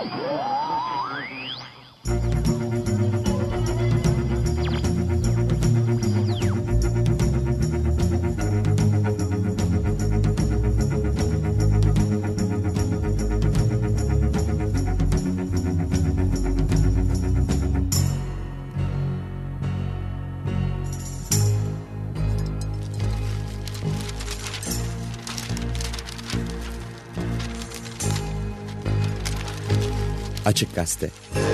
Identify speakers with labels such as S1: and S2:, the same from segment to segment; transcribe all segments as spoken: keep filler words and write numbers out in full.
S1: Açık Gazete.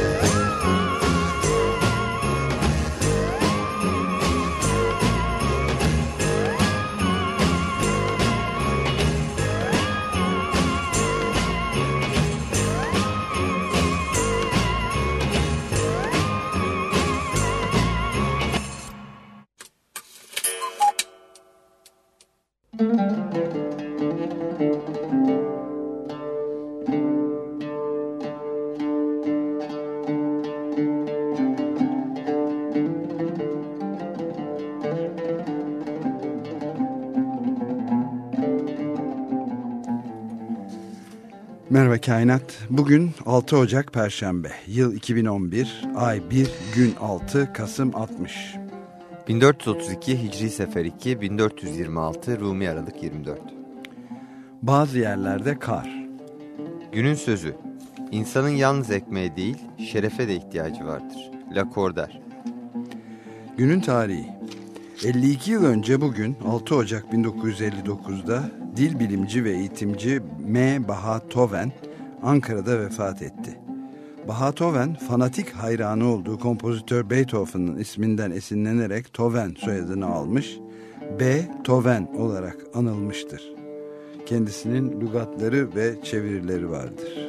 S2: Merhaba Kainat. Bugün altı Ocak Perşembe. Yıl iki bin on bir, ay bir, gün altı, Kasım altmış.
S3: bin dört yüz otuz iki Hicri Sefer iki, bin dört yüz yirmi altı Rumi Aralık yirmi dört.
S2: Bazı yerlerde kar.
S3: Günün sözü: İnsanın yalnız ekmeğe değil, şerefe de ihtiyacı vardır. Lacordaire.
S2: Günün tarihi: elli iki yıl önce bugün altı Ocak bin dokuz yüz elli dokuz'da dil bilimci ve eğitimci M. Beethoven Ankara'da vefat etti. Beethoven, fanatik hayranı olduğu kompozitör Beethoven'ın isminden esinlenerek Toven soyadını almış, Beethoven olarak anılmıştır. Kendisinin lügatları ve çevirileri vardır.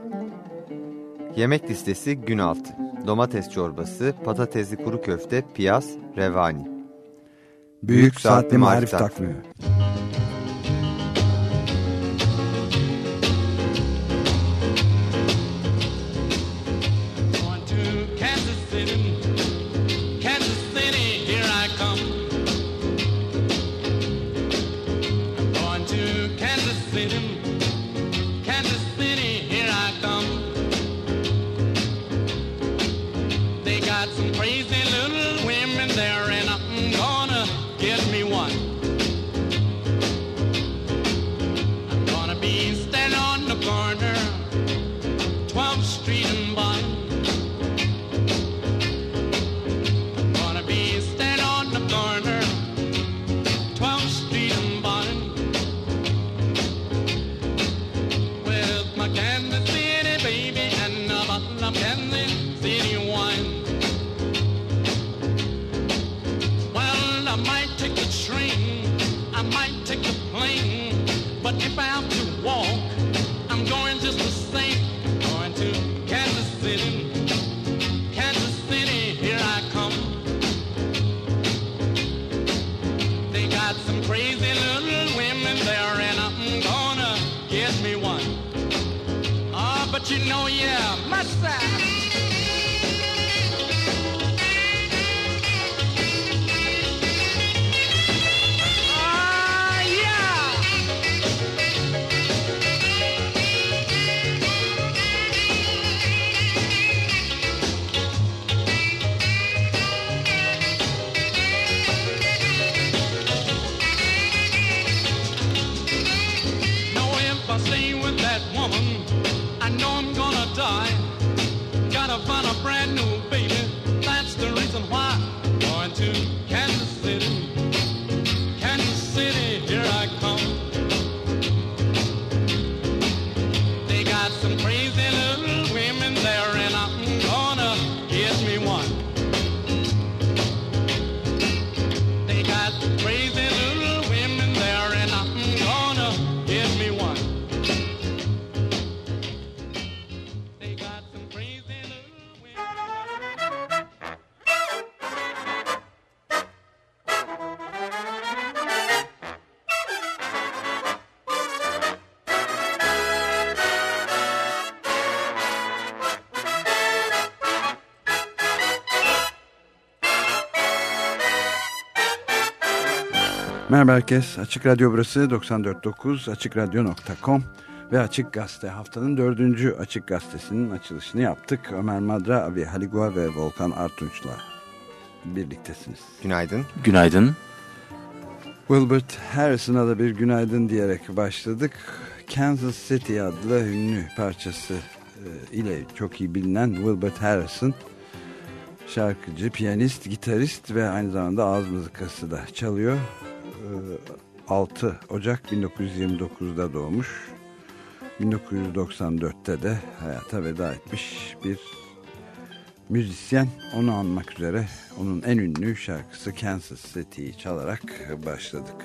S3: Yemek listesi gün altı: domates çorbası, patatesli kuru köfte, piyaz, revani.
S2: Büyük, Büyük Saatli Marif Takvimi. Merhaba herkes. Açık Radyo burası doksan dört nokta dokuz, açık radyo nokta com. Ve Açık Gazete haftanın dördüncü Açık Gazetesi'nin açılışını yaptık. Ömer Madra, Avi Haligua ve Volkan Artunç'la birliktesiniz.
S3: Günaydın.
S1: Günaydın.
S2: Wilbert Harrison'a da bir günaydın diyerek başladık. Kansas City adlı ünlü parçası ile çok iyi bilinen Wilbert Harrison, şarkıcı, piyanist, gitarist ve aynı zamanda ağız mızıkası da çalıyor. altı Ocak bin dokuz yüz yirmi dokuzda doğmuş. bin dokuz yüz doksan dörtte de hayata veda etmiş bir müzisyen. Onu anmak üzere onun en ünlü şarkısı Kansas City'yi çalarak başladık.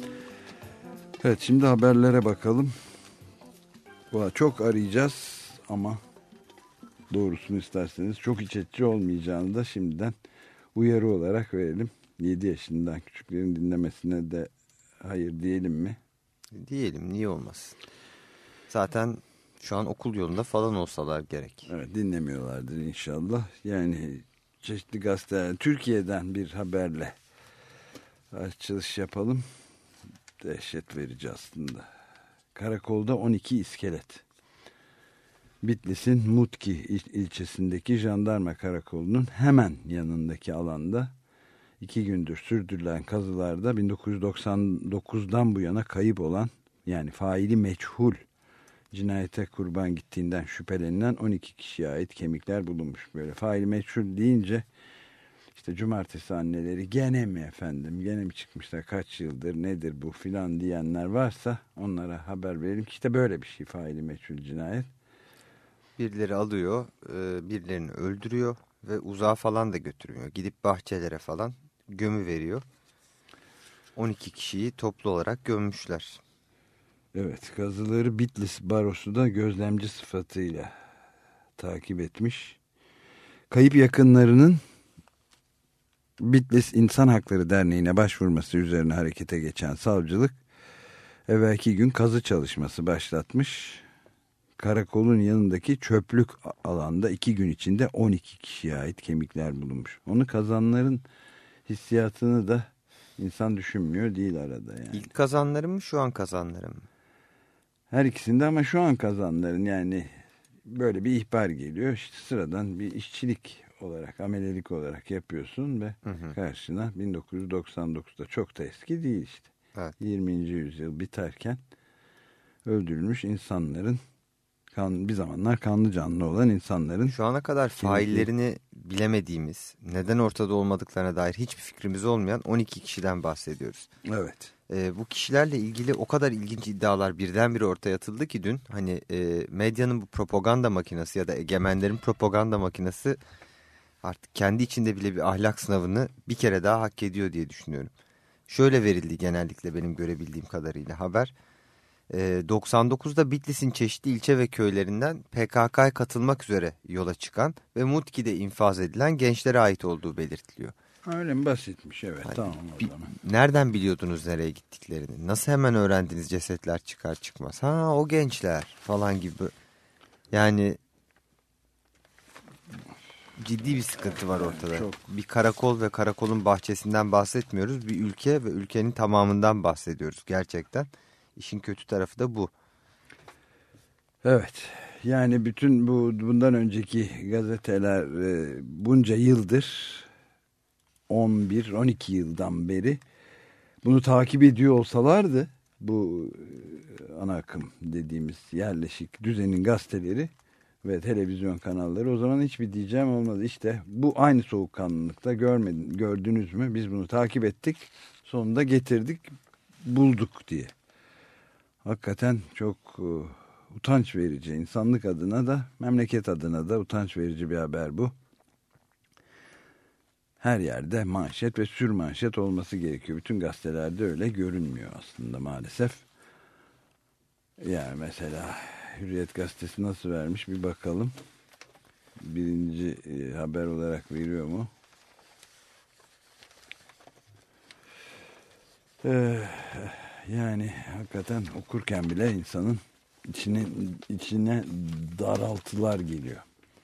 S2: Evet, şimdi haberlere bakalım. Valla çok arayacağız ama doğrusunu isterseniz çok iç açıcı olmayacağını da şimdiden uyarı olarak verelim. yedi yaşından küçüklerin dinlemesine de hayır diyelim mi?
S3: Diyelim, niye olmasın. Zaten şu an okul yolunda falan olsalar gerek.
S2: Evet, dinlemiyorlardır inşallah. Yani çeşitli gazeteler, Türkiye'den bir haberle açılış yapalım. Dehşet verici aslında. Karakolda on iki iskelet. Bitlis'in Mutki il- ilçesindeki jandarma karakolunun hemen yanındaki alanda iki gündür sürdürülen kazılarda bin dokuz yüz doksan dokuzdan bu yana kayıp olan, yani faili meçhul, cinayete kurban gittiğinden şüphelenilen on iki kişiye ait kemikler bulunmuş. Böyle faili meçhul deyince işte cumartesi anneleri gene mi efendim, gene mi çıkmışlar, kaç yıldır, nedir bu filan diyenler varsa onlara haber verelim ki işte böyle bir şey faili meçhul cinayet.
S3: Birileri alıyor, birilerini öldürüyor ve uzağa falan da götürmüyor. Gidip bahçelere falan gömü veriyor. on iki kişiyi toplu olarak gömmüşler.
S2: Evet, kazıları Bitlis Barosu da gözlemci sıfatıyla takip etmiş. Kayıp yakınlarının Bitlis İnsan Hakları Derneği'ne başvurması üzerine harekete geçen savcılık evvelki gün kazı çalışması başlatmış. Karakolun yanındaki çöplük alanda iki gün içinde on iki kişiye ait kemikler bulunmuş. Onu kazanların hissiyatını da insan düşünmüyor değil arada yani.
S3: İlk kazanları mı, şu an kazanları mı?
S2: Her ikisinde, ama şu an kazanların, yani böyle bir ihbar geliyor. İşte sıradan bir işçilik olarak, amelelik olarak yapıyorsun ve hı hı. karşına bin dokuz yüz doksan dokuzda, çok da eski değil işte. Evet. yirminci yüzyıl biterken öldürülmüş insanların, kan, bir zamanlar kanlı canlı olan insanların.
S3: Şu ana kadar faillerini bilemediğimiz, neden ortada olmadıklarına dair hiçbir fikrimiz olmayan on iki kişiden bahsediyoruz.
S2: Evet.
S3: E, bu kişilerle ilgili o kadar ilginç iddialar birdenbire ortaya atıldı ki dün, hani e, medyanın bu propaganda makinesi ya da egemenlerin propaganda makinesi artık kendi içinde bile bir ahlak sınavını bir kere daha hak ediyor diye düşünüyorum. Şöyle verildi genellikle benim görebildiğim kadarıyla haber. E, doksan dokuzda Bitlis'in çeşitli ilçe ve köylerinden P K K'ya katılmak üzere yola çıkan ve Mutki'de infaz edilen gençlere ait olduğu belirtiliyor.
S2: Öyle mi, basitmiş, evet, yani, tamam o
S3: bi
S2: zaman.
S3: Nereden biliyordunuz nereye gittiklerini? Nasıl hemen öğrendiniz cesetler çıkar çıkmaz? Ha, o gençler falan gibi. Yani ciddi bir sıkıntı var ortada. Çok. Bir karakol ve karakolun bahçesinden bahsetmiyoruz. Bir ülke ve ülkenin tamamından bahsediyoruz gerçekten. İşin kötü tarafı da bu.
S2: Evet. Yani bütün bu bundan önceki gazeteler bunca yıldır, on bir on iki yıldan beri bunu takip ediyor olsalardı, bu ana akım dediğimiz yerleşik düzenin gazeteleri ve televizyon kanalları, o zaman hiçbir diyeceğim olmadı. İşte bu aynı soğukkanlılıkta görmedin, gördünüz mü? Biz bunu takip ettik, sonunda getirdik, bulduk diye. Hakikaten çok uh, utanç verici, insanlık adına da memleket adına da utanç verici bir haber bu. Her yerde manşet ve sürmanşet olması gerekiyor. Bütün gazetelerde öyle görünmüyor aslında maalesef. Yani mesela Hürriyet gazetesi nasıl vermiş bir bakalım. Birinci e, haber olarak veriyor mu? Ee, yani hakikaten okurken bile insanın içine, içine daraltılar geliyor.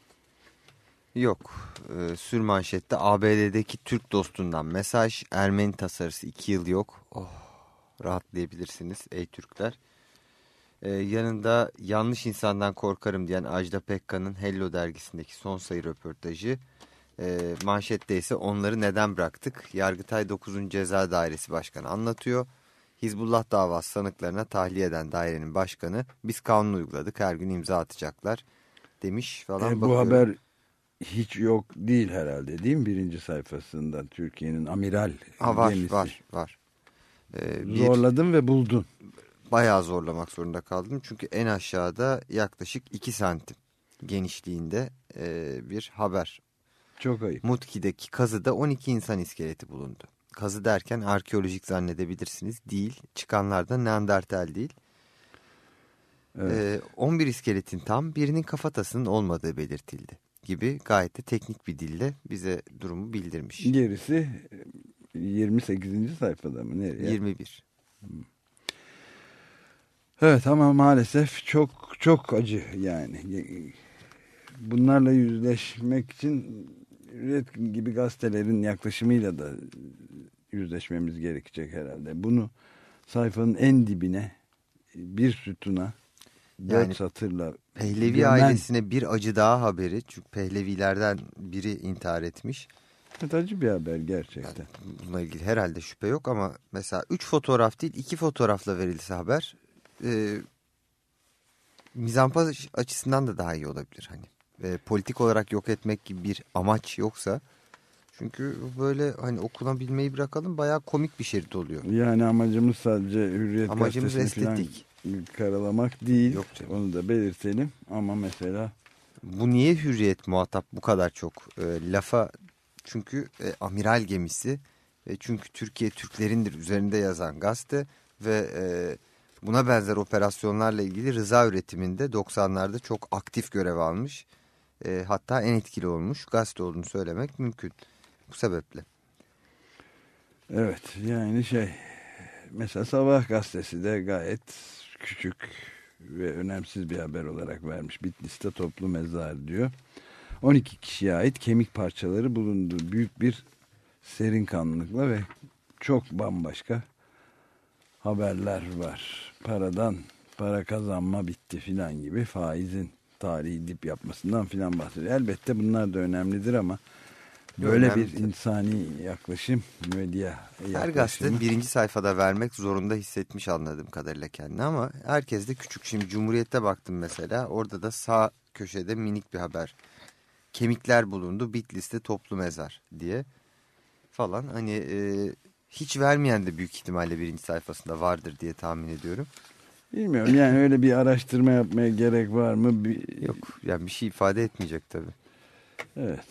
S3: Yok. E, sürmanşette A B D'deki Türk dostundan mesaj, Ermeni tasarısı iki yıl yok. Oh, rahatlayabilirsiniz ey Türkler. Ee, yanında yanlış insandan korkarım diyen Ajda Pekkan'ın Hello dergisindeki son sayı röportajı. Ee, manşette ise onları neden bıraktık? Yargıtay dokuzuncu Ceza Dairesi Başkanı anlatıyor. Hizbullah davası sanıklarına tahliye eden dairenin başkanı biz kanunu uyguladık, her gün imza atacaklar demiş falan.
S2: E, bu haber hiç yok değil herhalde, değil mi? Birinci sayfasında Türkiye'nin amiral
S3: ha, var,
S2: gemisi.
S3: Var var ee, bir,
S2: Zorladın ve buldun.
S3: Bayağı zorlamak zorunda kaldım. Çünkü en aşağıda yaklaşık iki santim genişliğinde e, bir haber.
S2: Çok ayıp.
S3: Mutki'deki kazıda on iki insan iskeleti bulundu. Kazı derken arkeolojik zannedebilirsiniz. Değil. Çıkanlar da Neandertal değil. Evet. Ee, on bir iskeletin tam birinin kafatasının olmadığı belirtildi. Gibi gayet de teknik bir dille bize durumu bildirmiş.
S2: Gerisi yirmi sekizinci sayfada mı? Nereye?
S3: yirmi bir.
S2: Hmm. Evet ama maalesef çok çok acı yani. Bunlarla yüzleşmek için Üret gibi gazetelerin yaklaşımıyla da yüzleşmemiz gerekecek herhalde. Bunu sayfanın en dibine, bir sütuna, dört yani, satırla
S3: Pehlevi gömen... ailesine bir acı daha haberi. Çünkü Pehlevilerden biri intihar etmiş.
S2: Evet, acı bir haber gerçekten.
S3: Yani bununla ilgili herhalde şüphe yok ama mesela üç fotoğraf değil iki fotoğrafla verilse haber e, mizampaj açısından da daha iyi olabilir. Hani e, politik olarak yok etmek gibi bir amaç yoksa. Çünkü böyle hani okunabilmeyi bırakalım bayağı komik bir şerit oluyor.
S2: Yani amacımız sadece Hürriyet
S3: amacımız
S2: gazetesini
S3: estetik.
S2: Falan karalamak değil.
S3: Yok canım.
S2: Onu da belirtelim ama mesela.
S3: Bu niye Hürriyet muhatap bu kadar çok e, lafa? Çünkü e, amiral gemisi ve çünkü Türkiye Türklerindir üzerinde yazan gazete ve e, buna benzer operasyonlarla ilgili rıza üretiminde doksanlarda çok aktif görev almış. E, hatta en etkili olmuş gazete olduğunu söylemek mümkün. Bu sebeple.
S2: Evet yani şey mesela Sabah gazetesi de gayet küçük ve önemsiz bir haber olarak vermiş. Bitlis'te toplu mezar diyor. on iki kişiye ait kemik parçaları bulundu. Büyük bir serin kanlılıkla ve çok bambaşka haberler var. Paradan para kazanma bitti filan gibi, faizin tarihi dip yapmasından filan bahsediyor. Elbette bunlar da önemlidir ama böyle önemlidir. Bir insani yaklaşım, medya yaklaşımı.
S3: Her gazete birinci sayfada vermek zorunda hissetmiş anladığım kadarıyla kendini ama herkes de küçük. Şimdi Cumhuriyet'te baktım mesela, orada da sağ köşede minik bir haber. Kemikler bulundu Bitlis'te toplu mezar diye falan. Hani e, hiç vermeyen de büyük ihtimalle birinci sayfasında vardır diye tahmin ediyorum.
S2: Bilmiyorum yani öyle bir araştırma yapmaya gerek var mı? Bir...
S3: Yok yani bir şey ifade etmeyecek tabii.
S2: Evet.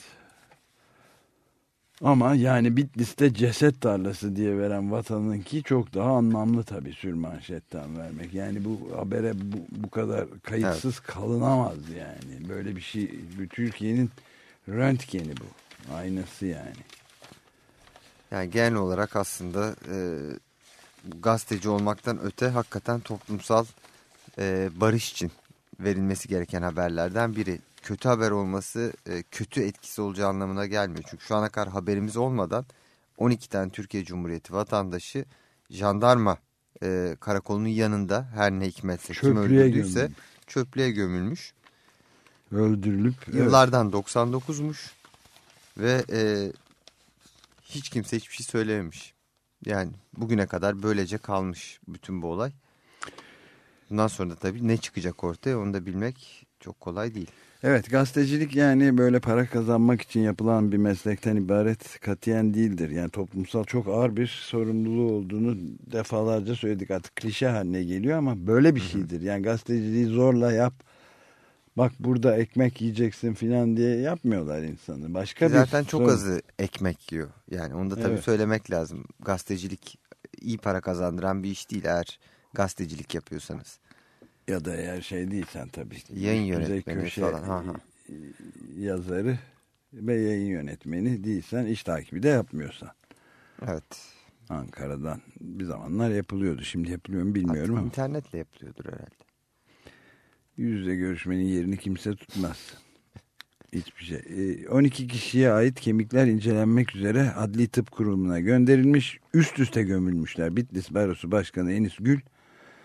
S2: Ama yani Bitlis'te ceset tarlası diye veren Vatan'ınki çok daha anlamlı tabii sürmanşetten vermek. Yani bu habere bu, bu kadar kayıtsız evet. kalınamaz yani. Böyle bir şey, Türkiye'nin röntgeni bu. Aynası yani.
S3: Yani genel olarak aslında e, gazeteci olmaktan öte hakikaten toplumsal e, barış için verilmesi gereken haberlerden biri. Kötü haber olması e, kötü etkisi olacağı anlamına gelmiyor. Çünkü şu ana kadar haberimiz olmadan on iki tane Türkiye Cumhuriyeti vatandaşı jandarma e, karakolunun yanında, her ne hikmetse kim öldürdüyse gömülmüş. Çöplüğe gömülmüş.
S2: Öldürülüp.
S3: Yıllardan evet. doksan dokuzmuş ve e, hiç kimse hiçbir şey söylememiş. Yani bugüne kadar böylece kalmış bütün bu olay. Bundan sonra da tabii ne çıkacak ortaya onu da bilmek çok kolay değil.
S2: Evet, gazetecilik yani böyle para kazanmak için yapılan bir meslekten ibaret katiyen değildir. Yani toplumsal çok ağır bir sorumluluğu olduğunu defalarca söyledik, artık klişe haline geliyor ama böyle bir şeydir. Yani gazeteciliği zorla yap, bak burada ekmek yiyeceksin falan diye yapmıyorlar insanı. Başka
S3: zaten
S2: bir
S3: çok
S2: sorun.
S3: azı ekmek yiyor. Yani onu da tabii evet. söylemek lazım. Gazetecilik iyi para kazandıran bir iş değil eğer gazetecilik yapıyorsanız.
S2: Ya da eğer şey değilsen tabii.
S3: Yayın yönetmeni falan. Ha, ha.
S2: Yazarı ve yayın yönetmeni değilsen, iş takibi de yapmıyorsan.
S3: Evet.
S2: Ankara'dan bir zamanlar yapılıyordu. Şimdi yapılıyor mu bilmiyorum
S3: artık
S2: ama.
S3: İnternetle yapılıyordur herhalde.
S2: Yüz yüze görüşmenin yerini kimse tutmaz. Hiçbir şey. on iki kişiye ait kemikler incelenmek üzere Adli Tıp Kurumu'na gönderilmiş. Üst üste gömülmüşler. Bitlis Barosu Başkanı Enis Gül,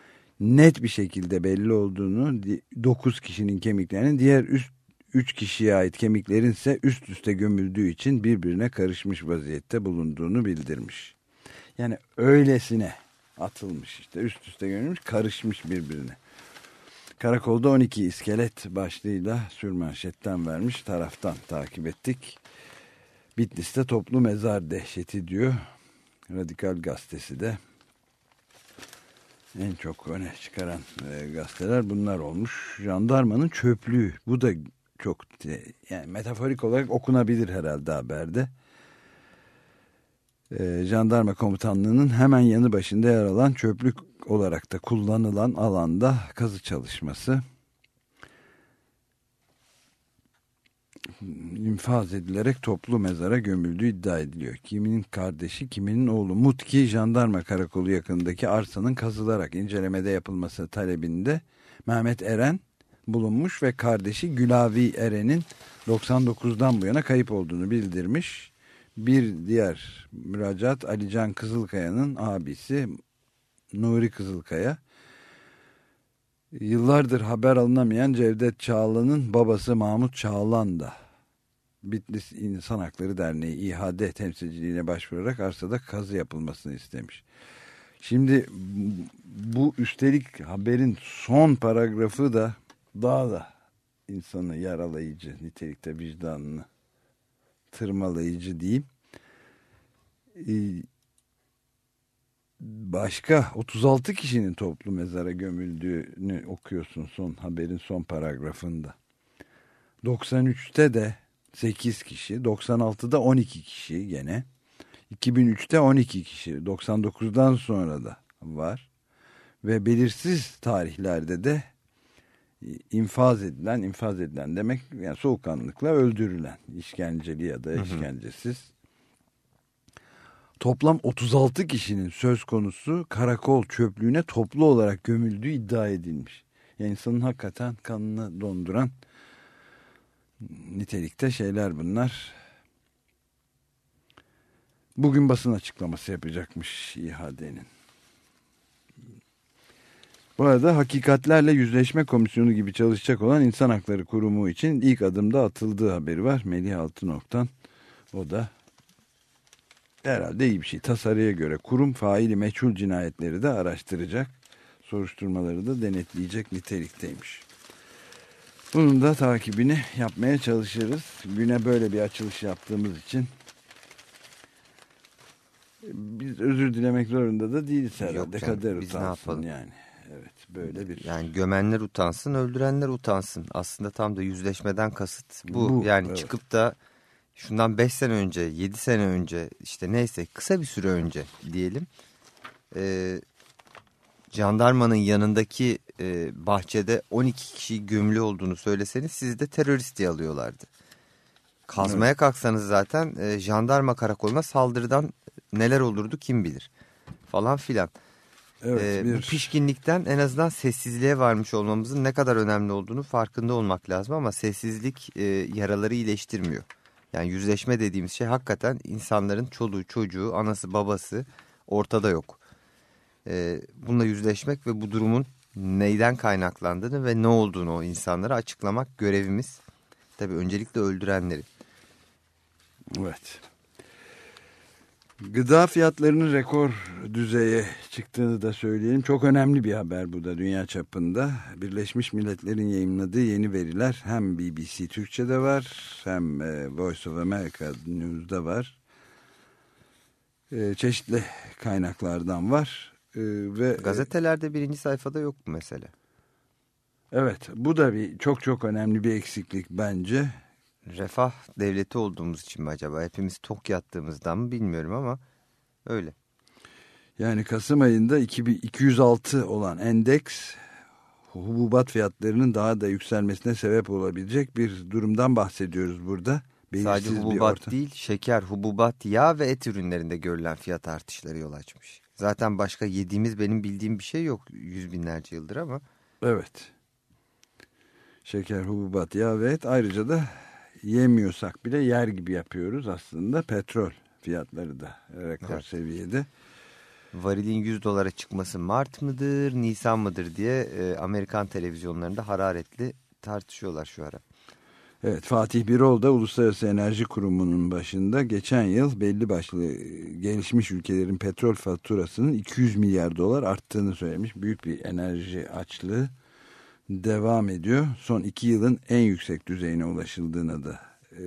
S2: net bir şekilde belli olduğunu, dokuz kişinin kemiklerinin diğer üst üç kişiye ait kemiklerin ise üst üste gömüldüğü için birbirine karışmış vaziyette bulunduğunu bildirmiş. Yani öylesine atılmış, işte üst üste gömülmüş, karışmış birbirine. Karakolda on iki iskelet başlığıyla sürmanşetten vermiş, taraftan takip ettik. Bitlis'te toplu mezar dehşeti diyor. Radikal gazetesi de en çok öne çıkaran e, gazeteler bunlar olmuş. Jandarmanın çöplüğü, bu da çok yani metaforik olarak okunabilir herhalde haberde. E, Jandarma komutanlığının hemen yanı başında yer alan çöplük olarak da kullanılan alanda kazı çalışması infaz edilerek toplu mezara gömüldüğü iddia ediliyor. Kiminin kardeşi, kiminin oğlu Mutki Jandarma Karakolu yakınındaki arsanın kazılarak incelemede yapılması talebinde Mehmet Eren bulunmuş ve kardeşi Gülavi Eren'in doksan dokuzdan bu yana kayıp olduğunu bildirmiş. Bir diğer müracaat Alican Kızılkaya'nın abisi Nuri Kızılkaya. Yıllardır haber alınamayan Cevdet Çağlan'ın babası Mahmut Çağlan da Bitlis İnsan Hakları Derneği İHAD temsilciliğine başvurarak arsada kazı yapılmasını istemiş. Şimdi bu üstelik haberin son paragrafı da daha da insanı yaralayıcı nitelikte, vicdanını tırmalayıcı diyeyim. Ee, başka otuz altı kişinin toplu mezara gömüldüğünü okuyorsun son haberin son paragrafında. doksan üçte de sekiz kişi, doksan altıda on iki kişi gene, iki bin üçte on iki kişi, doksan dokuzdan sonra da var ve belirsiz tarihlerde de infaz edilen, infaz edilen demek yani soğukkanlılıkla öldürülen, işkenceli ya da işkencesiz. Toplam otuz altı kişinin söz konusu karakol çöplüğüne toplu olarak gömüldüğü iddia edilmiş. Yani insanın hakikaten kanını donduran nitelikte şeyler bunlar. Bugün basın açıklaması yapacakmış İHAD'nin. Bu arada Hakikatlerle Yüzleşme Komisyonu gibi çalışacak olan İnsan Hakları Kurumu için ilk adımda atıldığı haberi var. Melih Altınok'tan. O da herhalde iyi bir şey. Tasarıya göre kurum faili meçhul cinayetleri de araştıracak. Soruşturmaları da denetleyecek nitelikteymiş. Bunun da takibini yapmaya çalışırız. Güne böyle bir açılış yaptığımız için biz özür dilemek zorunda da değiliz herhalde.
S3: Yok canım,
S2: kader
S3: biz
S2: utansın
S3: ne yapalım?
S2: yani. Evet, böyle bir.
S3: Yani gömenler utansın, öldürenler utansın. Aslında tam da yüzleşmeden kasıt bu. bu yani evet. Çıkıp da şundan beş sene önce, yedi sene önce, işte neyse kısa bir süre önce diyelim. E, jandarmanın yanındaki e, bahçede on iki kişi gömülü olduğunu söyleseniz sizi de terörist diye alıyorlardı. Kazmaya evet. kalksanız zaten e, jandarma karakoluna saldırıdan neler olurdu kim bilir falan filan. Evet, ee, bir... Bu pişkinlikten en azından sessizliğe varmış olmamızın ne kadar önemli olduğunu farkında olmak lazım ama sessizlik e, yaraları iyileştirmiyor. Yani yüzleşme dediğimiz şey hakikaten insanların çoluğu çocuğu anası babası ortada yok. Ee, bununla yüzleşmek ve bu durumun neyden kaynaklandığını ve ne olduğunu o insanlara açıklamak görevimiz. Tabii öncelikle öldürenleri.
S2: Evet. Gıda fiyatlarının rekor düzeye çıktığını da söyleyelim. Çok önemli bir haber bu da dünya çapında. Birleşmiş Milletler'in yayımladığı yeni veriler hem B B C Türkçe'de var hem Voice of America News'da var. Çeşitli kaynaklardan var. Ve
S3: gazetelerde birinci sayfada yok mu mesela?
S2: Evet, bu da bir çok çok önemli bir eksiklik bence.
S3: Refah devleti olduğumuz için mi acaba? Hepimiz tok yattığımızdan mı bilmiyorum ama öyle.
S2: Yani Kasım ayında iki yüz altı olan endeks hububat fiyatlarının daha da yükselmesine sebep olabilecek bir durumdan bahsediyoruz burada.
S3: Belirsiz sadece hububat değil, şeker, hububat, yağ ve et ürünlerinde görülen fiyat artışları yol açmış. Zaten başka yediğimiz benim bildiğim bir şey yok yüz binlerce yıldır ama.
S2: Evet. Şeker, hububat, yağ ve et, ayrıca da yemiyorsak bile yer gibi yapıyoruz aslında. Petrol fiyatları da rekor evet. seviyede.
S3: varilin yüz dolara çıkması Mart mıdır, Nisan mıdır diye e, Amerikan televizyonlarında hararetli tartışıyorlar şu ara.
S2: Evet, Fatih Birol da Uluslararası Enerji Kurumu'nun başında geçen yıl belli başlı gelişmiş ülkelerin petrol faturasının iki yüz milyar dolar arttığını söylemiş. Büyük bir enerji açlığı devam ediyor. Son iki yılın en yüksek düzeyine ulaşıldığına da e,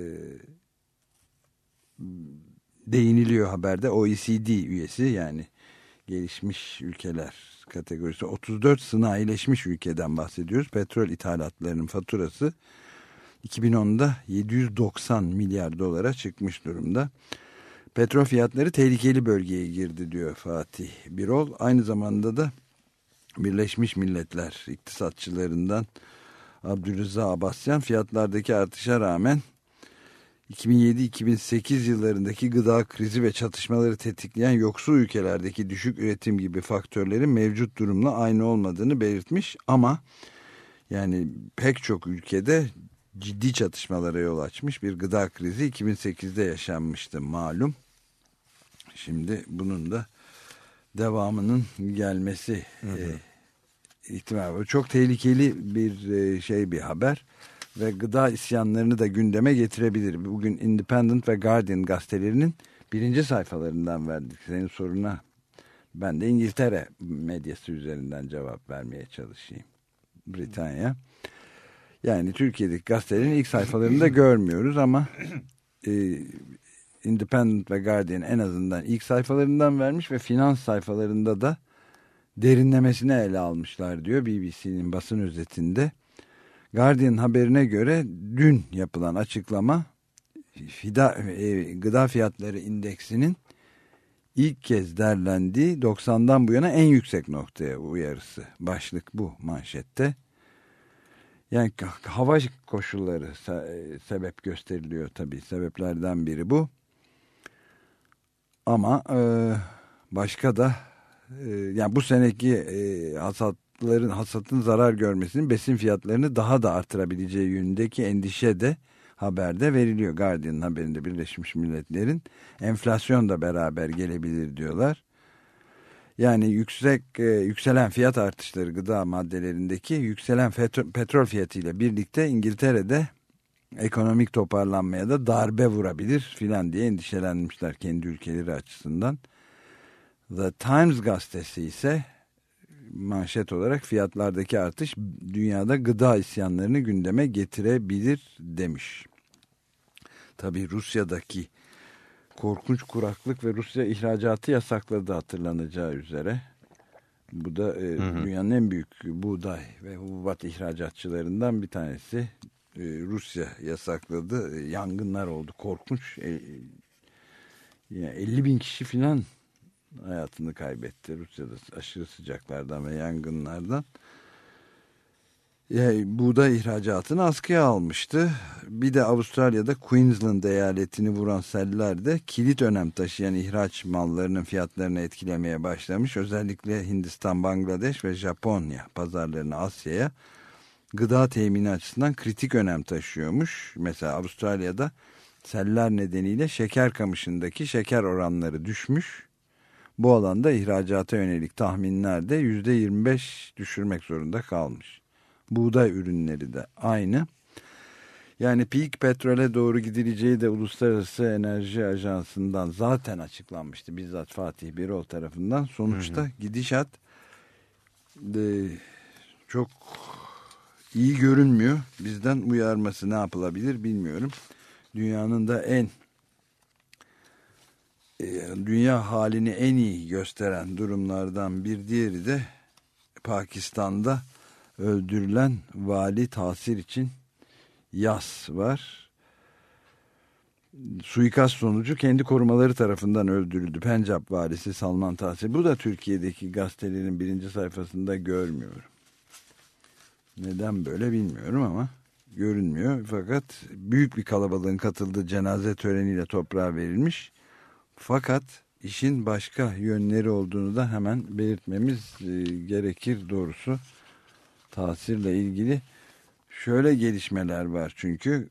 S2: değiniliyor haberde. O E C D üyesi, yani gelişmiş ülkeler kategorisi, otuz dört sanayileşmiş ülkeden bahsediyoruz. Petrol ithalatlarının faturası iki bin onda yedi yüz doksan milyar dolara çıkmış durumda. Petrol fiyatları tehlikeli bölgeye girdi diyor Fatih Birol. Aynı zamanda da Birleşmiş Milletler iktisatçılarından Abdülreza Abbasyan fiyatlardaki artışa rağmen iki bin yedi iki bin sekiz yıllarındaki gıda krizi ve çatışmaları tetikleyen yoksul ülkelerdeki düşük üretim gibi faktörlerin mevcut durumla aynı olmadığını belirtmiş, ama yani pek çok ülkede ciddi çatışmalara yol açmış bir gıda krizi iki bin sekizde yaşanmıştı malum. Şimdi bunun da devamının gelmesi hı hı. E, ihtimal var. Çok tehlikeli bir e, şey bir haber ve gıda isyanlarını da gündeme getirebilir. Bugün Independent ve Guardian gazetelerinin birinci sayfalarından verdik. Senin soruna ben de İngiltere medyası üzerinden cevap vermeye çalışayım. Britanya. Yani Türkiye'deki gazetelerin ilk sayfalarında görmüyoruz ama e, Independent ve Guardian en azından ilk sayfalarından vermiş ve finans sayfalarında da derinlemesine ele almışlar diyor B B C'nin basın özetinde. Guardian haberine göre dün yapılan açıklama fida, e, gıda fiyatları indeksinin ilk kez derlendiği doksandan bu yana en yüksek noktaya uyarısı. Başlık bu manşette. Yani hava koşulları se- sebep gösteriliyor tabii. Sebeplerden biri bu. Ama e, başka da e, yani bu seneki e, hasatların hasatın zarar görmesinin besin fiyatlarını daha da artırabileceği yönündeki endişe de haberde veriliyor. Guardian'ın haberinde Birleşmiş Milletler'in enflasyon da beraber gelebilir diyorlar. Yani yüksek e, yükselen fiyat artışları gıda maddelerindeki yükselen fetro, petrol fiyatıyla birlikte İngiltere'de ekonomik toparlanmaya da darbe vurabilir filan diye endişelenmişler kendi ülkeleri açısından. The Times gazetesi ise manşet olarak fiyatlardaki artış dünyada gıda isyanlarını gündeme getirebilir demiş. Tabii Rusya'daki korkunç kuraklık ve Rusya ihracatı yasakladı hatırlanacağı üzere. Bu da e, hı hı. dünyanın en büyük buğday ve hububat ihracatçılarından bir tanesi. E, Rusya yasakladı. E, yangınlar oldu. Korkunç. E, yani elli bin kişi falan hayatını kaybetti Rusya'da aşırı sıcaklardan ve yangınlardan. Yani buğday ihracatını askıya almıştı. Bir de Avustralya'da Queensland eyaletini vuran seller de kilit önem taşıyan ihraç mallarının fiyatlarını etkilemeye başlamış. Özellikle Hindistan, Bangladeş ve Japonya pazarlarını Asya'ya gıda temini açısından kritik önem taşıyormuş. Mesela Avustralya'da seller nedeniyle şeker kamışındaki şeker oranları düşmüş. Bu alanda ihracata yönelik tahminler de yüzde yirmi beş düşürmek zorunda kalmış. Buğday ürünleri de aynı. Yani peak petrole doğru gidileceği de Uluslararası Enerji Ajansı'ndan zaten açıklanmıştı. Bizzat Fatih Birol tarafından. Sonuçta hı hı. gidişat de çok iyi görünmüyor. Bizden uyarması ne yapılabilir bilmiyorum. Dünyanın da en dünya halini en iyi gösteren durumlardan bir diğeri de Pakistan'da öldürülen vali Tasir için yas var. Suikast sonucu kendi korumaları tarafından öldürüldü. Pencap valisi Salman Tasir. Bu da Türkiye'deki gazetelerin birinci sayfasında görmüyorum. Neden böyle bilmiyorum ama görünmüyor. Fakat büyük bir kalabalığın katıldığı cenaze töreniyle toprağa verilmiş. Fakat işin başka yönleri olduğunu da hemen belirtmemiz gerekir doğrusu. Tasirle ilgili şöyle gelişmeler var çünkü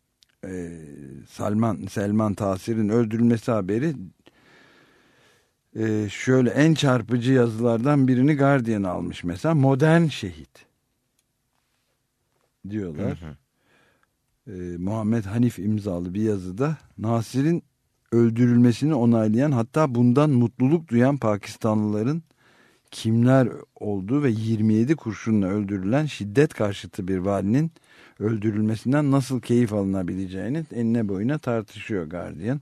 S2: e, Salman Selman Tasir'in öldürülmesi haberi Ee, şöyle en çarpıcı yazılardan birini Guardian almış mesela. Modern şehit diyorlar. Hı hı. Ee, Muhammed Hanif imzalı bir yazıda Nasir'in öldürülmesini onaylayan, hatta bundan mutluluk duyan Pakistanlıların kimler olduğu ve yirmi yedi kurşunla öldürülen şiddet karşıtı bir valinin öldürülmesinden nasıl keyif alınabileceğini enine boyuna tartışıyor Guardian.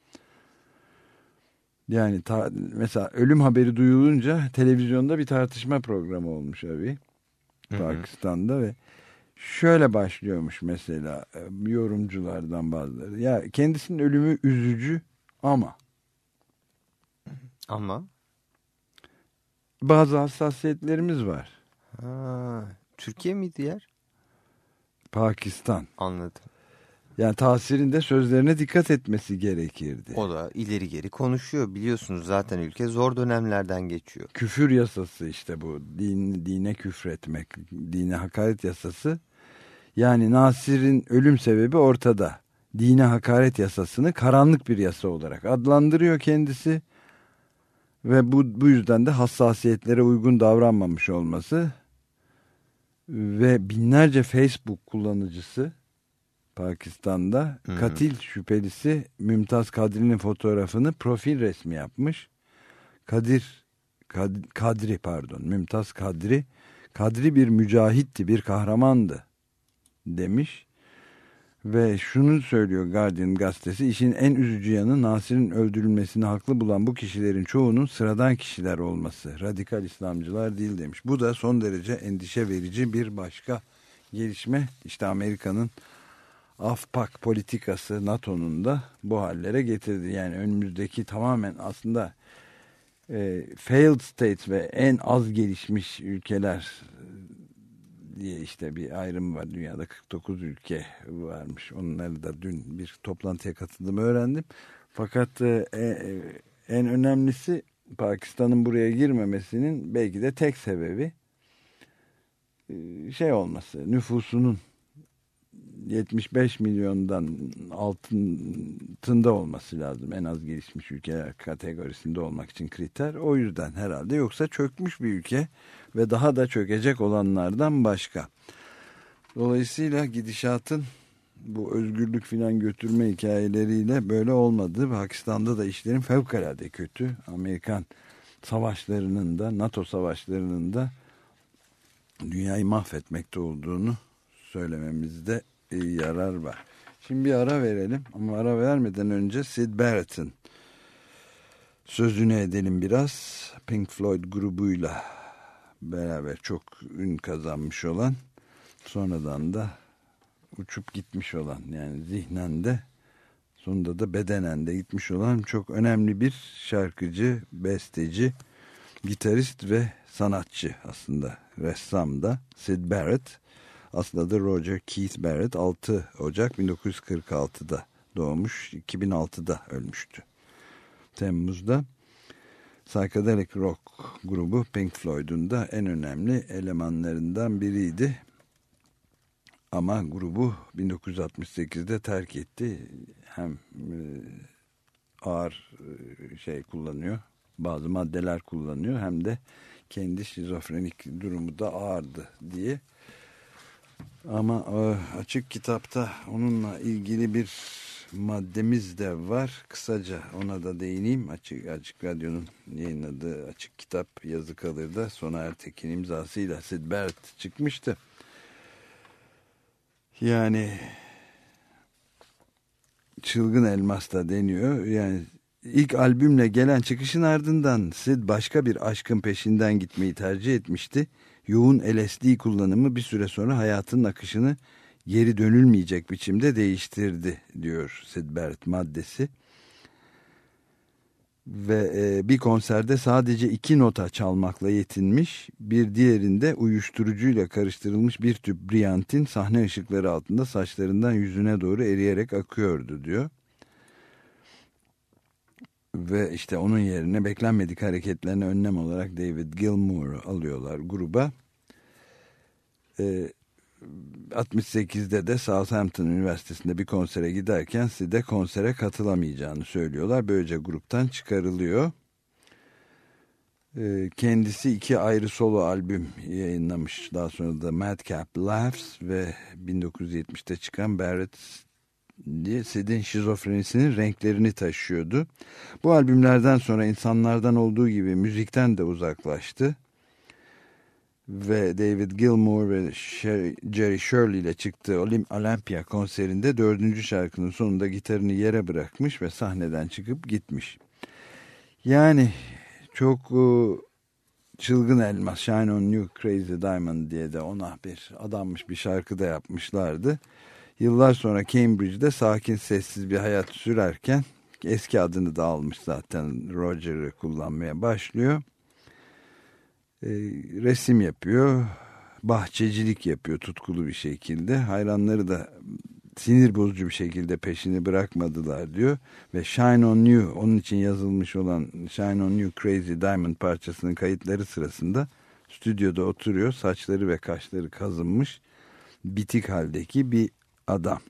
S2: Yani ta, mesela ölüm haberi duyulunca televizyonda bir tartışma programı olmuş abi. Hı hı. Pakistan'da ve şöyle başlıyormuş mesela yorumculardan bazıları. Ya kendisinin ölümü üzücü ama
S3: ama
S2: bazı hassasiyetlerimiz var.
S3: Ha, Türkiye miydi yer?
S2: Pakistan.
S3: Anladım.
S2: Yani Tasir'in sözlerine dikkat etmesi gerekirdi.
S3: O da ileri geri konuşuyor. Biliyorsunuz zaten ülke zor dönemlerden geçiyor.
S2: Küfür yasası işte bu. Din, dine küfretmek, dine hakaret yasası. Yani Nasir'in ölüm sebebi ortada. Dine hakaret yasasını karanlık bir yasa olarak adlandırıyor kendisi. Ve bu, bu yüzden de hassasiyetlere uygun davranmamış olması ve binlerce Facebook kullanıcısı Pakistan'da hmm. katil şüphelisi Mümtaz Kadri'nin fotoğrafını profil resmi yapmış. Kadir Kad, Kadri pardon Mümtaz Kadri Kadri bir mücahitti, bir kahramandı demiş. Ve şunu söylüyor Guardian gazetesi, işin en üzücü yanı Nasir'in öldürülmesini haklı bulan bu kişilerin çoğunun sıradan kişiler olması. Radikal İslamcılar değil demiş. Bu da son derece endişe verici bir başka gelişme. İşte Amerika'nın Afpak politikası NATO'nun da bu hallere getirdi. Yani önümüzdeki tamamen aslında e, failed states ve en az gelişmiş ülkeler diye işte bir ayrım var. Dünyada kırk dokuz ülke varmış. Onları da dün bir toplantıya katıldığımı öğrendim. Fakat e, e, en önemlisi Pakistan'ın buraya girmemesinin belki de tek sebebi e, şey olması. Nüfusunun yetmiş beş milyondan altında olması lazım. En az gelişmiş ülkeler kategorisinde olmak için kriter. O yüzden herhalde, yoksa çökmüş bir ülke ve daha da çökecek olanlardan başka. Dolayısıyla gidişatın bu özgürlük filan götürme hikayeleriyle böyle olmadı. Pakistan'da da işlerin fevkalade kötü. Amerikan savaşlarının da, NATO savaşlarının da dünyayı mahvetmekte olduğunu söylememizde yarar var. Şimdi bir ara verelim ama ara vermeden önce Syd Barrett'ın sözünü edelim biraz. Pink Floyd grubuyla beraber çok ün kazanmış olan, sonradan da uçup gitmiş olan, yani zihnen de sonunda da bedenen de gitmiş olan çok önemli bir şarkıcı, besteci, gitarist ve sanatçı, aslında ressam da Syd Barrett. Aslında da Roger Keith Barrett, altı Ocak bin dokuz yüz kırk altıda doğmuş, iki bin altıda ölmüştü. Temmuz'da. Psychedelic rock grubu Pink Floyd'un da en önemli elemanlarından biriydi. Ama grubu bin dokuz yüz altmış sekizde terk etti. Hem ağır şey kullanıyor, bazı maddeler kullanıyor, hem de kendi şizofrenik durumu da ağırdı diye. Ama açık kitapta onunla ilgili bir maddemiz de var. Kısaca ona da değineyim. Açık, Açık Radyo'nun yayınladığı Açık Kitap yazı kalırda Sona Ertekin imzasıyla Syd Barrett çıkmıştı. Yani Çılgın Elmas da deniyor. Yani ilk albümle gelen çıkışın ardından Syd başka bir aşkın peşinden gitmeyi tercih etmişti. Yoğun L S D kullanımı bir süre sonra hayatının akışını geri dönülmeyecek biçimde değiştirdi diyor Syd Barrett maddesi. Ve e, bir konserde sadece iki nota çalmakla yetinmiş, bir diğerinde uyuşturucuyla karıştırılmış bir tüp Briantin sahne ışıkları altında saçlarından yüzüne doğru eriyerek akıyordu diyor. Ve işte onun yerine beklenmedik hareketlerine önlem olarak David Gilmour'u alıyorlar gruba. E, altmış sekizde de Southampton Üniversitesi'nde bir konsere giderken Syd'e konsere katılamayacağını söylüyorlar. Böylece gruptan çıkarılıyor. Kendisi iki ayrı solo albüm yayınlamış. Daha sonra da Madcap Laughs ve bin dokuz yüz yetmişte çıkan Barrett diye Sid'in şizofrenisinin renklerini taşıyordu. Bu albümlerden sonra insanlardan olduğu gibi müzikten de uzaklaştı. Ve David Gilmour ve Jerry Shirley ile çıktığı Olympia konserinde dördüncü şarkının sonunda gitarını yere bırakmış ve sahneden çıkıp gitmiş. Yani çok uh, çılgın elmas, Shine on You Crazy Diamond diye de ona bir adanmış bir şarkı da yapmışlardı. Yıllar sonra Cambridge'de sakin sessiz bir hayat sürerken eski adını da almış zaten, Roger'ı kullanmaya başlıyor. E, resim yapıyor, bahçecilik yapıyor tutkulu bir şekilde. Hayranları da sinir bozucu bir şekilde peşini bırakmadılar diyor. Ve Shine on You, onun için yazılmış olan Shine on You Crazy Diamond parçasının kayıtları sırasında stüdyoda oturuyor. Saçları ve kaşları kazınmış, bitik haldeki bir adam.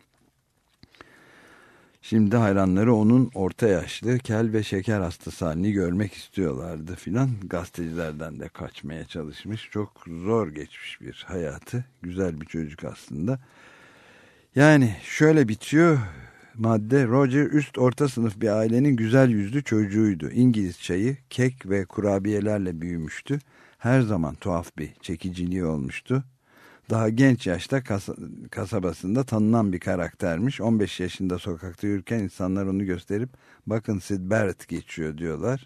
S2: Şimdi hayranları onun orta yaşlı, kel ve şeker hastası halini görmek istiyorlardı filan. Gazetecilerden de kaçmaya çalışmış. Çok zor geçmiş bir hayatı. Güzel bir çocuk aslında. Yani şöyle bitiyor madde. Roger üst orta sınıf bir ailenin güzel yüzlü çocuğuydu. İngiliz çayı, kek ve kurabiyelerle büyümüştü. Her zaman tuhaf bir çekiciliği olmuştu. Daha genç yaşta kas kasabasında tanınan bir karaktermiş. on beş yaşında sokakta yürürken insanlar onu gösterip bakın Syd Barrett geçiyor diyorlar.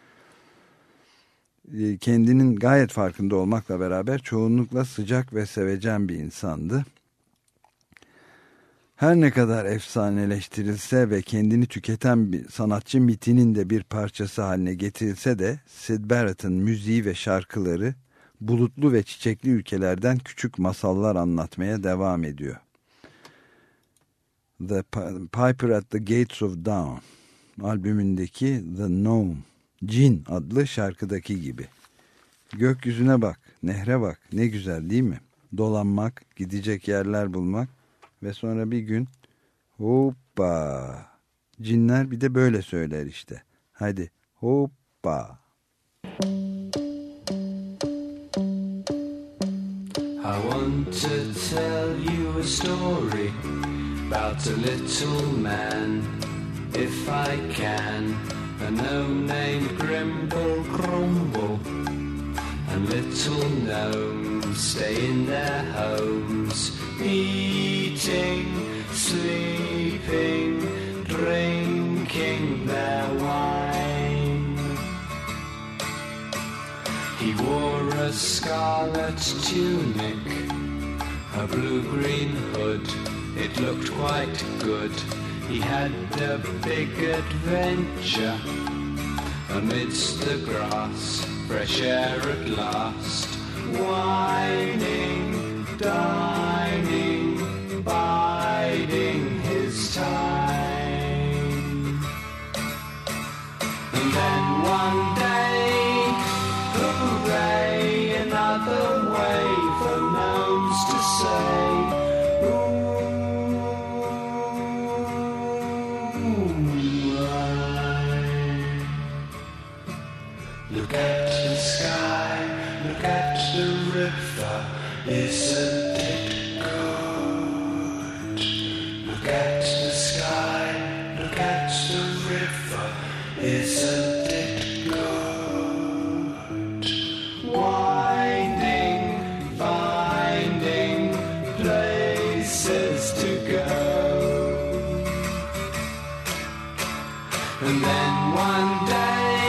S2: Kendinin gayet farkında olmakla beraber çoğunlukla sıcak ve sevecen bir insandı. Her ne kadar efsaneleştirilse ve kendini tüketen bir sanatçı mitinin de bir parçası haline getirilse de Syd Barrett'ın müziği ve şarkıları bulutlu ve çiçekli ülkelerden küçük masallar anlatmaya devam ediyor. The Piper at the Gates of Dawn albümündeki The Gnome, Cin adlı şarkıdaki gibi. Gökyüzüne bak, nehre bak, ne güzel değil mi? Dolanmak, gidecek yerler bulmak ve sonra bir gün hoppa. Cinler bir de böyle söyler işte. Hadi hoppa.
S4: I want to tell you a story about a little man, if I can. A gnome named Grimble Grumble, and little gnomes stay in their homes, eating, sleeping, drinking their wine. He wore a scarlet tunic, a blue-green hood, it looked quite good. He had a big adventure amidst the grass, fresh air at last, whining, dining, biding his time. And then one day, hooray, another way for gnomes to say, look at the sky, look at the river, isn't it good? Look at the sky, look at the river, isn't it good? Winding, finding places to go. And then one day,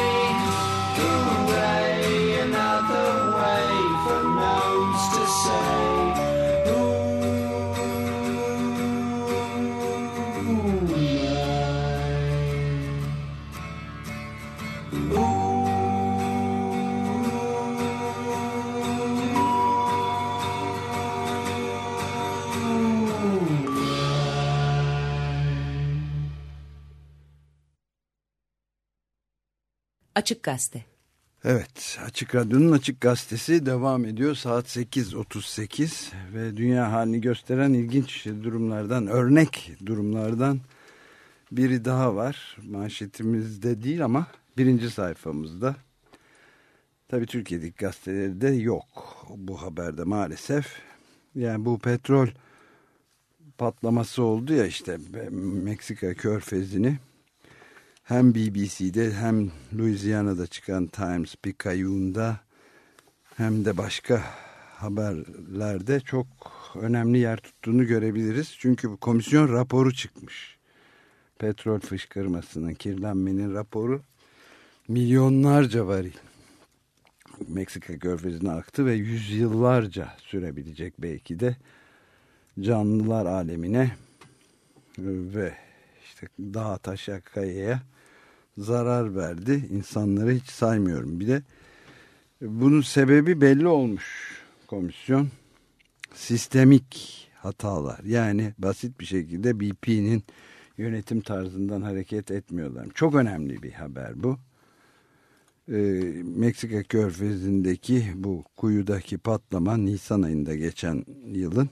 S5: Açık Gazete.
S2: Evet, Açık Radyo'nun Açık Gazetesi devam ediyor. Saat sekiz otuz sekiz ve dünya halini gösteren ilginç durumlardan, örnek durumlardan biri daha var. Manşetimizde değil ama birinci sayfamızda. Tabii Türkiye'deki gazeteleri de yok bu haberde maalesef. Yani bu petrol patlaması oldu ya işte Meksika Körfezi'ni hem B B C'de hem Louisiana'da çıkan Times Picayune'da hem de başka haberlerde çok önemli yer tuttuğunu görebiliriz. Çünkü bu komisyon raporu çıkmış. Petrol fışkırmasının, kirlenmenin raporu milyonlarca varil Meksika Körfezi'ne aktı ve yüzyıllarca sürebilecek belki de canlılar alemine ve işte dağa taşa kayaya zarar verdi. İnsanları hiç saymıyorum. Bir de bunun sebebi belli olmuş komisyon. Sistemik hatalar. Yani basit bir şekilde B P'nin yönetim tarzından hareket etmiyorlar. Çok önemli bir haber bu. Ee, Meksika Körfezi'ndeki bu kuyudaki patlama Nisan ayında geçen yılın.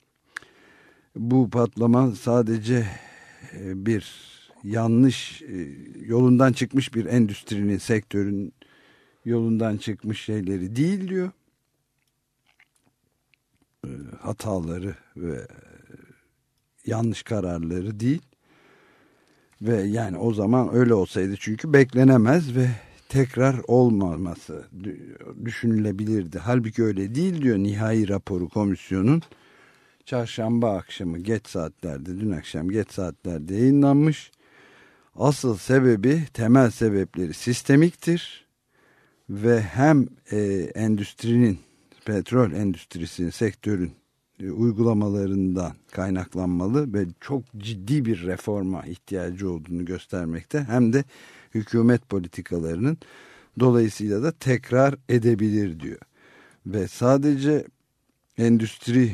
S2: Bu patlama sadece bir yanlış yolundan çıkmış bir endüstrinin, sektörün yolundan çıkmış şeyleri değil diyor. Hataları ve yanlış kararları değil. Ve yani o zaman öyle olsaydı çünkü beklenemez ve tekrar olmaması düşünülebilirdi. Halbuki öyle değil diyor nihai raporu komisyonun. Çarşamba akşamı geç saatlerde, dün akşam geç saatlerde yayınlanmış. Asıl sebebi, temel sebepleri sistemiktir. Ve hem e, endüstrinin, petrol endüstrisinin, sektörün e, uygulamalarından kaynaklanmalı ve çok ciddi bir reforma ihtiyacı olduğunu göstermekte. Hem de hükümet politikalarının dolayısıyla da tekrar edebilir diyor. Ve sadece endüstri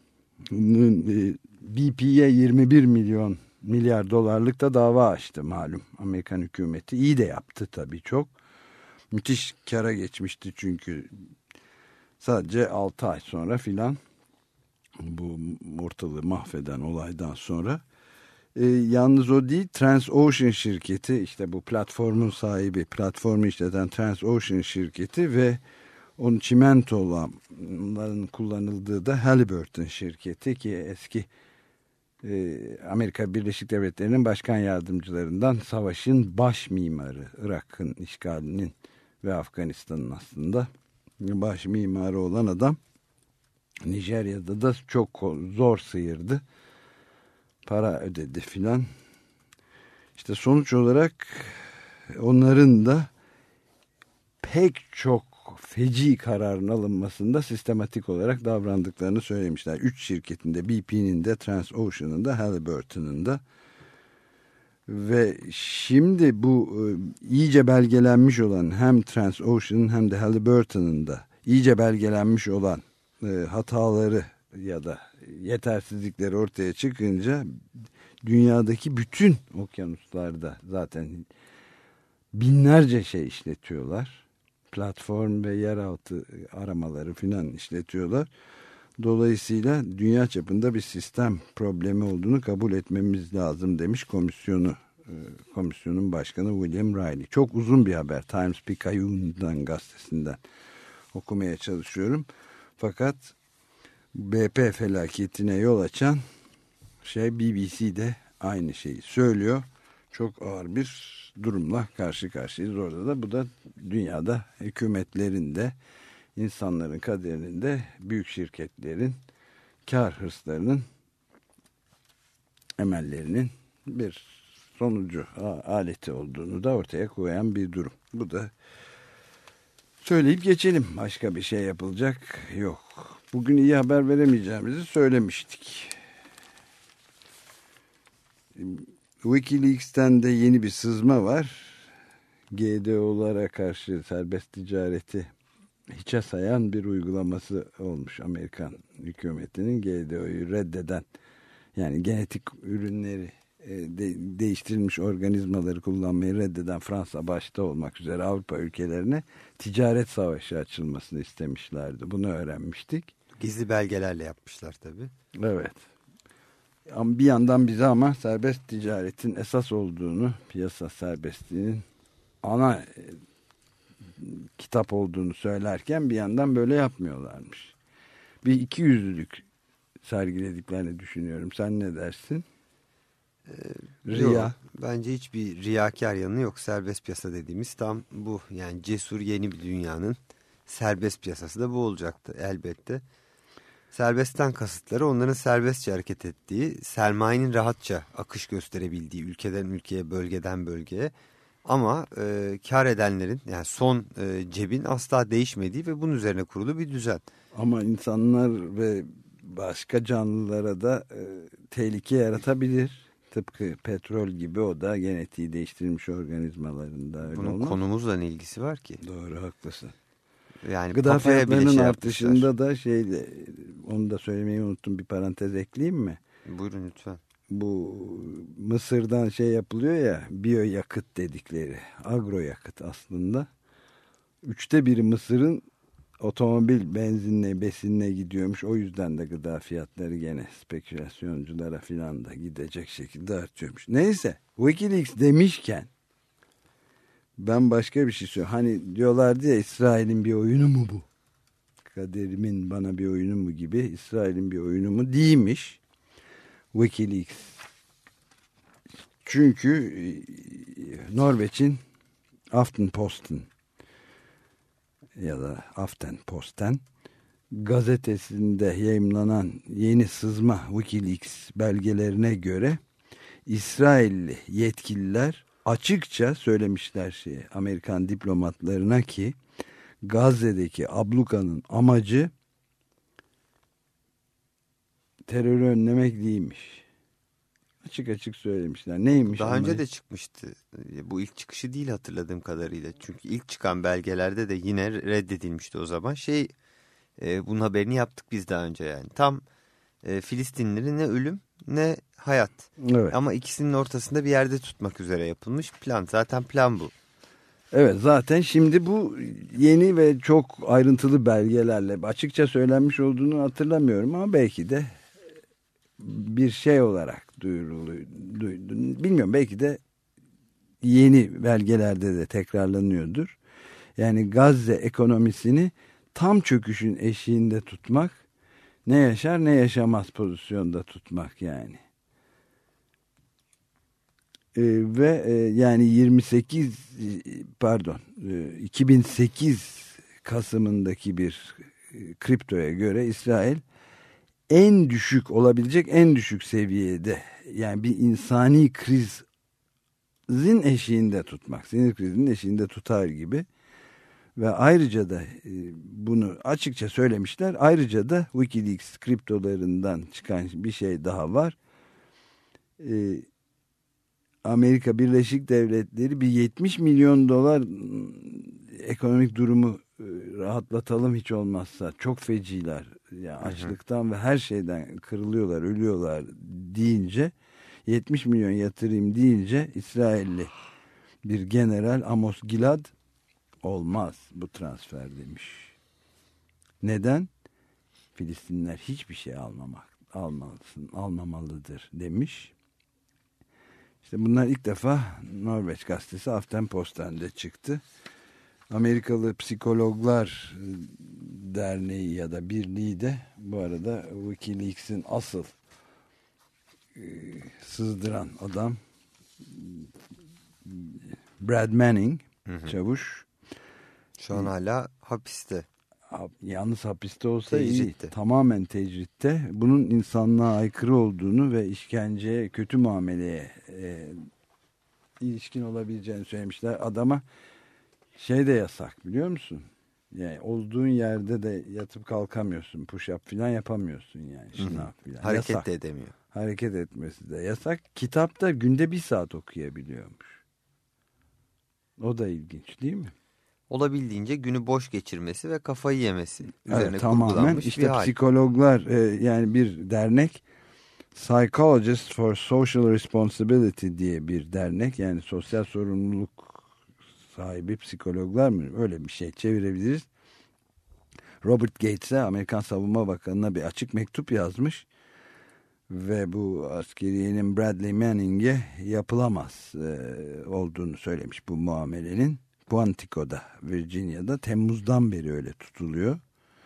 S2: B P'ye yirmi bir milyon milyar dolarlık da dava açtı malum Amerikan hükümeti. İyi de yaptı tabii çok. Müthiş kara geçmişti çünkü sadece altı ay sonra filan bu ortalığı mahveden olaydan sonra. E, yalnız o değil, Transocean şirketi, işte bu platformun sahibi, platformu işleten Transocean şirketi ve onun çimentoların kullanıldığı da Halliburton şirketi ki eski e, Amerika Birleşik Devletleri'nin başkan yardımcılarından, savaşın baş mimarı, Irak'ın işgalinin ve Afganistan'ın aslında baş mimarı olan adam Nijerya'da da çok zor sıyırdı. Para ödedi filan. İşte sonuç olarak onların da pek çok feci kararın alınmasında sistematik olarak davrandıklarını söylemişler. Üç şirketinde, B P'nin de, Transocean'ın da, Halliburton'ın da. Ve şimdi bu iyice belgelenmiş olan hem Transocean'ın hem de Halliburton'ın da iyice belgelenmiş olan e, hataları ya da yetersizlikleri ortaya çıkınca dünyadaki bütün okyanuslarda zaten binlerce şey işletiyorlar. Platform ve yeraltı aramaları filan işletiyorlar. Dolayısıyla dünya çapında bir sistem problemi olduğunu kabul etmemiz lazım demiş komisyonu, komisyonun başkanı William Riley. Çok uzun bir haber. Times Picayune'dan gazetesinden okumaya çalışıyorum. Fakat B P felaketine yol açan şey B B C'de aynı şeyi söylüyor. Çok ağır bir durumla karşı karşıyayız orada da. Bu da dünyada hükümetlerin de, insanların kaderinde, büyük şirketlerin kar hırslarının, emellerinin bir sonucu, aleti olduğunu da ortaya koyan bir durum. Bu da söyleyip geçelim. Başka bir şey yapılacak yok. Bugün iyi haber veremeyeceğimizi söylemiştik. WikiLeaks'ten de yeni bir sızma var. G D O'lara karşı serbest ticareti hiçe sayan bir uygulaması olmuş Amerikan hükümetinin. G D O'yu reddeden, yani genetik ürünleri, de, değiştirilmiş organizmaları kullanmayı reddeden Fransa başta olmak üzere Avrupa ülkelerine ticaret savaşı açılmasını istemişlerdi. Bunu öğrenmiştik.
S3: Gizli belgelerle yapmışlar tabii.
S2: Evet. Bir yandan bize ama serbest ticaretin esas olduğunu, piyasa serbestliğinin ana kitap olduğunu söylerken bir yandan böyle yapmıyorlarmış. Bir ikiyüzlülük sergilediklerini düşünüyorum. Sen ne dersin?
S3: Ee,
S2: Riya.
S3: Yok, bence hiçbir riyakar yanı yok. Serbest piyasa dediğimiz tam bu. Yani cesur yeni bir dünyanın serbest piyasası da bu olacaktı elbette. Serbestten kasıtları onların serbestçe hareket ettiği, sermayenin rahatça akış gösterebildiği ülkeden ülkeye, bölgeden bölgeye. Ama e, kar edenlerin, yani son e, cebin asla değişmediği ve bunun üzerine kurulu bir düzen.
S2: Ama insanlar ve başka canlılara da e, tehlike yaratabilir. Tıpkı petrol gibi, o da genetiği değiştirilmiş organizmalarında öyle
S3: Bunun
S2: olmaz.
S3: konumuzla ne ilgisi var ki?
S2: Doğru, haklısın.
S3: Yani
S2: Gıda fiyatlarının
S3: şey
S2: artışında
S3: yapmışlar.
S2: da şeyle, onu da söylemeyi unuttum, bir parantez ekleyeyim mi?
S3: Buyurun lütfen.
S2: Bu Mısır'dan şey yapılıyor ya, biyoyakıt dedikleri, agroyakıt aslında. Üçte biri Mısır'ın otomobil benzinle, besinle gidiyormuş. O yüzden de gıda fiyatları gene spekülasyonculara filan da gidecek şekilde artıyormuş. Neyse, Wikileaks demişken ben başka bir şey söyleyeyim. Hani diyorlardı ya, İsrail'in bir oyunu mu bu? Kaderimin bana bir oyunu mu gibi. İsrail'in bir oyunu mu? Değilmiş. Wikileaks. Çünkü Norveç'in Aftenposten ya da Aftenposten gazetesinde yayımlanan yeni sızma Wikileaks belgelerine göre İsrailli yetkililer açıkça söylemişler şeye, Amerikan diplomatlarına ki Gazze'deki ablukanın amacı terörü önlemek değilmiş. Açık açık söylemişler. Neymiş?
S3: Daha
S2: ama?
S3: önce de çıkmıştı. Bu ilk çıkışı değil hatırladığım kadarıyla. Çünkü ilk çıkan belgelerde de yine reddedilmişti o zaman. Şey, e, bunun haberini yaptık biz daha önce yani. Tam e, Filistinlileri ne ölüm ne hayat.
S2: Evet.
S3: Ama ikisinin ortasında bir yerde tutmak üzere yapılmış plan. Zaten plan bu.
S2: Evet, zaten şimdi bu yeni ve çok ayrıntılı belgelerle açıkça söylenmiş olduğunu hatırlamıyorum ama belki de bir şey olarak duyuruluyor. Bilmiyorum, belki de yeni belgelerde de tekrarlanıyordur. Yani Gazze ekonomisini tam çöküşün eşiğinde tutmak, ne yaşar ne yaşamaz pozisyonda tutmak yani. Ee, ve e, yani yirmi sekiz pardon e, iki bin sekiz Kasım'ındaki bir e, kriptoya göre İsrail en düşük olabilecek en düşük seviyede, yani bir insani krizin eşiğinde tutmak, sinir krizinin eşiğinde tutar gibi. Ve ayrıca da e, bunu açıkça söylemişler. Ayrıca da Wikileaks kriptolarından çıkan bir şey daha var. E, Amerika Birleşik Devletleri bir yetmiş milyon dolar ekonomik durumu e, rahatlatalım hiç olmazsa. Çok feciler. Yani açlıktan ve her şeyden kırılıyorlar, ölüyorlar deyince, yetmiş milyon yatırayım deyince İsrailli bir general Amos Gilad olmaz bu transfer demiş. Neden? Filistinler hiçbir şey almamak, almalısın, almamalıdır demiş. İşte bunlar ilk defa Norveç gazetesi Aftenposten'de çıktı. Amerikalı Psikologlar Derneği ya da Birliği de bu arada Wikileaks'in asıl e, sızdıran adam Brad Manning, hı hı. çavuş.
S3: Şu an hala hapiste.
S2: Yalnız hapiste olsa
S3: tecritte.
S2: iyi. Tamamen tecritte. Bunun insanlığa aykırı olduğunu ve işkenceye, kötü muameleye e, ilişkin olabileceğini söylemişler. Adama şey de yasak, biliyor musun? Yani olduğun yerde de yatıp kalkamıyorsun. Push-up falan yapamıyorsun yani. Şınav falan.
S3: Hareket
S2: yasak.
S3: de edemiyor.
S2: Hareket etmesi de yasak. Kitapta günde bir saat okuyabiliyormuş. O da ilginç değil mi?
S3: Olabildiğince günü boş geçirmesi ve kafayı yemesi üzerine
S2: evet, tamamen işte
S3: bir hal.
S2: Psikologlar e, yani bir dernek, Psychologists for Social Responsibility diye bir dernek, yani sosyal sorumluluk sahibi psikologlar mı, öyle bir şey çevirebiliriz. Robert Gates'e, Amerikan Savunma Bakanı'na bir açık mektup yazmış ve bu askeriyenin Bradley Manning'e yapılamaz e, olduğunu söylemiş bu muamelenin. Quantico'da, Virginia'da Temmuz'dan beri öyle tutuluyor.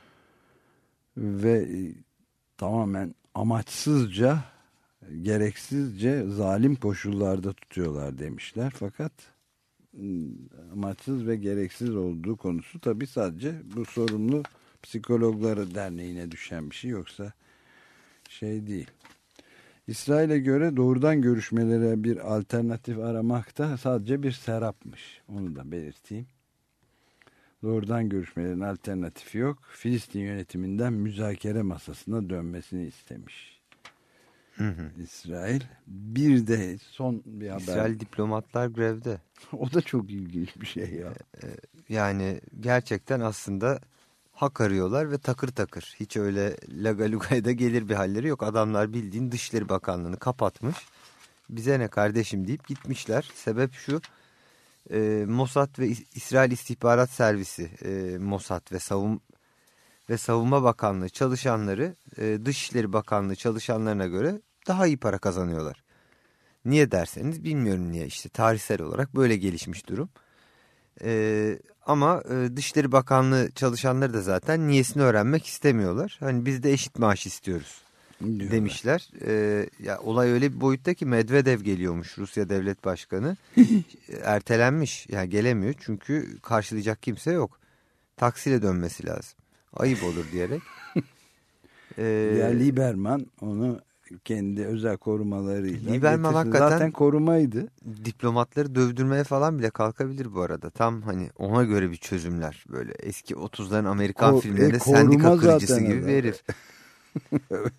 S2: Ve e, tamamen amaçsızca, gereksizce zalim koşullarda tutuyorlar demişler. Fakat amaçsız ve gereksiz olduğu konusu tabii sadece bu sorumlu psikologları derneğine düşen bir şey, yoksa şey değil. İsrail'e göre doğrudan görüşmelere bir alternatif aramak da sadece bir serapmış. Onu da belirteyim. Doğrudan görüşmelerin alternatifi yok. Filistin yönetiminden müzakere masasına dönmesini istemiş. Hı hı. İsrail. Bir de son bir haber.
S3: İsrail diplomatlar grevde.
S2: O da çok ilginç bir şey ya.
S3: Yani gerçekten aslında hak arıyorlar ve takır takır. Hiç öyle lagalugaya da gelir bir halleri yok. Adamlar bildiğin Dışişleri Bakanlığı'nı kapatmış. Bize ne kardeşim deyip gitmişler. Sebep şu: e, Mossad ve İsrail İstihbarat Servisi, e, Mossad ve savun ve Savunma Bakanlığı çalışanları e, Dışişleri Bakanlığı çalışanlarına göre daha iyi para kazanıyorlar. Niye derseniz bilmiyorum niye, işte tarihsel olarak böyle gelişmiş durum. Ee, ama e, Dışişleri Bakanlığı çalışanları da zaten niyesini öğrenmek istemiyorlar. Hani biz de eşit maaş istiyoruz diyorlar, demişler. Ee, ya olay öyle bir boyutta ki Medvedev geliyormuş, Rusya Devlet Başkanı. Ertelenmiş, yani gelemiyor çünkü karşılayacak kimse yok. Taksiyle dönmesi lazım. Ayıp olur diyerek.
S2: Ee, ya Lieberman onu kendi özel korumalarıyla
S3: Lieberman hakikaten
S2: zaten korumaydı.
S3: Diplomatları dövdürmeye falan bile kalkabilir bu arada. Tam hani ona göre bir çözümler. Böyle eski otuzların Amerikan Ko filmlerinde e, sendika kırıcısı gibi bir herif.
S2: Evet.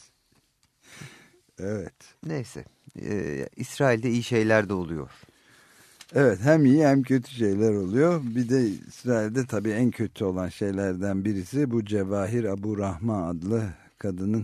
S2: Evet.
S3: Neyse. Ee, İsrail'de iyi şeyler de oluyor.
S2: Evet, hem iyi hem kötü şeyler oluyor. Bir de İsrail'de tabii en kötü olan şeylerden birisi bu Cevahir Abu Rahma adlı kadının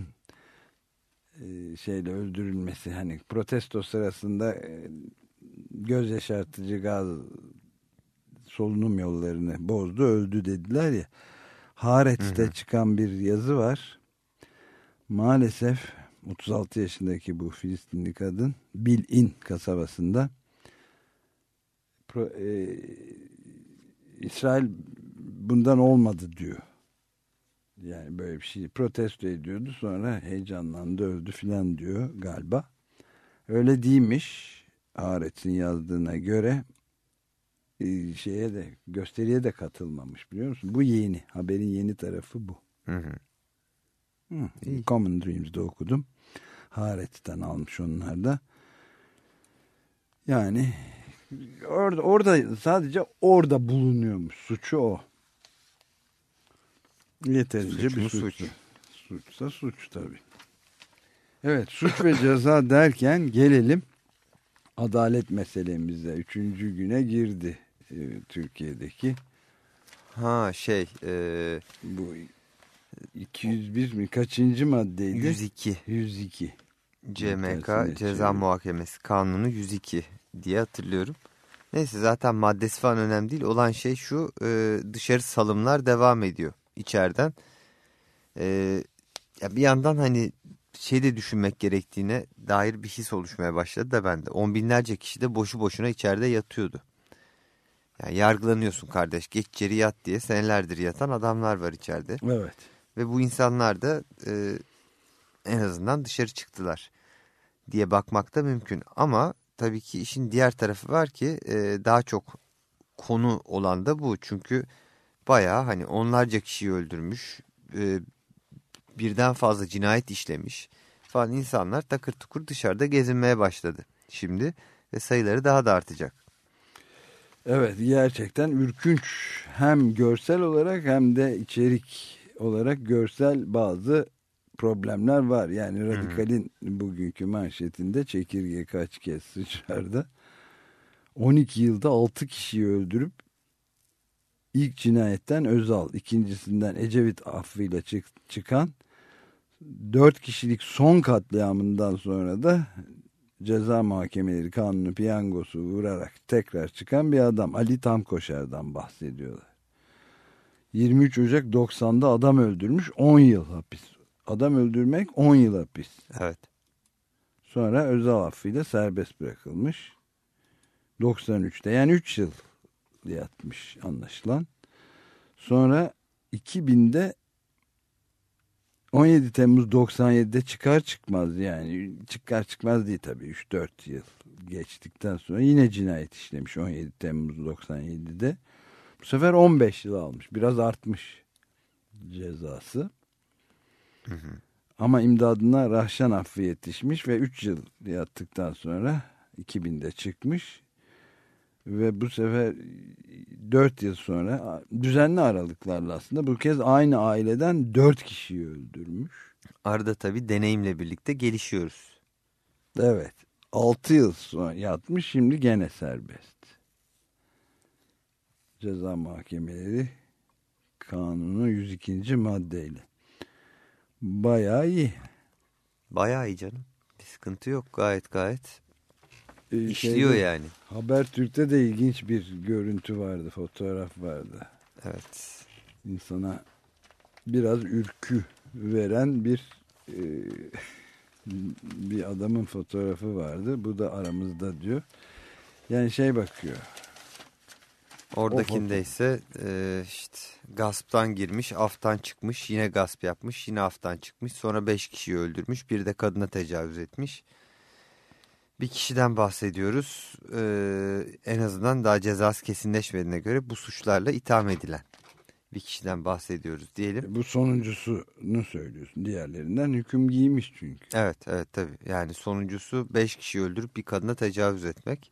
S2: şeyle öldürülmesi. Hani protesto sırasında göz yaşartıcı gaz solunum yollarını bozdu, öldü dediler ya. Haaretz'te hı hı. çıkan bir yazı var. Maalesef otuz altı yaşındaki bu Filistinli kadın Bil'in kasabasında pro, e, İsrail bundan olmadı diyor. Yani böyle bir şey protesto ediyordu, sonra heyecanlandı, öldü filan diyor galiba. Öyle değilmiş. Haaretz'in yazdığına göre e, şeye de, gösteriye de katılmamış, biliyor musun? Bu yeni, haberin yeni tarafı bu. Hı hı. Hı, Common Dreams'de okudum. Haaretz'ten almış onlar da. Yani orada, orada sadece orada bulunuyormuş. Suçu o. Yeterince suç bir suç. suç. Suçsa suç tabii. Evet, suç ve ceza derken gelelim adalet meselemize. Üçüncü güne girdi e, Türkiye'deki.
S3: Ha şey. E...
S2: Bu iki yüz bir mi? Kaçıncı maddeydi?
S3: yüz iki.
S2: yüz iki.
S3: C M K Ceza Muhakemesi Kanunu yüz iki diye hatırlıyorum. Neyse, zaten maddesi falan önemli değil. Olan şey şu: e, dışarı salımlar devam ediyor içeriden. E, ya bir yandan hani şey de düşünmek gerektiğine dair bir his oluşmaya başladı da bende. On binlerce kişi de boşu boşuna içeride yatıyordu. Yani yargılanıyorsun kardeş, geç içeri yat diye senelerdir yatan adamlar var içeride.
S2: Evet.
S3: Ve bu insanlar da e, en azından dışarı çıktılar diye bakmak da mümkün. Ama tabii ki işin diğer tarafı var ki e, daha çok konu olan da bu. Çünkü bayağı hani onlarca kişiyi öldürmüş, e, birden fazla cinayet işlemiş falan insanlar takır tukur dışarıda gezinmeye başladı şimdi ve sayıları daha da artacak. Evet,
S2: gerçekten ürkünç, hem görsel olarak hem de içerik olarak görsel bazı problemler var. Yani Radikal'in hmm. bugünkü manşetinde çekirge kaç kez sıçrardı. on iki yılda altı kişiyi öldürüp ilk cinayetten Özal, ikincisinden Ecevit affıyla çık, çıkan dört kişilik son katliamından sonra da ceza muhakemeleri kanunu piyangosu vurarak tekrar çıkan bir adam, Ali Tamkoşar'dan bahsediyorlar. yirmi üç Ocak doksanda adam öldürmüş, on yıl hapis. Adam öldürmek on yıl hapis.
S3: Evet.
S2: Sonra Özal affıyla serbest bırakılmış. doksan üçte, yani üç yıl yatmış anlaşılan. Sonra iki binde on yedi Temmuz doksan yedide çıkar çıkmaz, yani çıkar çıkmaz değil tabii, üç dört yıl geçtikten sonra yine cinayet işlemiş on yedi Temmuz doksan yedide. Bu sefer on beş yıl almış. Biraz artmış cezası.
S3: Hı hı.
S2: Ama imdadına Rahşan affı yetişmiş ve üç yıl yattıktan sonra iki binde çıkmış. Ve bu sefer dört yıl sonra düzenli aralıklarla aslında bu kez aynı aileden dört kişiyi öldürmüş.
S3: Arada tabii deneyimle birlikte gelişiyoruz.
S2: Evet. altı yıl sonra yatmış, şimdi gene serbest. Ceza Mahkemeleri Kanunu yüz ikinci maddeyle. Bayağı iyi.
S3: Bayağı iyi canım. Bir sıkıntı yok, gayet gayet.
S2: Ee,
S3: İşliyor
S2: şeyde,
S3: yani.
S2: Habertürk'te de ilginç bir görüntü vardı, fotoğraf vardı.
S3: Evet.
S2: İnsana biraz ürkü veren bir e, bir adamın fotoğrafı vardı. Bu da aramızda diyor. Yani şey bakıyor.
S3: Oradakinde ise e, işte gasptan girmiş, aftan çıkmış, yine gasp yapmış, yine aftan çıkmış. Sonra beş kişiyi öldürmüş, bir de kadına tecavüz etmiş. Bir kişiden bahsediyoruz. Ee, en azından daha cezası kesinleşmediğine göre bu suçlarla itham edilen bir kişiden bahsediyoruz diyelim.
S2: Bu sonuncusunu söylüyorsun. Diğerlerinden hüküm giymiş çünkü.
S3: Evet, evet tabii. Yani sonuncusu beş kişi öldürüp bir kadına tecavüz etmek.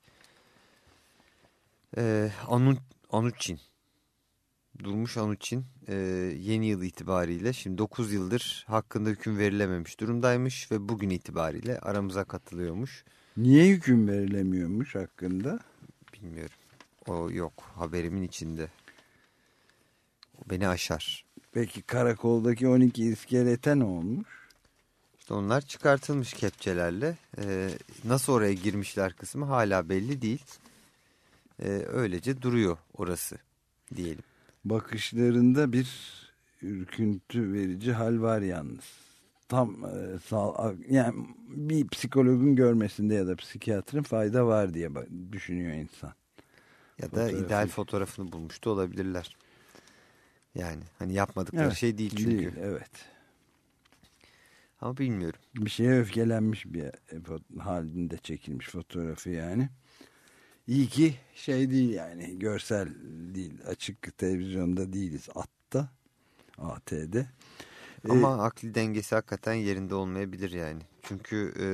S3: Ee, Anu, Anuçin. Durmuş Anuçin e, yeni yıl itibariyle şimdi dokuz yıldır hakkında hüküm verilememiş durumdaymış ve bugün itibariyle aramıza katılıyormuş.
S2: Niye hüküm verilemiyormuş hakkında?
S3: Bilmiyorum. O yok. Haberimin içinde. O beni aşar.
S2: Peki karakoldaki on iki iskelete ne olmuş?
S3: İşte onlar çıkartılmış kepçelerle. Ee, nasıl oraya girmişler kısmı hala belli değil. Ee, öylece duruyor orası diyelim.
S2: Bakışlarında bir ürküntü verici hal var yalnız. Tam e, sağ, yani bir psikologun görmesinde ya da psikiyatrın fayda var diye düşünüyor insan.
S3: Ya da
S2: Fotoğrafı.
S3: ideal fotoğrafını bulmuş da olabilirler. Yani hani yapmadıkları
S2: Evet,
S3: şey değil çünkü.
S2: Değil, evet.
S3: Ama bilmiyorum.
S2: Bir şeye öfkelenmiş bir halinde çekilmiş fotoğrafı yani. İyi ki şey değil yani, görsel değil, açık televizyonda değiliz, At'ta, A T'de.
S3: Ama
S2: ee,
S3: akli dengesi hakikaten yerinde olmayabilir yani. Çünkü e,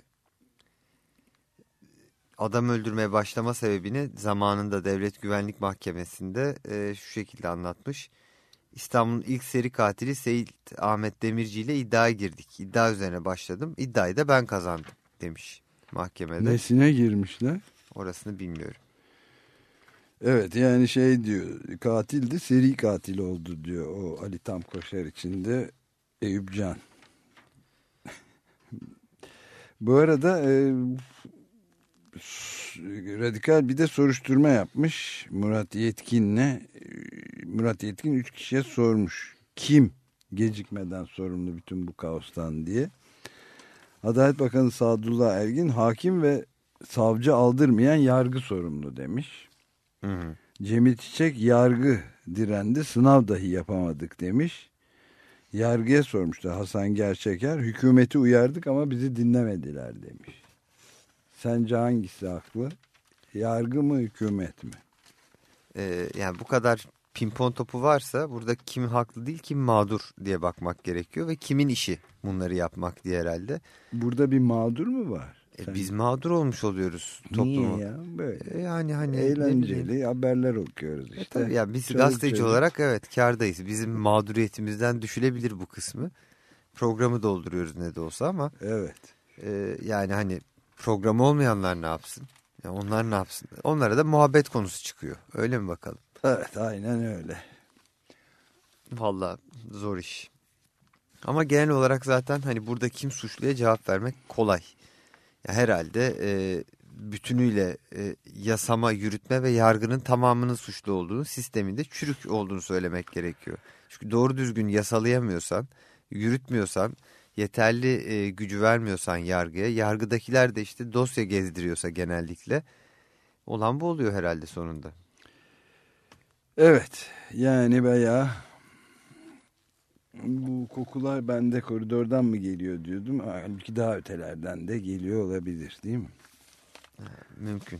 S3: adam öldürmeye başlama sebebini zamanında Devlet Güvenlik Mahkemesi'nde e, şu şekilde anlatmış. İstanbul'un ilk seri katili Seyit Ahmet Demirci ile iddiaya girdik. İddia üzerine başladım. İddiayı da ben kazandım demiş mahkemede.
S2: Nesine girmişler?
S3: Orasını bilmiyorum.
S2: Evet yani şey diyor, katildi, seri katil oldu diyor o Ali Tam Koşar içinde Eyüp Can. Bu arada e, radikal bir de soruşturma yapmış Murat Yetkin'le. Murat Yetkin üç kişiye sormuş. Kim gecikmeden sorumlu bütün bu kaostan diye. Adalet Bakanı Sadullah Ergin, hakim ve savcı aldırmayan yargı sorumlu demiş.
S3: Hı hı.
S2: Cemil Çiçek, yargı direndi, sınav dahi yapamadık demiş. Yargıya sormuşlar Hasan Gerçeker, hükümeti uyardık ama bizi dinlemediler demiş. Sence hangisi haklı? Yargı mı, hükümet mi?
S3: Ee, yani bu kadar pimpon topu varsa burada kim haklı değil kim mağdur diye bakmak gerekiyor ve kimin işi bunları yapmak diye herhalde.
S2: Burada bir mağdur mu var?
S3: E,
S2: Sen...
S3: Biz mağdur olmuş oluyoruz toplumu.
S2: Niye ya? Böyle.
S3: E, yani hani
S2: eğlenceli haberler okuyoruz işte.
S3: E, tabii ya biz
S2: çocuk
S3: gazeteci
S2: çocuk.
S3: olarak evet kârdayız. Bizim mağduriyetimizden düşülebilir bu kısmı. Programı dolduruyoruz ne de olsa ama.
S2: Evet.
S3: E, yani hani programı olmayanlar ne yapsın? Ya onlar ne yapsın? Onlara da muhabbet konusu çıkıyor. Öyle mi bakalım?
S2: Evet, aynen öyle.
S3: Vallahi zor iş. Ama genel olarak zaten hani burada kim suçluya cevap vermek kolay. Ya herhalde e, bütünüyle e, yasama, yürütme ve yargının tamamının suçlu olduğunu, sisteminde çürük olduğunu söylemek gerekiyor. Çünkü doğru düzgün yasalayamıyorsan, yürütmüyorsan, yeterli e, gücü vermiyorsan yargıya, yargıdakiler de işte dosya gezdiriyorsa genellikle olan bu oluyor herhalde sonunda.
S2: Evet, yani bayağı bu kokular bende koridordan mı geliyor diyordum. Halbuki daha ötelerden de geliyor olabilir, değil mi?
S3: Mümkün.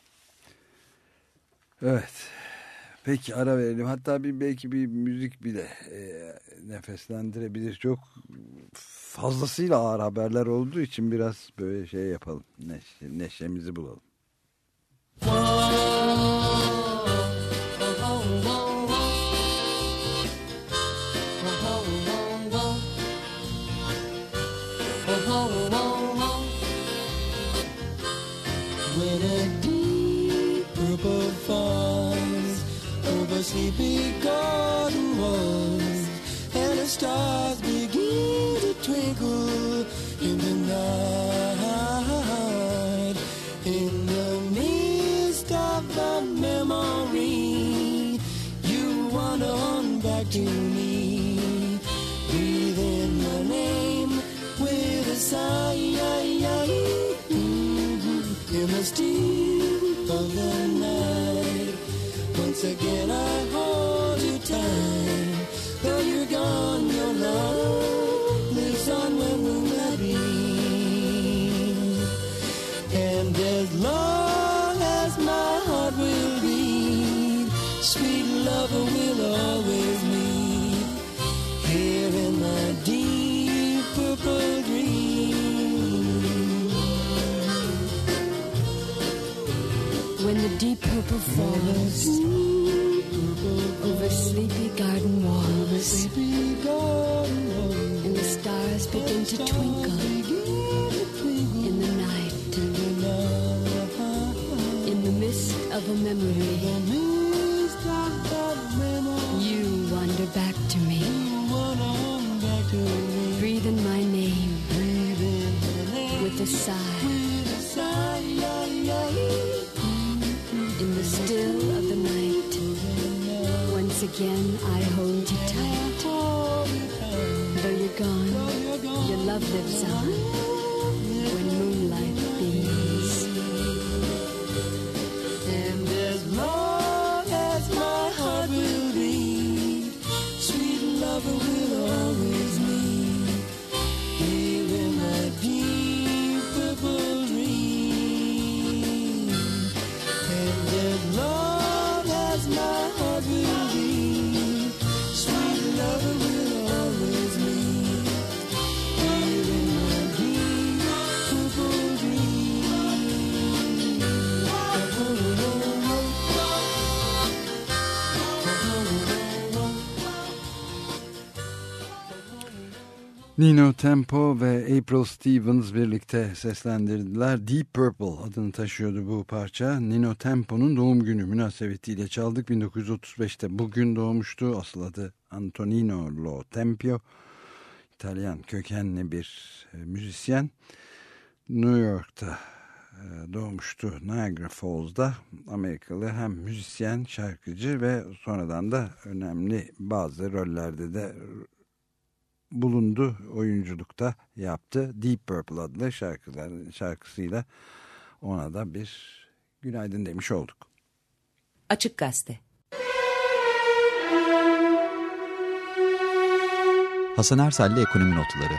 S2: Evet. Peki ara verelim. Hatta bir belki bir müzik bile e, nefeslendirebilir. Çok fazlasıyla ağır haberler olduğu için biraz böyle şey yapalım. Neşe, neşemizi bulalım.
S5: When a deep purple falls over sleepy garden walls, and the stars begin to twinkle in the night, in the midst of the memory, you wander on back to me, breathe in my name with a sigh. In the steam of the night, once again I hold you tight. Though you're gone, your love lives on when moonlight beams. And as long as my heart will beat, sweet lover will always meet here in my deep purple dream. When the deep purple falls over sleepy garden walls, and the stars begin to twinkle in the night, in the mist of a memory, you wander back to me, breathe in my name with a sigh. In the still of the night, once again I hold you tight. Though you're gone, your love lives on when moonlight beams. And as long as my heart will beat, sweet lover will always meet here in my deep purple dream. As long as my heart will beat, sweet lover will always meet here in my deep purple dream.
S2: Nino Tempo ve April Stevens birlikte seslendirdiler. Deep Purple adını taşıyordu bu parça. Nino Tempo'nun doğum günü münasebetiyle çaldık. bin dokuz yüz otuz beşte bugün doğmuştu. Asıl adı Antonino Lo Tempio. İtalyan kökenli bir e, müzisyen. New York'ta e, doğmuştu. Niagara Falls'da. Amerikalı hem müzisyen, şarkıcı ve sonradan da önemli bazı rollerde de bulundu, oyunculukta yaptı. Deep Purple adlı şarkılar, şarkısıyla ona da bir günaydın demiş olduk.
S1: Açık Gazete.
S6: Hasan Ersel'le Ekonomi Notları.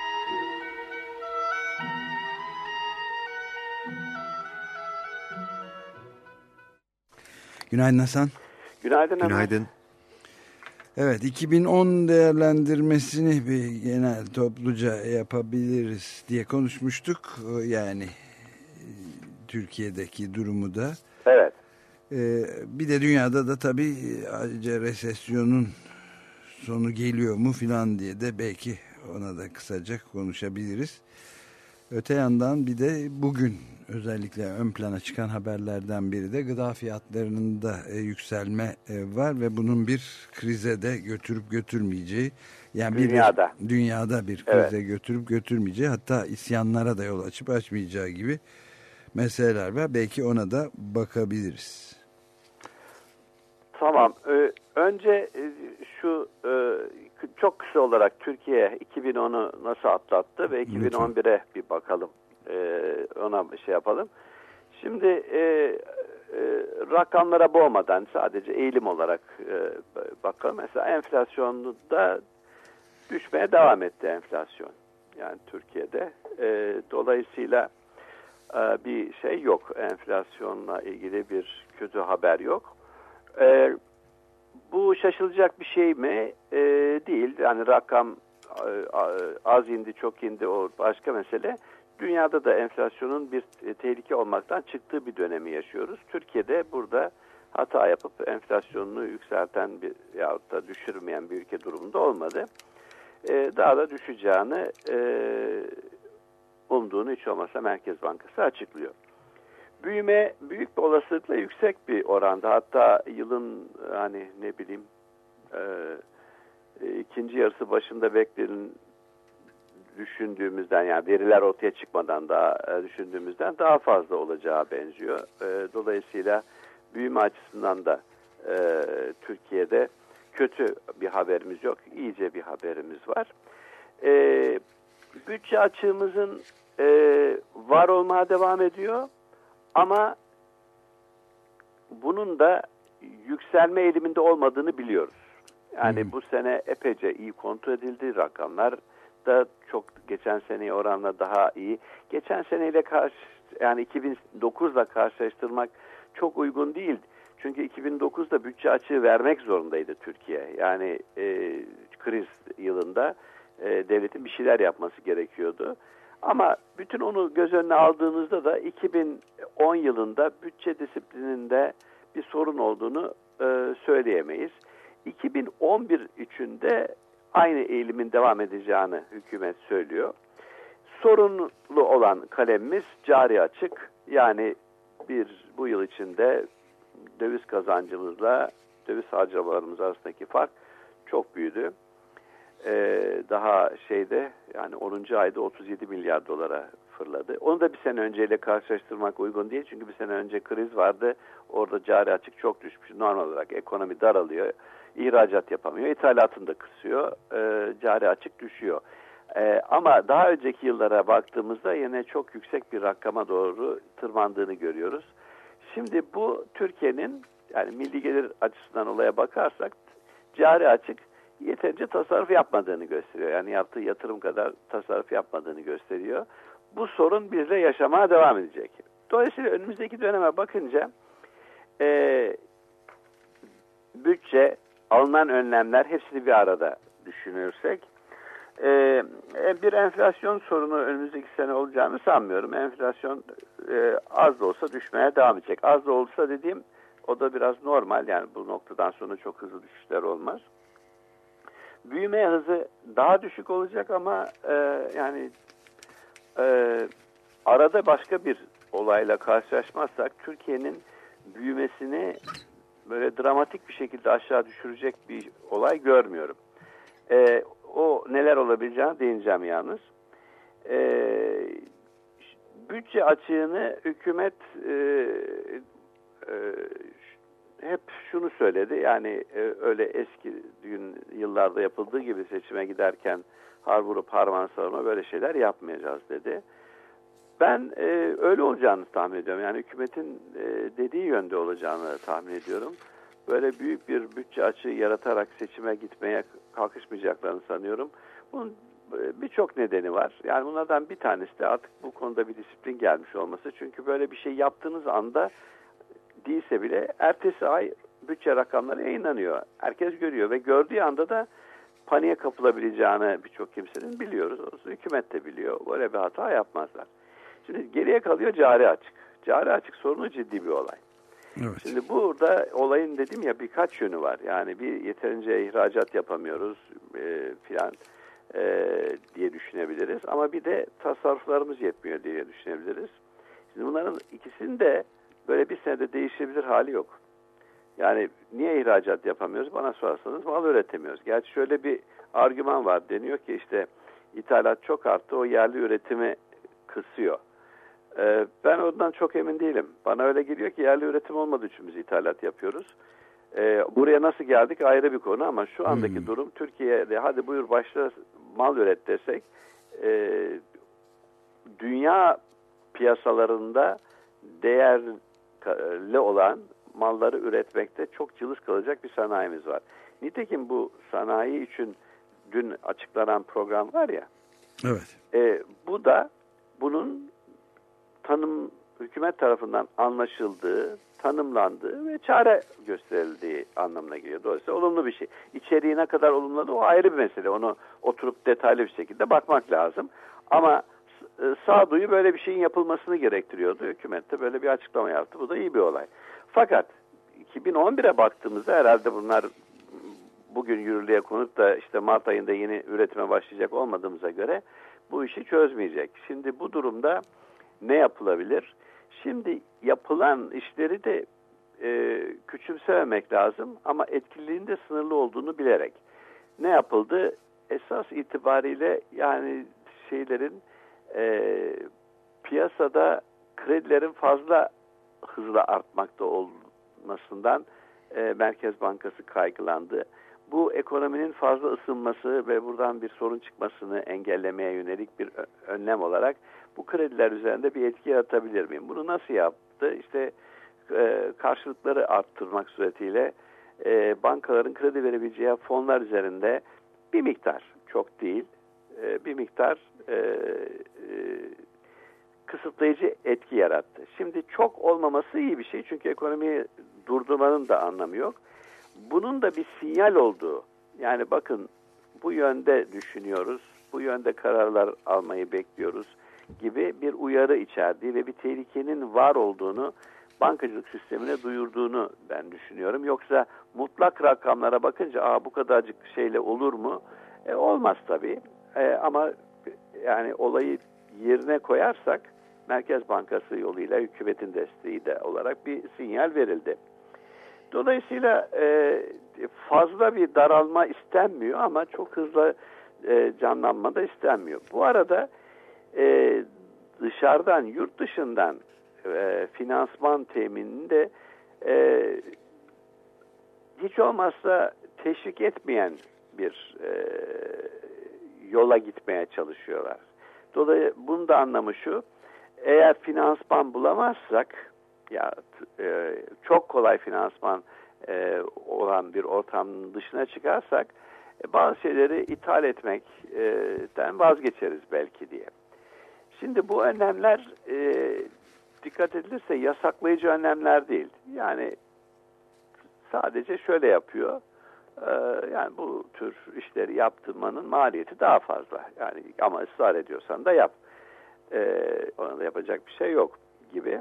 S2: Günaydın Hasan.
S7: Günaydın.
S3: Günaydın.
S2: Evet, iki bin on değerlendirmesini bir genel topluca yapabiliriz diye konuşmuştuk. Yani Türkiye'deki durumu da.
S7: Evet.
S2: Ee, bir de dünyada da tabii ayrıca resesyonun sonu geliyor mu filan diye de belki ona da kısaca konuşabiliriz. Öte yandan bir de bugün özellikle ön plana çıkan haberlerden biri de gıda fiyatlarının da e, yükselme e, var ve bunun bir krize de götürüp götürmeyeceği, yani
S7: dünyada
S2: bir, dünyada bir krize evet. götürüp götürmeyeceği, hatta isyanlara da yol açıp açmayacağı gibi meseleler var. Belki ona da bakabiliriz.
S7: Tamam. Ee, önce şu e, çok kısa olarak Türkiye iki bin onu nasıl atlattı ve iki bin on bire bir bakalım. Ee, ona bir şey yapalım. Şimdi e, rakamlara boğmadan sadece eğilim olarak e, bakalım. Mesela enflasyonda düşmeye devam etti enflasyon. Yani Türkiye'de. E, dolayısıyla e, bir şey yok. Enflasyonla ilgili bir kötü haber yok. E, bu şaşılacak bir şey mi? E, değil. Yani rakam e, az indi, çok indi, o başka mesele. Dünyada da enflasyonun bir tehlike olmaktan çıktığı bir dönemi yaşıyoruz. Türkiye'de burada hata yapıp enflasyonunu yükselten bir yahut da düşürmeyen bir ülke durumunda olmadı. Ee, daha da düşeceğini e, umduğunu hiç olmazsa Merkez Bankası açıklıyor. Büyüme büyük bir olasılıkla yüksek bir oranda. Hatta yılın hani ne bileyim e, ikinci yarısı başında beklenen düşündüğümüzden, yani veriler ortaya çıkmadan daha e, düşündüğümüzden daha fazla olacağı benziyor. E, dolayısıyla büyüme açısından da e, Türkiye'de kötü bir haberimiz yok. İyice bir haberimiz var. E, bütçe açığımızın e, var olmaya devam ediyor. Ama bunun da yükselme eğiliminde olmadığını biliyoruz. Yani hmm. bu sene epeyce iyi kontrol edildi. Rakamlar da çok geçen seneye oranla daha iyi. Geçen seneyle karşı, yani iki bin dokuzla karşılaştırmak çok uygun değil. Çünkü iki bin dokuzda bütçe açığı vermek zorundaydı Türkiye. Yani e, kriz yılında e, devletin bir şeyler yapması gerekiyordu. Ama bütün onu göz önüne aldığınızda da iki bin on yılında bütçe disiplininde bir sorun olduğunu e, söyleyemeyiz. iki bin on bir içinde aynı eğilimin devam edeceğini hükümet söylüyor. Sorunlu olan kalemimiz cari açık. Yani bir bu yıl içinde döviz kazancımızla döviz harcamalarımız arasındaki fark çok büyüdü. Ee, daha şeyde yani onuncu ayda otuz yedi milyar dolara fırladı. Onu da bir sene önceyle karşılaştırmak uygun değil. Çünkü bir sene önce kriz vardı. Orada cari açık çok düşmüş. Normal olarak ekonomi daralıyor. İhracat yapamıyor. İthalatını da kısıyor. E, cari açık düşüyor. E, ama daha önceki yıllara baktığımızda yine çok yüksek bir rakama doğru tırmandığını görüyoruz. Şimdi bu Türkiye'nin yani milli gelir açısından olaya bakarsak cari açık yeterince tasarruf yapmadığını gösteriyor. Yani yaptığı yatırım kadar tasarruf yapmadığını gösteriyor. Bu sorun bizle yaşamaya devam edecek. Dolayısıyla önümüzdeki döneme bakınca e, bütçe, alınan önlemler hepsini bir arada düşünürsek e, bir enflasyon sorunu önümüzdeki sene olacağını sanmıyorum. Enflasyon e, az da olsa düşmeye devam edecek. Az da olsa dediğim o da biraz normal, yani bu noktadan sonra çok hızlı düşüşler olmaz. Büyüme hızı daha düşük olacak ama e, yani e, arada başka bir olayla karşılaşmazsak Türkiye'nin büyümesini böyle dramatik bir şekilde aşağı düşürecek bir olay görmüyorum. E, o neler olabileceğine değineceğim yalnız. E, bütçe açığını hükümet e, e, hep şunu söyledi. Yani e, öyle eski gün yıllarda yapıldığı gibi seçime giderken har vurup harman savurma böyle şeyler yapmayacağız dedi. Ben e, öyle olacağını tahmin ediyorum. Yani hükümetin e, dediği yönde olacağını tahmin ediyorum. Böyle büyük bir bütçe açığı yaratarak seçime gitmeye kalkışmayacaklarını sanıyorum. Bunun e, birçok nedeni var. Yani bunlardan bir tanesi de artık bu konuda bir disiplin gelmiş olması. Çünkü böyle bir şey yaptığınız anda değilse bile ertesi ay bütçe rakamları yayınlanıyor. Herkes görüyor ve gördüğü anda da paniğe kapılabileceğini birçok kimsenin biliyoruz. Hükümet de biliyor. Böyle bir hata yapmazlar. Şimdi geriye kalıyor cari açık. Cari açık sorunu ciddi bir olay. Evet. Şimdi burada olayın dedim ya birkaç yönü var. Yani bir yeterince ihracat yapamıyoruz e, filan e, diye düşünebiliriz. Ama bir de tasarruflarımız yetmiyor diye düşünebiliriz. Şimdi bunların ikisinin de böyle bir senede değişebilir hali yok. Yani niye ihracat yapamıyoruz? Bana sorarsanız mal üretemiyoruz. Gerçi şöyle bir argüman var. Deniyor ki işte ithalat çok arttı, o yerli üretimi kısıyor. Ee, ben ondan çok emin değilim. Bana öyle geliyor ki yerli üretim olmadığı için biz ithalat yapıyoruz. Ee, buraya nasıl geldik ayrı bir konu ama şu andaki hmm. durum Türkiye'de hadi buyur başla mal üret desek e, dünya piyasalarında değer alakalı olan malları üretmekte çok cılız kalacak bir sanayimiz var. Nitekim bu sanayi için dün açıklanan program var ya.
S2: Evet.
S7: E, bu da bunun tanım hükümet tarafından anlaşıldığı, tanımlandığı ve çare gösterildiği anlamına geliyor. Dolayısıyla olumlu bir şey. İçeriği ne kadar olumladı o ayrı bir mesele. Onu oturup detaylı bir şekilde bakmak lazım. Ama sağduyu böyle bir şeyin yapılmasını gerektiriyordu. Hükümet de böyle bir açıklama yaptı. Bu da iyi bir olay. Fakat iki bin on bire baktığımızda herhalde bunlar bugün yürürlüğe konup da işte Mart ayında yeni üretime başlayacak olmadığımıza göre bu işi çözmeyecek. Şimdi bu durumda ne yapılabilir? Şimdi yapılan işleri de e, küçümsememek lazım ama etkililiğin de sınırlı olduğunu bilerek. Ne yapıldı? Esas itibariyle yani şeylerin e, piyasada kredilerin fazla hızla artmakta olmasından e, Merkez Bankası kaygılandı. Bu ekonominin fazla ısınması ve buradan bir sorun çıkmasını engellemeye yönelik bir önlem olarak bu krediler üzerinde bir etki yaratabilir miyim? Bunu nasıl yaptı? İşte e, karşılıkları arttırmak suretiyle e, bankaların kredi verebileceği fonlar üzerinde bir miktar, çok değil, e, bir miktar e, e, kısıtlayıcı etki yarattı. Şimdi çok olmaması iyi bir şey çünkü ekonomiyi durdurmanın da anlamı yok. Bunun da bir sinyal olduğu, yani bakın bu yönde düşünüyoruz, bu yönde kararlar almayı bekliyoruz gibi bir uyarı içerdiği ve bir tehlikenin var olduğunu bankacılık sistemine duyurduğunu ben düşünüyorum. Yoksa mutlak rakamlara bakınca aa bu kadarcık şeyle olur mu? E, olmaz tabii. E, ama yani olayı yerine koyarsak Merkez Bankası yoluyla hükümetin desteği de olarak bir sinyal verildi. Dolayısıyla e, fazla bir daralma istenmiyor ama çok hızlı e, canlanma da istenmiyor. Bu arada e, dışarıdan, yurt dışından e, finansman teminini de e, hiç olmazsa teşvik etmeyen bir e, yola gitmeye çalışıyorlar. Dolayısıyla bunun da anlamı şu, eğer finansman bulamazsak, ya e, çok kolay finansman e, olan bir ortamın dışına çıkarsak e, bazı şeyleri ithal etmekten vazgeçeriz belki diye. Şimdi bu önlemler e, dikkat edilirse yasaklayıcı önlemler değil. Yani sadece şöyle yapıyor. E, yani bu tür işleri yaptırmanın maliyeti daha fazla. Yani ama ısrar ediyorsan da yap. E, ona da yapacak bir şey yok gibi.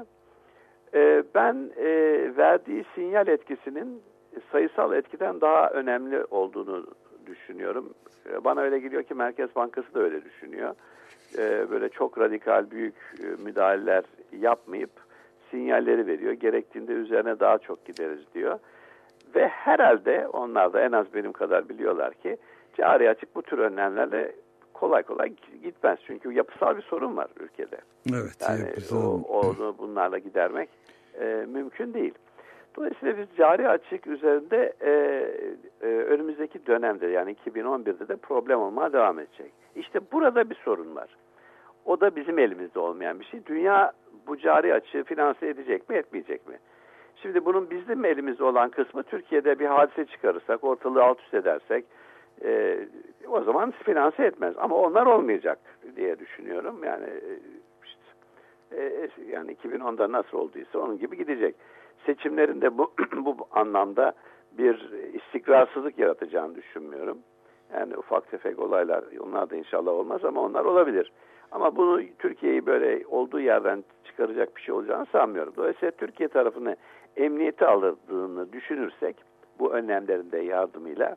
S7: Ben e, verdiği sinyal etkisinin sayısal etkiden daha önemli olduğunu düşünüyorum. Bana öyle geliyor ki Merkez Bankası da öyle düşünüyor. E, böyle çok radikal büyük müdahaleler yapmayıp sinyalleri veriyor. Gerektiğinde üzerine daha çok gideriz diyor. Ve herhalde onlar da en az benim kadar biliyorlar ki cari açık bu tür önlemlerle kolay kolay gitmez. Çünkü yapısal bir sorun var ülkede.
S2: Evet.
S7: Yani o, onu bunlarla gidermek e, mümkün değil. Dolayısıyla biz cari açık üzerinde e, e, önümüzdeki dönemde yani iki bin on birde de problem olmaya devam edecek. İşte burada bir sorun var. O da bizim elimizde olmayan bir şey. Dünya bu cari açığı finanse edecek mi, etmeyecek mi? Şimdi bunun bizim elimizde olan kısmı Türkiye'de bir hadise çıkarırsak, ortalığı alt üst edersek e, o zaman finanse etmez. Ama onlar olmayacak diye düşünüyorum. Yani işte, e, yani iki bin onda nasıl olduysa onun gibi gidecek. Seçimlerinde bu bu anlamda bir istikrarsızlık yaratacağını düşünmüyorum. Yani ufak tefek olaylar, onlar da inşallah olmaz ama onlar olabilir. Ama bunu Türkiye'yi böyle olduğu yerden çıkaracak bir şey olacağını sanmıyorum. Dolayısıyla Türkiye tarafını emniyete alırdığını düşünürsek bu önlemlerin de yardımıyla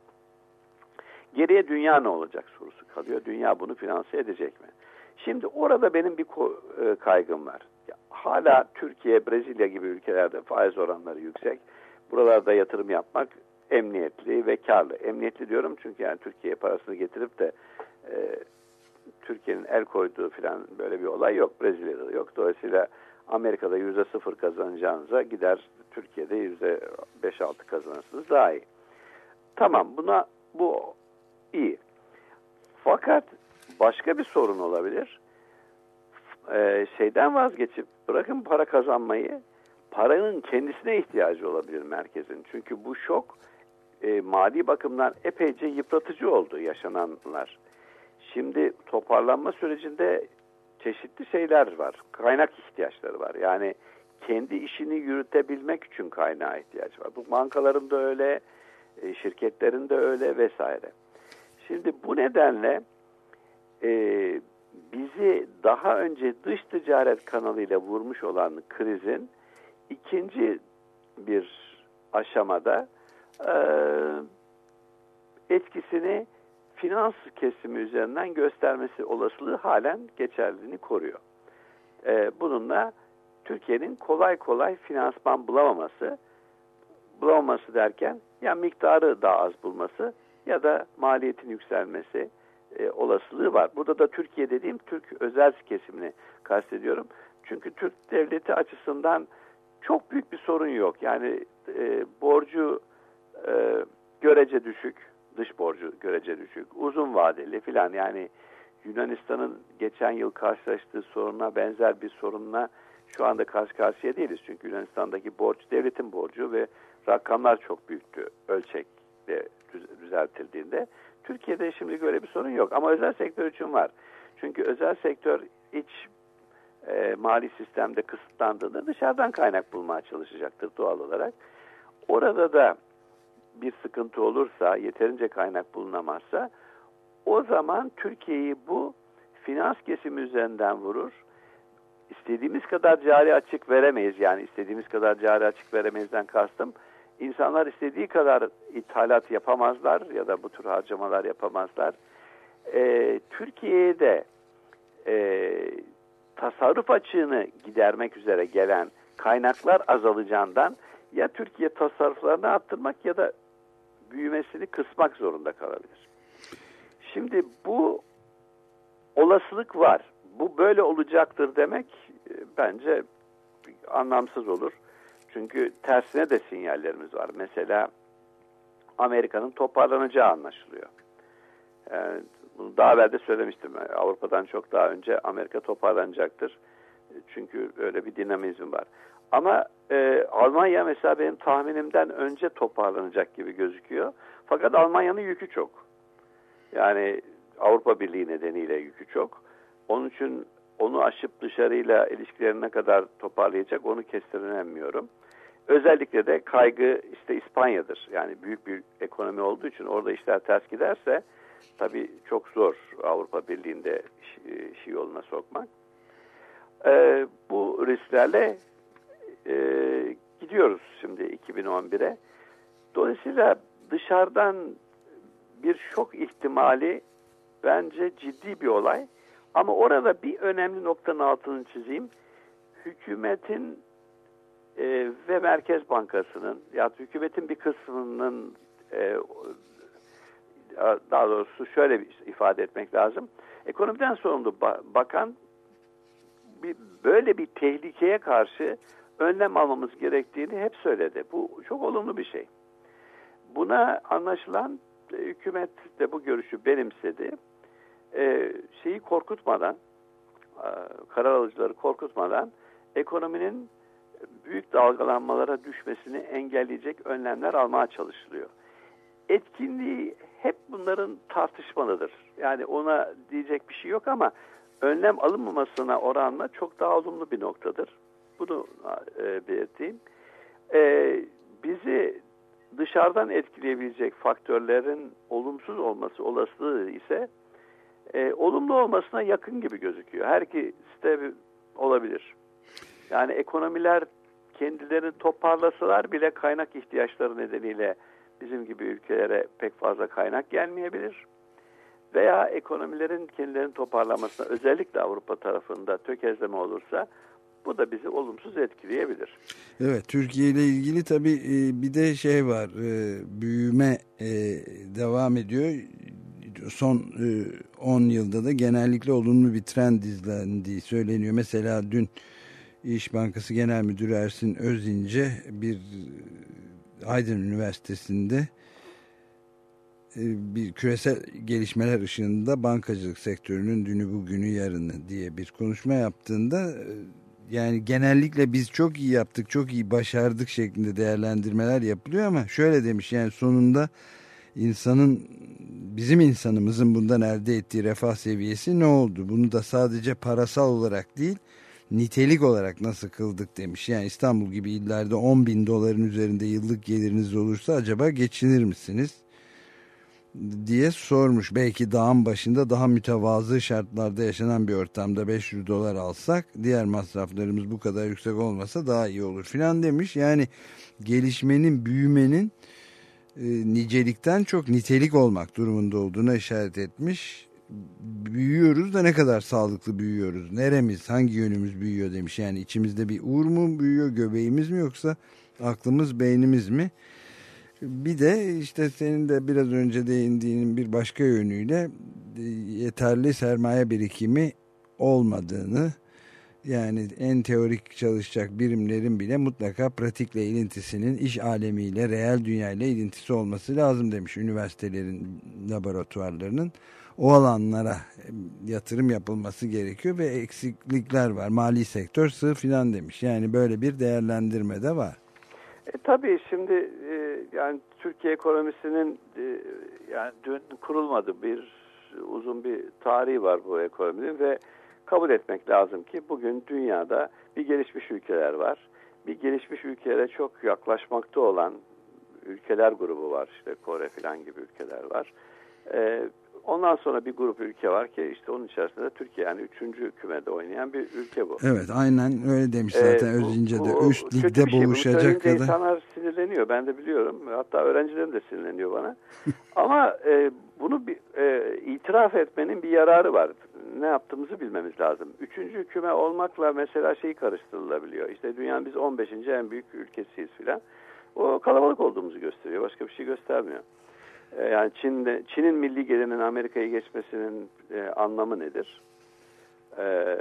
S7: geriye dünya ne olacak sorusu kalıyor. Dünya bunu finanse edecek mi? Şimdi orada benim bir kaygım var. Hala Türkiye, Brezilya gibi ülkelerde faiz oranları yüksek. Buralarda yatırım yapmak emniyetli ve karlı. Emniyetli diyorum çünkü yani Türkiye'ye parasını getirip de e, Türkiye'nin el koyduğu falan böyle bir olay yok. Brezilya'da da yok. Dolayısıyla Amerika'da yüzde sıfır kazanacağınıza gider Türkiye'de yüzde beş altı kazanırsınız daha iyi. Tamam, buna bu iyi. Fakat başka bir sorun olabilir. Ee, şeyden vazgeçip bırakın para kazanmayı, paranın kendisine ihtiyacı olabilir merkezin. Çünkü bu şok e, mali bakımdan epeyce yıpratıcı oldu yaşananlar. Şimdi toparlanma sürecinde çeşitli şeyler var. Kaynak ihtiyaçları var. Yani kendi işini yürütebilmek için kaynağa ihtiyaç var. Bu bankaların da öyle, e, şirketlerin de öyle vesaire. Şimdi bu nedenle e, bizi daha önce dış ticaret kanalıyla vurmuş olan krizin ikinci bir aşamada e, etkisini finans kesimi üzerinden göstermesi olasılığı halen geçerliliğini koruyor. E, bununla Türkiye'nin kolay kolay finansman bulamaması, bulamaması derken ya miktarı daha az bulması ya da maliyetin yükselmesi e, olasılığı var. Burada da Türkiye dediğim Türk özel kesimini kastediyorum. Çünkü Türk devleti açısından çok büyük bir sorun yok. Yani e, borcu e, görece düşük, dış borcu görece düşük, uzun vadeli filan. Yani Yunanistan'ın geçen yıl karşılaştığı soruna benzer bir sorunla şu anda karşı karşıya değiliz. Çünkü Yunanistan'daki borç devletin borcu ve rakamlar çok büyüktü ölçekle düzeltildiğinde. Türkiye'de şimdi böyle bir sorun yok ama özel sektör için var. Çünkü özel sektör iç e, mali sistemde kısıtlandığında dışarıdan kaynak bulmaya çalışacaktır doğal olarak. Orada da bir sıkıntı olursa, yeterince kaynak bulunamazsa o zaman Türkiye'yi bu finans kesimi üzerinden vurur. İstediğimiz kadar cari açık veremeyiz. Yani istediğimiz kadar cari açık veremeyizden kastım. İnsanlar istediği kadar ithalat yapamazlar ya da bu tür harcamalar yapamazlar. Ee, Türkiye'ye de e, tasarruf açığını gidermek üzere gelen kaynaklar azalacağından ya Türkiye tasarruflarını arttırmak ya da büyümesini kısmak zorunda kalabilir. Şimdi bu olasılık var. Bu böyle olacaktır demek e, bence anlamsız olur. Çünkü tersine de sinyallerimiz var. Mesela Amerika'nın toparlanacağı anlaşılıyor. Yani bunu daha evvel de söylemiştim. Avrupa'dan çok daha önce Amerika toparlanacaktır. Çünkü öyle bir dinamizm var. Ama e, Almanya mesela benim tahminimden önce toparlanacak gibi gözüküyor. Fakat Almanya'nın yükü çok. Yani Avrupa Birliği nedeniyle yükü çok. Onun için onu aşıp dışarıyla ilişkilerini ne kadar toparlayacak onu kestiremiyorum. Özellikle de kaygı işte İspanya'dır. Yani büyük bir ekonomi olduğu için orada işler ters giderse tabii çok zor Avrupa Birliği'nde işi yoluna sokmak. Ee, bu risklerle e, gidiyoruz şimdi iki bin on bire. Dolayısıyla dışarıdan bir şok ihtimali bence ciddi bir olay. Ama orada bir önemli noktanın altını çizeyim. Hükümetin e, ve Merkez Bankası'nın ya hükümetin bir kısmının e, daha doğrusu şöyle bir ifade etmek lazım. Ekonomiden sorumlu bakan bir, böyle bir tehlikeye karşı önlem almamız gerektiğini hep söyledi. Bu çok olumlu bir şey. Buna anlaşılan e, hükümet de bu görüşü benimsedi. Ee, şeyi korkutmadan, karar alıcıları korkutmadan ekonominin büyük dalgalanmalara düşmesini engelleyecek önlemler almaya çalışılıyor. Etkinliği hep bunların tartışmalıdır. Yani ona diyecek bir şey yok ama önlem alınmamasına oranla çok daha olumlu bir noktadır. Bunu e, belirteyim. E, bizi dışarıdan etkileyebilecek faktörlerin olumsuz olması olasılığı ise E, olumlu olmasına yakın gibi gözüküyor. Her ikisi de olabilir. Yani ekonomiler kendilerini toparlasalar bile kaynak ihtiyaçları nedeniyle bizim gibi ülkelere pek fazla kaynak gelmeyebilir. Veya ekonomilerin kendilerini toparlamasına özellikle Avrupa tarafında tökezleme olursa bu da bizi olumsuz etkileyebilir.
S2: Evet, Türkiye ile ilgili tabii bir de şey var, büyüme devam ediyor. Son on yılda da genellikle olumlu bir trend izlendiği söyleniyor. Mesela dün İş Bankası Genel Müdürü Ersin Özince bir Aydın Üniversitesi'nde bir küresel gelişmeler ışığında bankacılık sektörünün dünü bugünü yarını diye bir konuşma yaptığında yani genellikle biz çok iyi yaptık, çok iyi başardık şeklinde değerlendirmeler yapılıyor ama şöyle demiş, yani sonunda insanın, bizim insanımızın bundan elde ettiği refah seviyesi ne oldu? Bunu da sadece parasal olarak değil, nitelik olarak nasıl kıldık demiş. Yani İstanbul gibi illerde on bin doların üzerinde yıllık geliriniz olursa acaba geçinir misiniz diye sormuş. Belki dağın başında daha mütevazı şartlarda yaşanan bir ortamda beş yüz dolar alsak, diğer masraflarımız bu kadar yüksek olmasa daha iyi olur filan demiş. Yani gelişmenin, büyümenin e, nicelikten çok nitelik olmak durumunda olduğuna işaret etmiş. Büyüyoruz da ne kadar sağlıklı büyüyoruz, neremiz, hangi yönümüz büyüyor demiş. Yani içimizde bir uğur mu büyüyor, göbeğimiz mi, yoksa aklımız, beynimiz mi? Bir de işte senin de biraz önce değindiğinin bir başka yönüyle yeterli sermaye birikimi olmadığını, yani en teorik çalışacak birimlerin bile mutlaka pratikle ilintisinin, iş alemiyle, reel dünyayla ilintisi olması lazım demiş. Üniversitelerin, laboratuvarlarının o alanlara yatırım yapılması gerekiyor ve eksiklikler var. Mali sektör sığ filan demiş. Yani böyle bir değerlendirme de var.
S7: E, tabii şimdi e, yani Türkiye ekonomisinin e, yani dün kurulmadı, bir uzun bir tarihi var bu ekonominin ve kabul etmek lazım ki bugün dünyada bir gelişmiş ülkeler var. Bir gelişmiş ülkelere çok yaklaşmakta olan ülkeler grubu var. İşte Kore filan gibi ülkeler var. E, ondan sonra bir grup ülke var ki işte onun içerisinde de Türkiye, yani üçüncü kümede oynayan bir ülke bu.
S2: Evet, aynen öyle demiş zaten
S7: ee,
S2: Özünce de.
S7: Bu,
S2: üst ligde
S7: şey.
S2: boğuşacak kadar.
S7: İnsanlar sinirleniyor, ben de biliyorum. Hatta öğrencilerim de sinirleniyor bana. Ama e, bunu bir, e, itiraf etmenin bir yararı var. Ne yaptığımızı bilmemiz lazım. Üçüncü küme olmakla mesela şeyi karıştırılabiliyor. İşte dünyanın biz on beşinci en büyük ülkesiyiz filan. O kalabalık olduğumuzu gösteriyor. Başka bir şey göstermiyor. E, yani Çin'de, Çin'in milli gelirinin Amerika'yı geçmesinin e, anlamı nedir? E,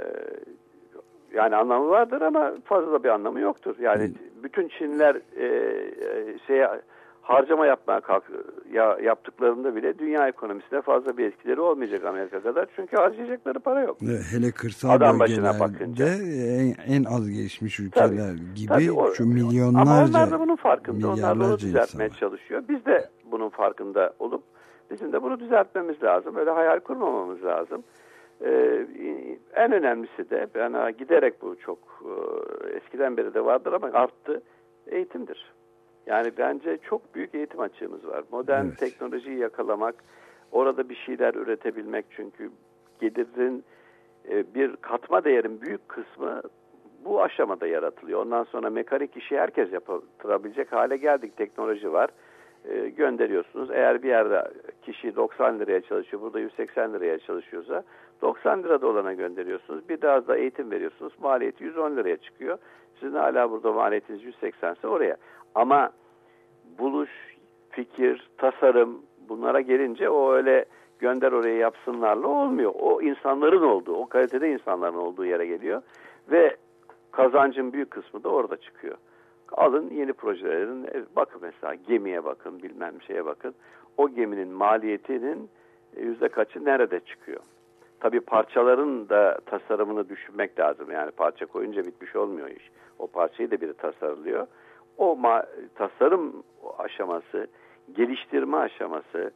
S7: yani anlamı vardır ama fazla da bir anlamı yoktur. Yani hmm. bütün Çinliler e, e, şeye harcama yapmaya kalk, ya, yaptıklarında bile dünya ekonomisine fazla bir etkileri olmayacak Amerika kadar. Çünkü harcayacakları para yok.
S2: Evet, hele kırsal
S7: Adam
S2: bölgelerde en, en az gelişmiş ülkeler tabii, gibi tabii o, şu milyonlarca,
S7: ama onlar da bunun farkında. Onlar da onu düzeltmeye
S2: insan
S7: çalışıyor. Biz de bunun farkında olup bizim de bunu düzeltmemiz lazım. Öyle hayal kurmamamız lazım. Ee, en önemlisi de ben giderek bu çok e, eskiden beri de vardır ama arttı, eğitimdir. Yani bence çok büyük eğitim açığımız var. Modern evet. teknolojiyi yakalamak, orada bir şeyler üretebilmek, çünkü gelirin e, bir katma değerin büyük kısmı bu aşamada yaratılıyor. Ondan sonra mekanik işi herkes yapabilecek hale geldik. Teknoloji var. E, gönderiyorsunuz. Eğer bir yerde kişi doksan liraya çalışıyor, burada yüz seksen liraya çalışıyorsa doksan lirada olana gönderiyorsunuz. Bir daha da eğitim veriyorsunuz. Maliyeti yüz on liraya çıkıyor. Sizin hala burada maliyetiniz yüz seksen ise oraya. Ama buluş, fikir, tasarım, bunlara gelince o öyle gönder oraya yapsınlarla olmuyor. O insanların olduğu, o kalitede insanların olduğu yere geliyor ve kazancın büyük kısmı da orada çıkıyor. Alın yeni projelerin, bakın mesela gemiye bakın, bilmem bir şeye bakın. O geminin maliyetinin yüzde kaçı nerede çıkıyor? Tabii parçaların da tasarımını düşünmek lazım. Yani parça koyunca bitmiş olmuyor iş. O parçayı da biri tasarlıyor. O ma- tasarım aşaması, geliştirme aşaması,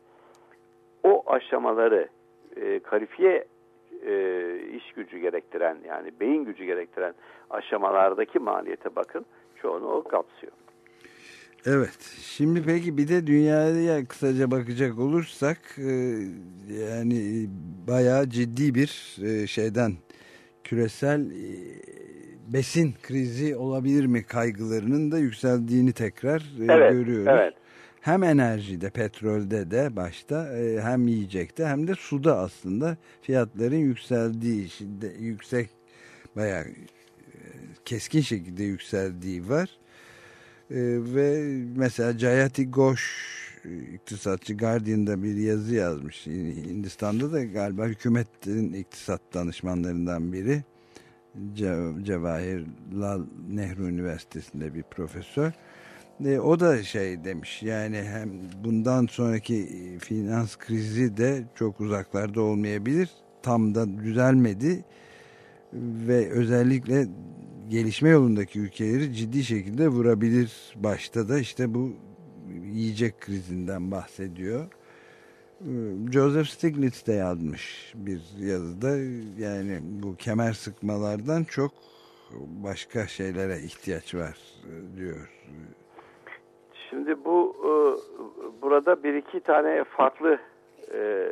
S7: o aşamaları e, kalifiye e, iş gücü gerektiren, yani beyin gücü gerektiren aşamalardaki maliyete bakın. Çoğunu o kapsıyor.
S2: Evet. Şimdi peki bir de dünyaya kısaca bakacak olursak e, yani bayağı ciddi bir e, şeyden, küresel e, besin krizi olabilir mi kaygılarının da yükseldiğini tekrar e,
S7: evet,
S2: görüyoruz. Evet. Hem enerjide, petrolde de başta e, hem yiyecekte hem de suda aslında fiyatların yükseldiği, şiddet, yüksek, bayağı e, keskin şekilde yükseldiği var. Ee, ve mesela Jayati Ghosh, iktisatçı, Guardian'da bir yazı yazmış. Hindistan'da da galiba hükümetin iktisat danışmanlarından biri. Cevahir Lal Nehru Üniversitesi'nde bir profesör. E, o da şey demiş, yani hem bundan sonraki finans krizi de çok uzaklarda olmayabilir. Tam da düzelmedi ve özellikle gelişme yolundaki ülkeleri ciddi şekilde vurabilir. Başta da işte bu yiyecek krizinden bahsediyor. Joseph Stiglitz de yazmış bir yazıda, yani bu kemer sıkmalardan çok başka şeylere ihtiyaç var diyor.
S7: Şimdi bu e, burada bir iki tane farklı e,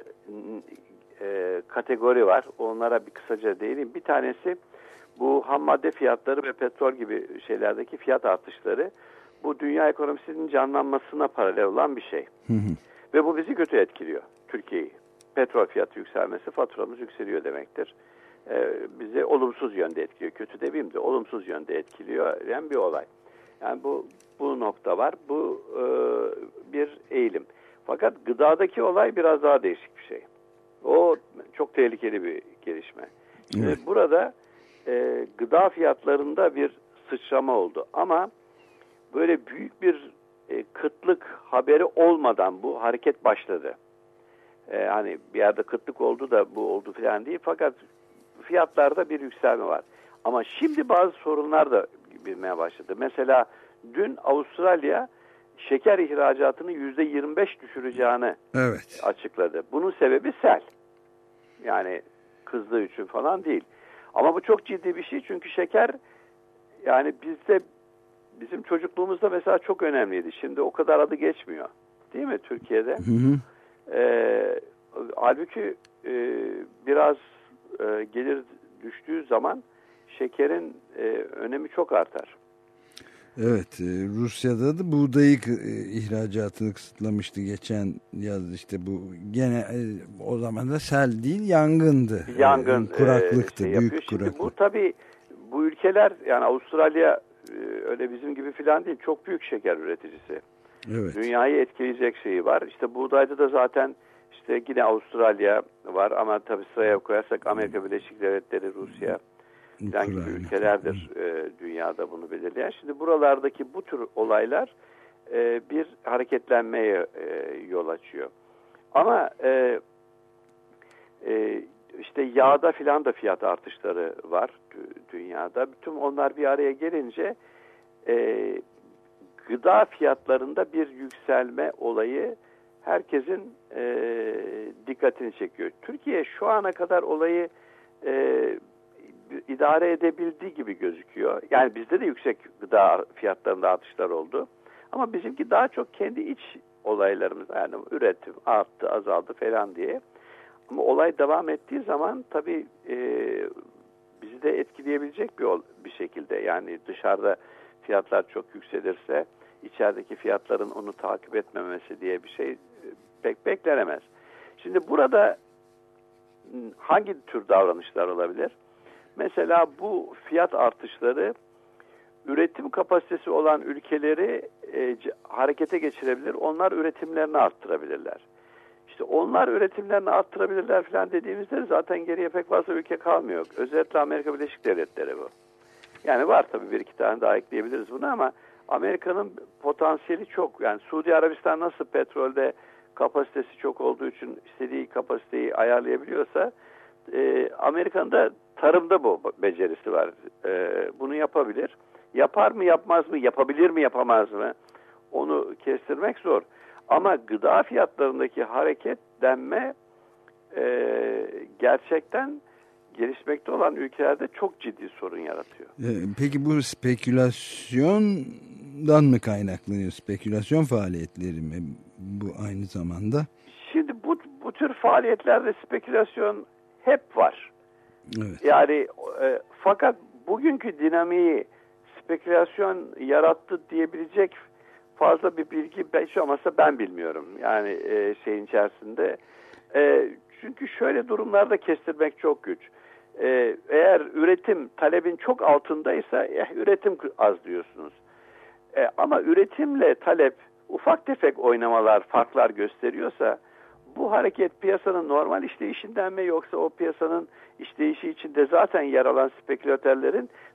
S7: e, kategori var. Onlara bir kısaca değineyim. Bir tanesi bu ham madde fiyatları ve petrol gibi şeylerdeki fiyat artışları. Bu dünya ekonomisinin canlanmasına paralel olan bir şey. Hı hı. Ve bu bizi kötü etkiliyor, Türkiye'yi. Petrol fiyatı yükselmesi faturamız yükseliyor demektir. Ee, bizi olumsuz yönde etkiliyor. Kötü demeyeyim de olumsuz yönde etkiliyor yani bir olay. Yani bu bu nokta var. Bu e, bir eğilim. Fakat gıdadaki olay biraz daha değişik bir şey. O çok tehlikeli bir gelişme. Şimdi evet. Burada e, gıda fiyatlarında bir sıçrama oldu. Ama böyle büyük bir e, kıtlık haberi olmadan bu hareket başladı. E, hani bir yerde kıtlık oldu da bu oldu falan değil. Fakat fiyatlarda bir yükselme var. Ama şimdi bazı sorunlar da bilmeye başladı. Mesela dün Avustralya şeker ihracatını yüzde yirmi beş düşüreceğini evet. açıkladı. Bunun sebebi sel. Yani kızdığı için falan değil. Ama bu çok ciddi bir şey çünkü şeker yani bizde bizim çocukluğumuzda mesela çok önemliydi. Şimdi o kadar adı geçmiyor. Değil mi Türkiye'de? Hı hı. Ee, halbuki e, biraz e, gelir düştüğü zaman şekerin e, önemi çok artar.
S2: Evet, Rusya'da da buğdayı ihracatını kısıtlamıştı geçen yaz, işte bu gene o zaman da sel değil yangındı.
S7: Yangın,
S2: kuraklıktı,
S7: e, şey
S2: büyük
S7: yapıyor.
S2: kuraklık.
S7: Şimdi bu tabii bu ülkeler yani Avustralya öyle bizim gibi filan değil, çok büyük şeker üreticisi. Evet. Dünyayı etkileyecek şeyi var. İşte buğdayda da zaten işte yine Avustralya var ama tabii sıraya koyarsak Amerika Birleşik Devletleri, Rusya filan gibi ülkelerdir e, dünyada bunu belirleyen. Şimdi buralardaki bu tür olaylar e, bir hareketlenmeye e, yol açıyor. Ama e, e, işte yağda filan da fiyat artışları var dünyada. Bütün onlar bir araya gelince e, gıda fiyatlarında bir yükselme olayı herkesin e, dikkatini çekiyor. Türkiye şu ana kadar olayı e, idare edebildiği gibi gözüküyor. Yani bizde de yüksek gıda fiyatlarında artışlar oldu. Ama bizimki daha çok kendi iç olaylarımız. Yani üretim arttı, azaldı falan diye. Ama olay devam ettiği zaman tabii e, bizi de etkileyebilecek bir, bir şekilde. Yani dışarıda fiyatlar çok yükselirse içerideki fiyatların onu takip etmemesi diye bir şey pek beklenemez. Şimdi burada hangi tür davranışlar olabilir? Mesela bu fiyat artışları üretim kapasitesi olan ülkeleri e, harekete geçirebilir. Onlar üretimlerini arttırabilirler. İşte onlar üretimlerini arttırabilirler falan dediğimizde zaten geriye pek fazla ülke kalmıyor. Özellikle Amerika Birleşik Devletleri bu. Yani var tabii bir iki tane daha ekleyebiliriz bunu ama Amerika'nın potansiyeli çok. Yani Suudi Arabistan nasıl petrolde kapasitesi çok olduğu için istediği kapasiteyi ayarlayabiliyorsa e, Amerika'nın da tarımda bu becerisi var. E, bunu yapabilir. Yapar mı yapmaz mı? Yapabilir mi yapamaz mı? Onu kestirmek zor. Ama gıda fiyatlarındaki hareketlenme e, gerçekten gelişmekte olan ülkelerde çok ciddi sorun yaratıyor.
S2: Peki bu spekülasyondan mı kaynaklanıyor? Spekülasyon faaliyetleri mi bu aynı zamanda?
S7: Şimdi bu, bu tür faaliyetlerde spekülasyon hep var. Evet. Yani e, fakat bugünkü dinamiği spekülasyon yarattı diyebilecek fazla bir bilgi hiç olmazsa ben bilmiyorum. Yani e, şeyin içerisinde. E, çünkü şöyle durumlarda kestirmek çok güç. E, eğer üretim talebin çok altındaysa eh, üretim az diyorsunuz. E, ama üretimle talep ufak tefek oynamalar, farklar gösteriyorsa bu hareket piyasanın normal işleyişinden mi yoksa o piyasanın işleyişi içinde zaten yer alan spekülatörlerin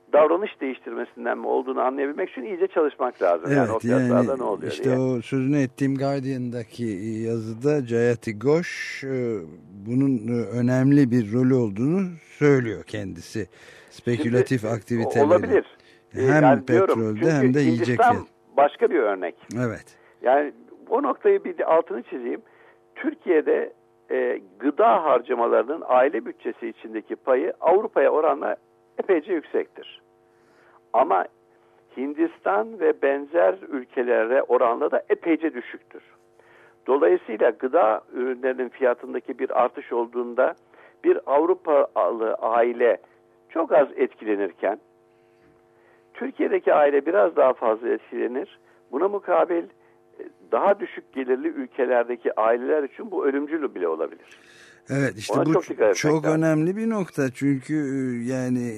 S7: davranış değiştirmesinden mi olduğunu anlayabilmek için iyice çalışmak lazım.
S2: Evet,
S7: yani o fiyatlarda
S2: yani
S7: ne oluyor
S2: işte
S7: diye.
S2: o sözünü ettiğim Guardian'daki yazıda Jayati Ghosh bunun önemli bir rolü olduğunu söylüyor kendisi. Spekülatif
S7: Şimdi,
S2: aktiviteleri.
S7: olabilir.
S2: Hem
S7: yani
S2: petrolde
S7: diyorum,
S2: hem de yiyecek.
S7: Hindistan başka bir örnek.
S2: Evet.
S7: Yani o noktayı bir de altını çizeyim. Türkiye'de e, gıda harcamalarının aile bütçesi içindeki payı Avrupa'ya oranla epeyce yüksektir. Ama Hindistan ve benzer ülkelere oranla da epeyce düşüktür. Dolayısıyla gıda ürünlerinin fiyatındaki bir artış olduğunda bir Avrupalı aile çok az etkilenirken Türkiye'deki aile biraz daha fazla etkilenir. Buna mukabil daha düşük gelirli ülkelerdeki aileler için bu ölümcül bile olabilir.
S2: Evet, işte
S7: Ona
S2: bu
S7: çok,
S2: çok önemli bir nokta çünkü yani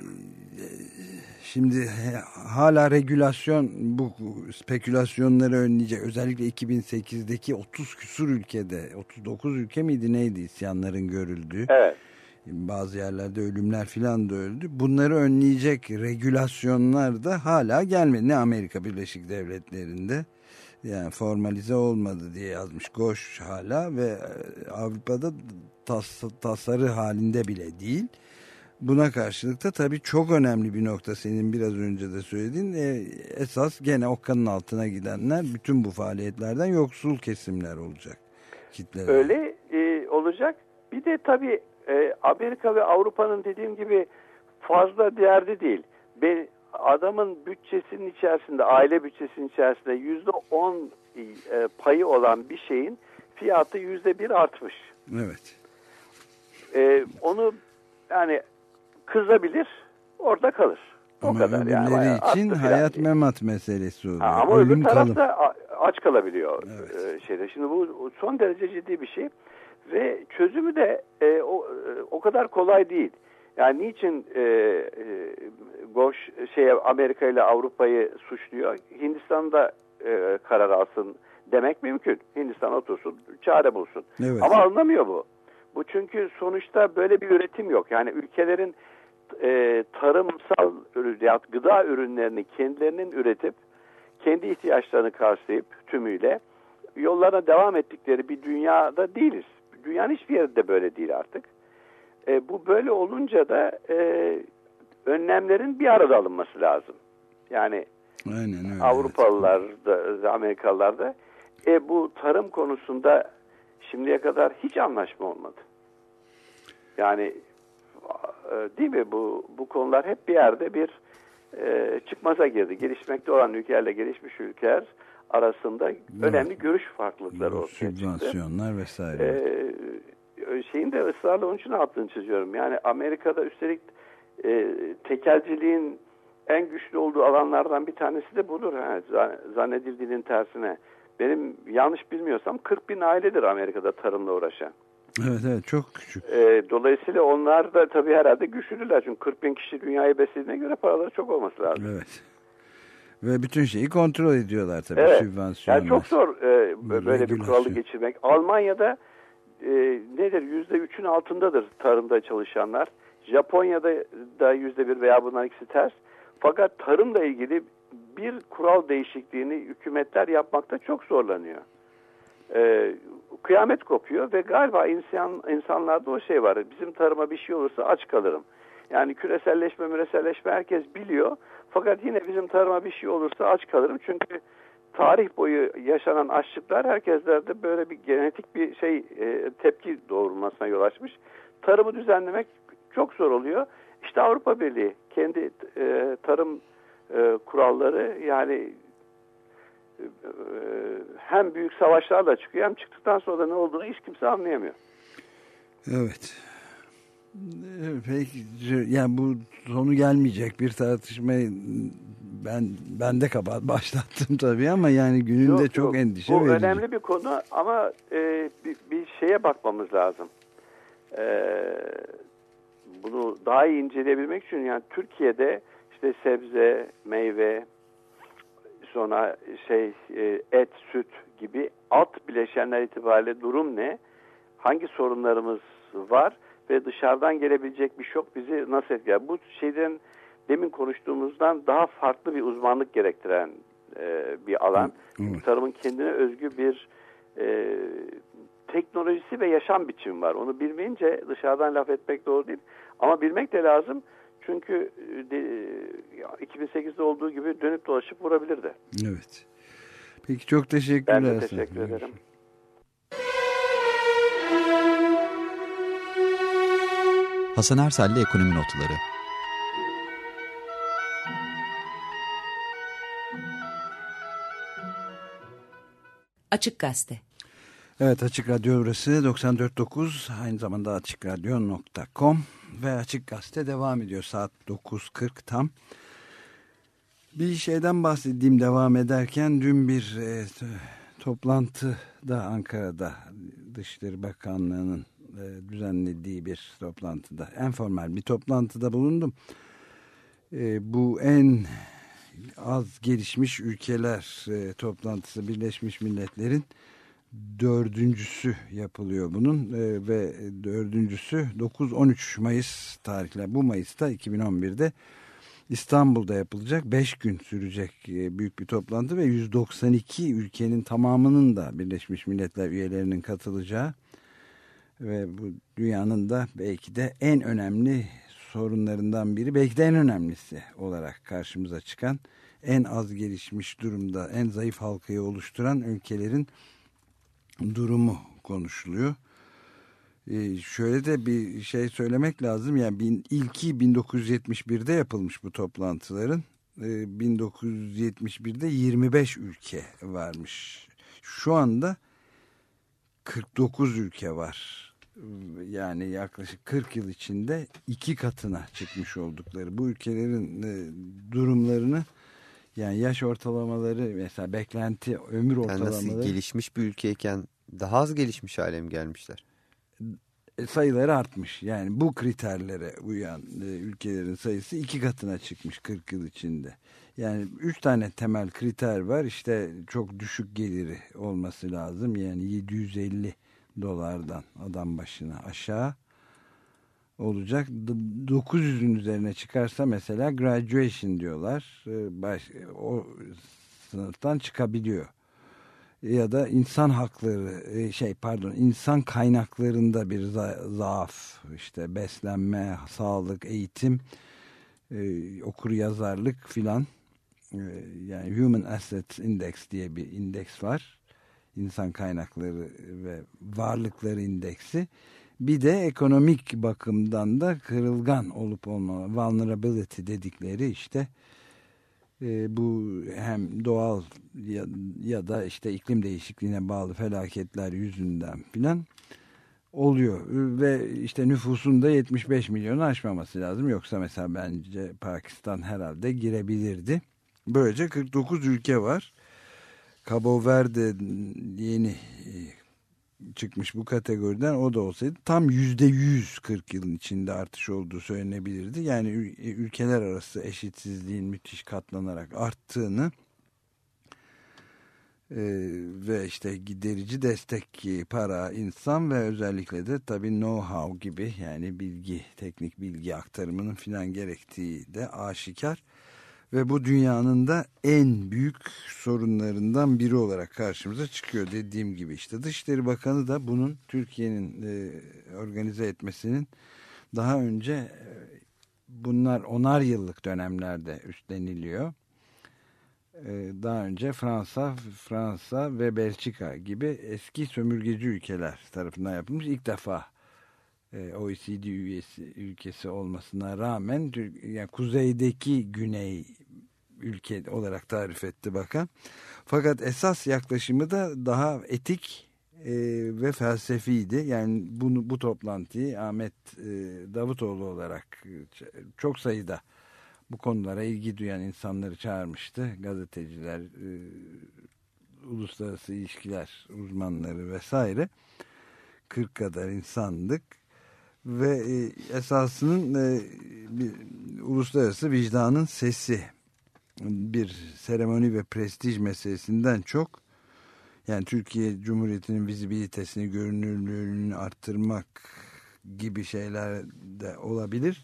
S2: şimdi hala regülasyon bu spekülasyonları önleyecek. Özellikle iki bin sekizdeki otuz küsur ülkede, otuz dokuz ülke miydi neydi isyanların görüldüğü.
S7: Evet.
S2: Bazı yerlerde ölümler filan da öldü. Bunları önleyecek regülasyonlar da hala gelmedi. Ne Amerika Birleşik Devletleri'nde yani formalize olmadı diye yazmış Ghosh hala ve Avrupa'da tas, tasarı halinde bile değil. Buna karşılık da tabii çok önemli bir nokta senin biraz önce de söylediğin e, esas gene okkanın altına gidenler bütün bu faaliyetlerden yoksul kesimler olacak. Kitleler.
S7: Öyle e, olacak. Bir de tabii e, Amerika ve Avrupa'nın dediğim gibi fazla derdi değil. Ben, adamın bütçesinin içerisinde, aile bütçesinin içerisinde yüzde on e, payı olan bir şeyin fiyatı yüzde bir artmış.
S2: Evet.
S7: E, onu yani kızabilir, orada kalır. O
S2: ama
S7: kadar yani.
S2: öbürleri için hayat
S7: değil.
S2: memat meselesi oluyor.
S7: Ha, ama
S2: ölüm
S7: öbür tarafta
S2: kalım.
S7: aç kalabiliyor.
S2: Evet.
S7: E, şeyde. Şimdi bu son derece ciddi bir şey ve çözümü de e, o, o kadar kolay değil. Yani niçin e, e, Ghosh şey Amerika ile Avrupa'yı suçluyor? Hindistan'da e, karar alsın demek mümkün. Hindistan otursun, çare bulsun.
S2: Evet.
S7: Ama anlamıyor bu. Bu çünkü sonuçta böyle bir üretim yok. Yani ülkelerin e, tarımsal ürün, ya gıda ürünlerini kendilerinin üretip kendi ihtiyaçlarını karşılayıp tümüyle yollarına devam ettikleri bir dünyada değiliz. Dünyanın hiçbir yerinde böyle değil artık. E, bu böyle olunca da e, önlemlerin bir arada alınması lazım. Yani
S2: aynen öyle,
S7: Avrupalılar da, Amerikalılar da e, bu tarım konusunda şimdiye kadar hiç anlaşma olmadı. Yani e, değil mi bu bu konular hep bir yerde bir e, çıkmaza girdi. Gelişmekte olan ülkelerle gelişmiş ülkeler arasında önemli görüş farklılıkları ortaya çıktı.
S2: Sübvansiyonlar vesaire.
S7: Ee, şeyin de ısrarla onun için altını çiziyorum. Yani Amerika'da üstelik e, tekelciliğin en güçlü olduğu alanlardan bir tanesi de budur. Ha, zannedildiğinin tersine. Benim yanlış bilmiyorsam kırk bin ailedir Amerika'da tarımla uğraşan.
S2: Evet evet çok küçük.
S7: E, dolayısıyla onlar da tabii herhalde güçlüdürler. Çünkü kırk bin kişi dünyayı beslediğine göre paraları çok olması lazım.
S2: Evet. Ve bütün şeyi kontrol ediyorlar tabii.
S7: Evet.
S2: Sübvansiyonlar.
S7: Yani çok zor e, böyle bir kuralı geçirmek. Almanya'da e, nedir? Yüzde üçün altındadır tarımda çalışanlar. Japonya'da da yüzde bir veya bunlar ikisi ters. Fakat tarımla ilgili bir kural değişikliğini hükümetler yapmakta çok zorlanıyor. E, kıyamet kopuyor ve galiba insan, insanlarda o şey var. Bizim tarıma bir şey olursa aç kalırım. Yani küreselleşme, müreselleşme herkes biliyor. Fakat yine bizim tarıma bir şey olursa aç kalırım. Çünkü tarih boyu yaşanan açlıklar herkeslerde böyle bir genetik bir şey e, tepki doğurmasına yol açmış. Tarımı düzenlemek çok zor oluyor. İşte Avrupa Birliği kendi e, tarım e, kuralları yani e, hem büyük savaşlarla çıkıyor hem çıktıktan sonra da ne olduğunu hiç kimse anlayamıyor.
S2: Evet. Peki yani bu sonu gelmeyecek bir tartışmayı ben ben de kabahat başlattım tabii ama yani gününde yok, çok yok. endişe verici.
S7: Bu önemli bir konu ama e, bir, bir şeye bakmamız lazım. E, bunu daha iyi inceleyebilmek için yani Türkiye'de işte sebze, meyve, sonra şey e, et, süt gibi alt bileşenler itibariyle durum ne? Hangi sorunlarımız var? Ve dışarıdan gelebilecek bir şok bizi nasıl etkiler? Bu şeyden demin konuştuğumuzdan daha farklı bir uzmanlık gerektiren e, bir alan.
S2: Evet.
S7: Tarımın kendine özgü bir e, teknolojisi ve yaşam biçimi var. Onu bilmeyince dışarıdan laf etmek doğru değil. Ama bilmek de lazım. Çünkü de, iki bin sekizde olduğu gibi dönüp dolaşıp vurabilir de.
S2: Evet. Peki çok teşekkürler.
S7: Ben de teşekkür ederim. Görüşürüz.
S6: Hasan Ersel'le Ekonomi Notları.
S1: Açık Gazete.
S2: Evet, Açık Radyo burası doksan dört nokta dokuz, aynı zamanda açık radyo nokta com ve Açık Gazete devam ediyor saat dokuz kırk tam. Bir şeyden bahsedeyim devam ederken, dün bir e, toplantıda Ankara'da Dışişleri Bakanlığı'nın e, düzenlediği bir toplantıda, enformal bir toplantıda bulundum. E, bu en az gelişmiş ülkeler e, toplantısı, Birleşmiş Milletler'in dördüncüsü yapılıyor bunun e, ve dördüncüsü dokuz on üç Mayıs tarihler. Bu Mayıs'ta iki bin on birde İstanbul'da yapılacak, beş gün sürecek e, büyük bir toplantı ve yüz doksan iki ülkenin tamamının da Birleşmiş Milletler üyelerinin katılacağı ve bu dünyanın da belki de en önemli sorunlarından biri, belki de en önemlisi olarak karşımıza çıkan, en az gelişmiş durumda, en zayıf halkayı oluşturan ülkelerin durumu konuşuluyor. Ee, şöyle de bir şey söylemek lazım. Yani bin, ilki bin dokuz yüz yetmiş birde yapılmış bu toplantıların. Ee, bin dokuz yüz yetmiş birde yirmi beş ülke varmış. Şu anda kırk dokuz ülke var. Yani yaklaşık kırk yıl içinde iki katına çıkmış oldukları bu ülkelerin e, durumlarını, yani yaş ortalamaları, mesela beklenti ömür ortalamaları.
S3: Yani nasıl gelişmiş bir ülkeyken daha az gelişmiş hale mi gelmişler?
S2: Sayıları artmış. Yani bu kriterlere uyan e, ülkelerin sayısı iki katına çıkmış kırk yıl içinde. Yani üç tane temel kriter var. İşte çok düşük geliri olması lazım. Yani yedi yüz elli dolardan adam başına aşağı olacak. dokuz yüzün üzerine çıkarsa mesela graduation diyorlar. Baş, o sınıftan çıkabiliyor. Ya da insan hakları, şey pardon, insan kaynaklarında bir za zaaf, işte beslenme, sağlık, eğitim, e, okur yazarlık filan. E, yani Human Assets Index diye bir indeks var. İnsan kaynakları ve varlıkları indeksi. Bir de ekonomik bakımdan da kırılgan olup olmama, vulnerability dedikleri, işte e, bu hem doğal ya, ya da işte iklim değişikliğine bağlı felaketler yüzünden filan oluyor. Ve işte nüfusun da yetmiş beş milyonu aşmaması lazım. Yoksa mesela bence Pakistan herhalde girebilirdi. Böylece kırk dokuz ülke var. Cabo Verde yeni çıkmış bu kategoriden, o da olsaydı tam yüzde yüz kırk yılın içinde artış olduğu söylenebilirdi. Yani ülkeler arası eşitsizliğin müthiş katlanarak arttığını e, ve işte giderici destek, para, insan ve özellikle de tabii know-how gibi, yani bilgi, teknik bilgi aktarımının filan gerektiği de aşikar. Ve bu dünyanın da en büyük sorunlarından biri olarak karşımıza çıkıyor. Dediğim gibi işte Dışişleri Bakanı da bunun, Türkiye'nin e, organize etmesinin daha önce e, bunlar onar yıllık dönemlerde üstleniliyor. E, daha önce Fransa, Fransa ve Belçika gibi eski sömürgeci ülkeler tarafından yapılmış, ilk defa O E C D üyesi ülkesi olmasına rağmen, yani kuzeydeki güney ülke olarak tarif etti bakan. Fakat esas yaklaşımı da daha etik e, ve felsefiydi. Yani bunu, bu toplantıyı Ahmet e, Davutoğlu olarak çok sayıda bu konulara ilgi duyan insanları çağırmıştı. Gazeteciler, e, uluslararası ilişkiler uzmanları vesaire. kırk kadar insandık. Ve e, esasının e, bir, uluslararası vicdanın sesi, bir seremoni ve prestij meselesinden çok, yani Türkiye Cumhuriyeti'nin vizibilitesini, görünürlüğünü arttırmak gibi şeyler de olabilir.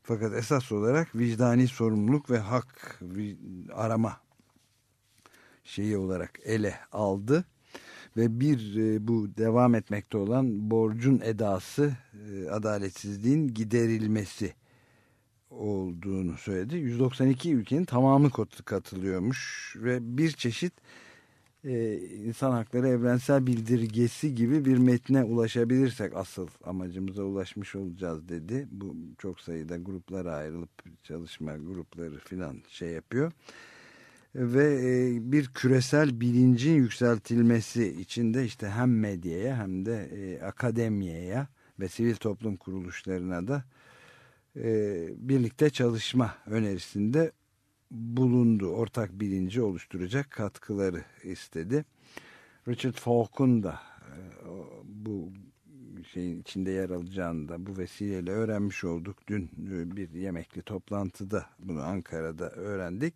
S2: Fakat esas olarak vicdani sorumluluk ve hak arama şeyi olarak ele aldı. Ve bir e, bu devam etmekte olan borcun edası, e, adaletsizliğin giderilmesi olduğunu söyledi. yüz doksan iki ülkenin tamamı katılıyormuş ve bir çeşit e, insan hakları evrensel bildirgesi gibi bir metne ulaşabilirsek asıl amacımıza ulaşmış olacağız dedi. Bu çok sayıda gruplara ayrılıp çalışma grupları filan şey yapıyor. Ve bir küresel bilincin yükseltilmesi için de işte hem medyaya hem de e, akademiyaya ve sivil toplum kuruluşlarına da e, birlikte çalışma önerisinde bulundu. Ortak bilinci oluşturacak katkıları istedi. Richard Falk'un da e, bu şeyin içinde yer alacağını da bu vesileyle öğrenmiş olduk. Dün bir yemekli toplantıda bunu Ankara'da öğrendik.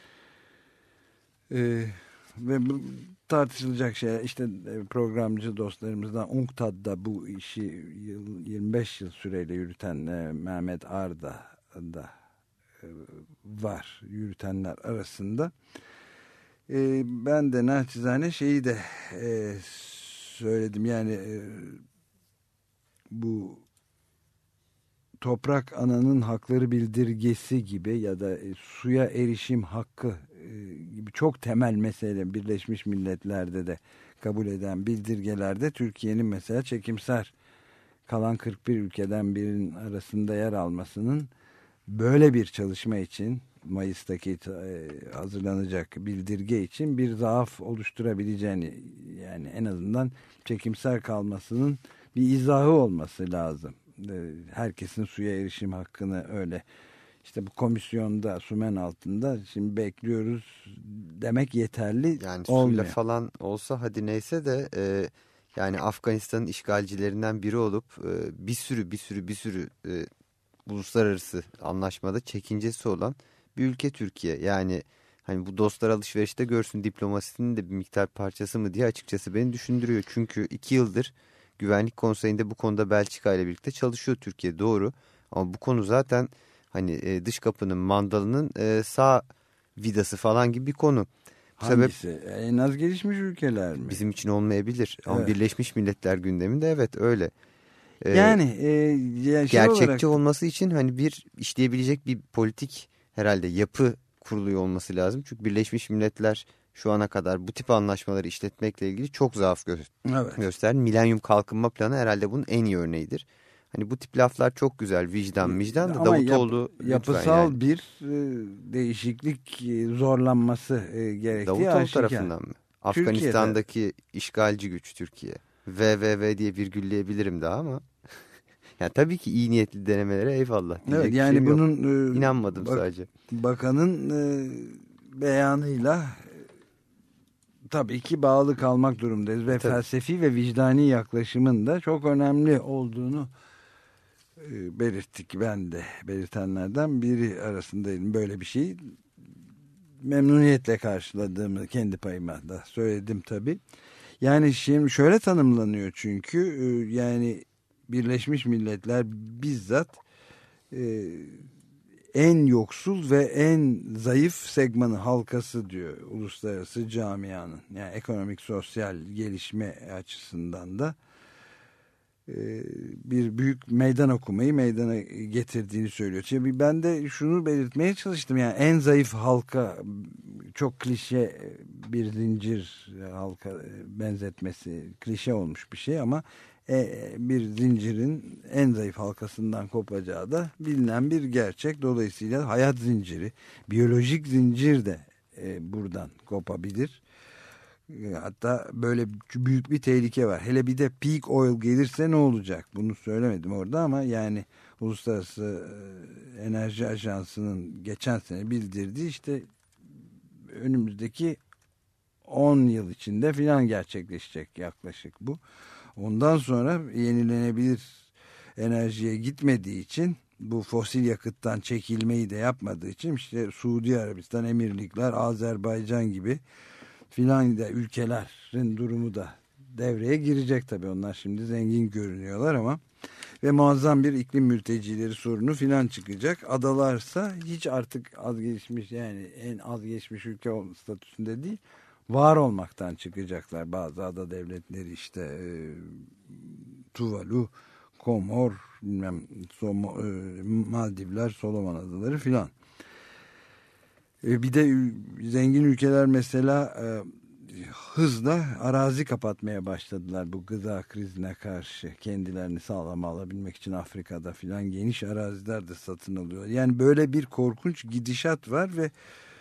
S2: Ee, ve bu tartışılacak şey işte programcı dostlarımızdan U N C T A D'da bu işi yirmi beş yıl süreyle yürüten e, Mehmet Arda da e, var yürütenler arasında. E, ben de naçizane şeyi de e, söyledim yani e, bu toprak ananın hakları bildirgesi gibi ya da e, suya erişim hakkı gibi çok temel mesele Birleşmiş Milletler'de de kabul eden bildirgelerde Türkiye'nin mesela çekimser kalan kırk bir ülkeden birinin arasında yer almasının böyle bir çalışma için Mayıs'taki hazırlanacak bildirge için bir zaaf oluşturabileceğini yani en azından çekimser kalmasının bir izahı olması lazım. Herkesin suya erişim hakkını öyle İşte bu komisyonda sümen altında şimdi bekliyoruz demek yeterli
S3: yani
S2: olmuyor.
S3: Suyla falan olsa hadi neyse de e, yani Afganistan'ın işgalcilerinden biri olup e, bir sürü bir sürü bir sürü e, uluslararası anlaşmada çekincesi olan bir ülke Türkiye. Yani hani bu dostlar alışverişte görsün diplomasinin de bir miktar parçası mı diye açıkçası beni düşündürüyor. Çünkü iki yıldır Güvenlik Konseyi'nde bu konuda Belçika ile birlikte çalışıyor Türkiye doğru ama bu konu zaten hani e, dış kapının mandalının e, sağ vidası falan gibi bir konu. Bu
S2: Hangisi?
S3: sebep,
S2: en az gelişmiş ülkeler mi?
S3: Bizim için olmayabilir. Ama
S2: evet.
S3: Birleşmiş Milletler gündeminde evet öyle. Ee,
S2: yani e, ya şey
S3: gerçekçi
S2: olarak...
S3: olması için hani bir işleyebilecek bir politik herhalde yapı kuruluyor olması lazım. Çünkü Birleşmiş Milletler şu ana kadar bu tip anlaşmaları işletmekle ilgili çok zaaf gö
S2: evet.
S3: gösterdi. Milenyum Kalkınma Planı herhalde bunun en iyi örneğidir. Hani bu tip laflar çok güzel. Vicdan, vicdan da Davutoğlu
S2: yap, yapısal yani. bir e, değişiklik e, zorlanması e, gerektiği
S3: Davutoğlu
S2: aşikar.
S3: tarafından mı? Afganistan'daki Türkiye'de... işgalci güç Türkiye. V V V diye virgülleyebilirim daha ama. Yani tabii ki iyi niyetli denemelere eyvallah.
S2: Evet, yani
S3: şey
S2: bunun
S3: e, inanmadım bak, sadece.
S2: Bakanın e, beyanıyla tabii ki bağlı kalmak durumundayız ve tabii. felsefi ve vicdani yaklaşımın da çok önemli olduğunu e, belirttik. Ben de belirtenlerden biri arasındaydım. Böyle bir şey memnuniyetle karşıladığımı kendi payıma da söyledim tabii. Yani şimdi şöyle tanımlanıyor çünkü e, yani Birleşmiş Milletler bizzat e, en yoksul ve en zayıf segmanı halkası diyor uluslararası camianın. Yani ekonomik sosyal gelişme açısından da e, bir büyük meydan okumayı meydana getirdiğini söylüyor. Şimdi ben de şunu belirtmeye çalıştım. Yani en zayıf halka çok klişe bir zincir halka benzetmesi klişe olmuş bir şey ama bir zincirin en zayıf halkasından kopacağı da bilinen bir gerçek. Dolayısıyla hayat zinciri, biyolojik zincir de buradan kopabilir. Hatta böyle büyük bir tehlike var. Hele bir de peak oil gelirse ne olacak? Bunu söylemedim orada ama yani Uluslararası Enerji Ajansı'nın geçen sene bildirdiği işte önümüzdeki on yıl içinde filan gerçekleşecek yaklaşık bu. Ondan sonra yenilenebilir enerjiye gitmediği için bu fosil yakıttan çekilmeyi de yapmadığı için işte Suudi Arabistan, Emirlikler, Azerbaycan gibi filan da ülkelerin durumu da devreye girecek tabii. Onlar şimdi zengin görünüyorlar ama ve muazzam bir iklim mültecileri sorunu filan çıkacak. Adalarsa hiç artık az gelişmiş, yani en az gelişmiş ülke statüsünde değil, var olmaktan çıkacaklar. Bazı ada devletleri işte e, Tuvalu, Komor, bilmem Somo, e, Maldivler, Solomon Adaları filan. E, bir de zengin ülkeler mesela e, hızla arazi kapatmaya başladılar bu gıda krizine karşı. Kendilerini sağlama alabilmek için Afrika'da filan geniş araziler de satın alıyor. Yani böyle bir korkunç gidişat var ve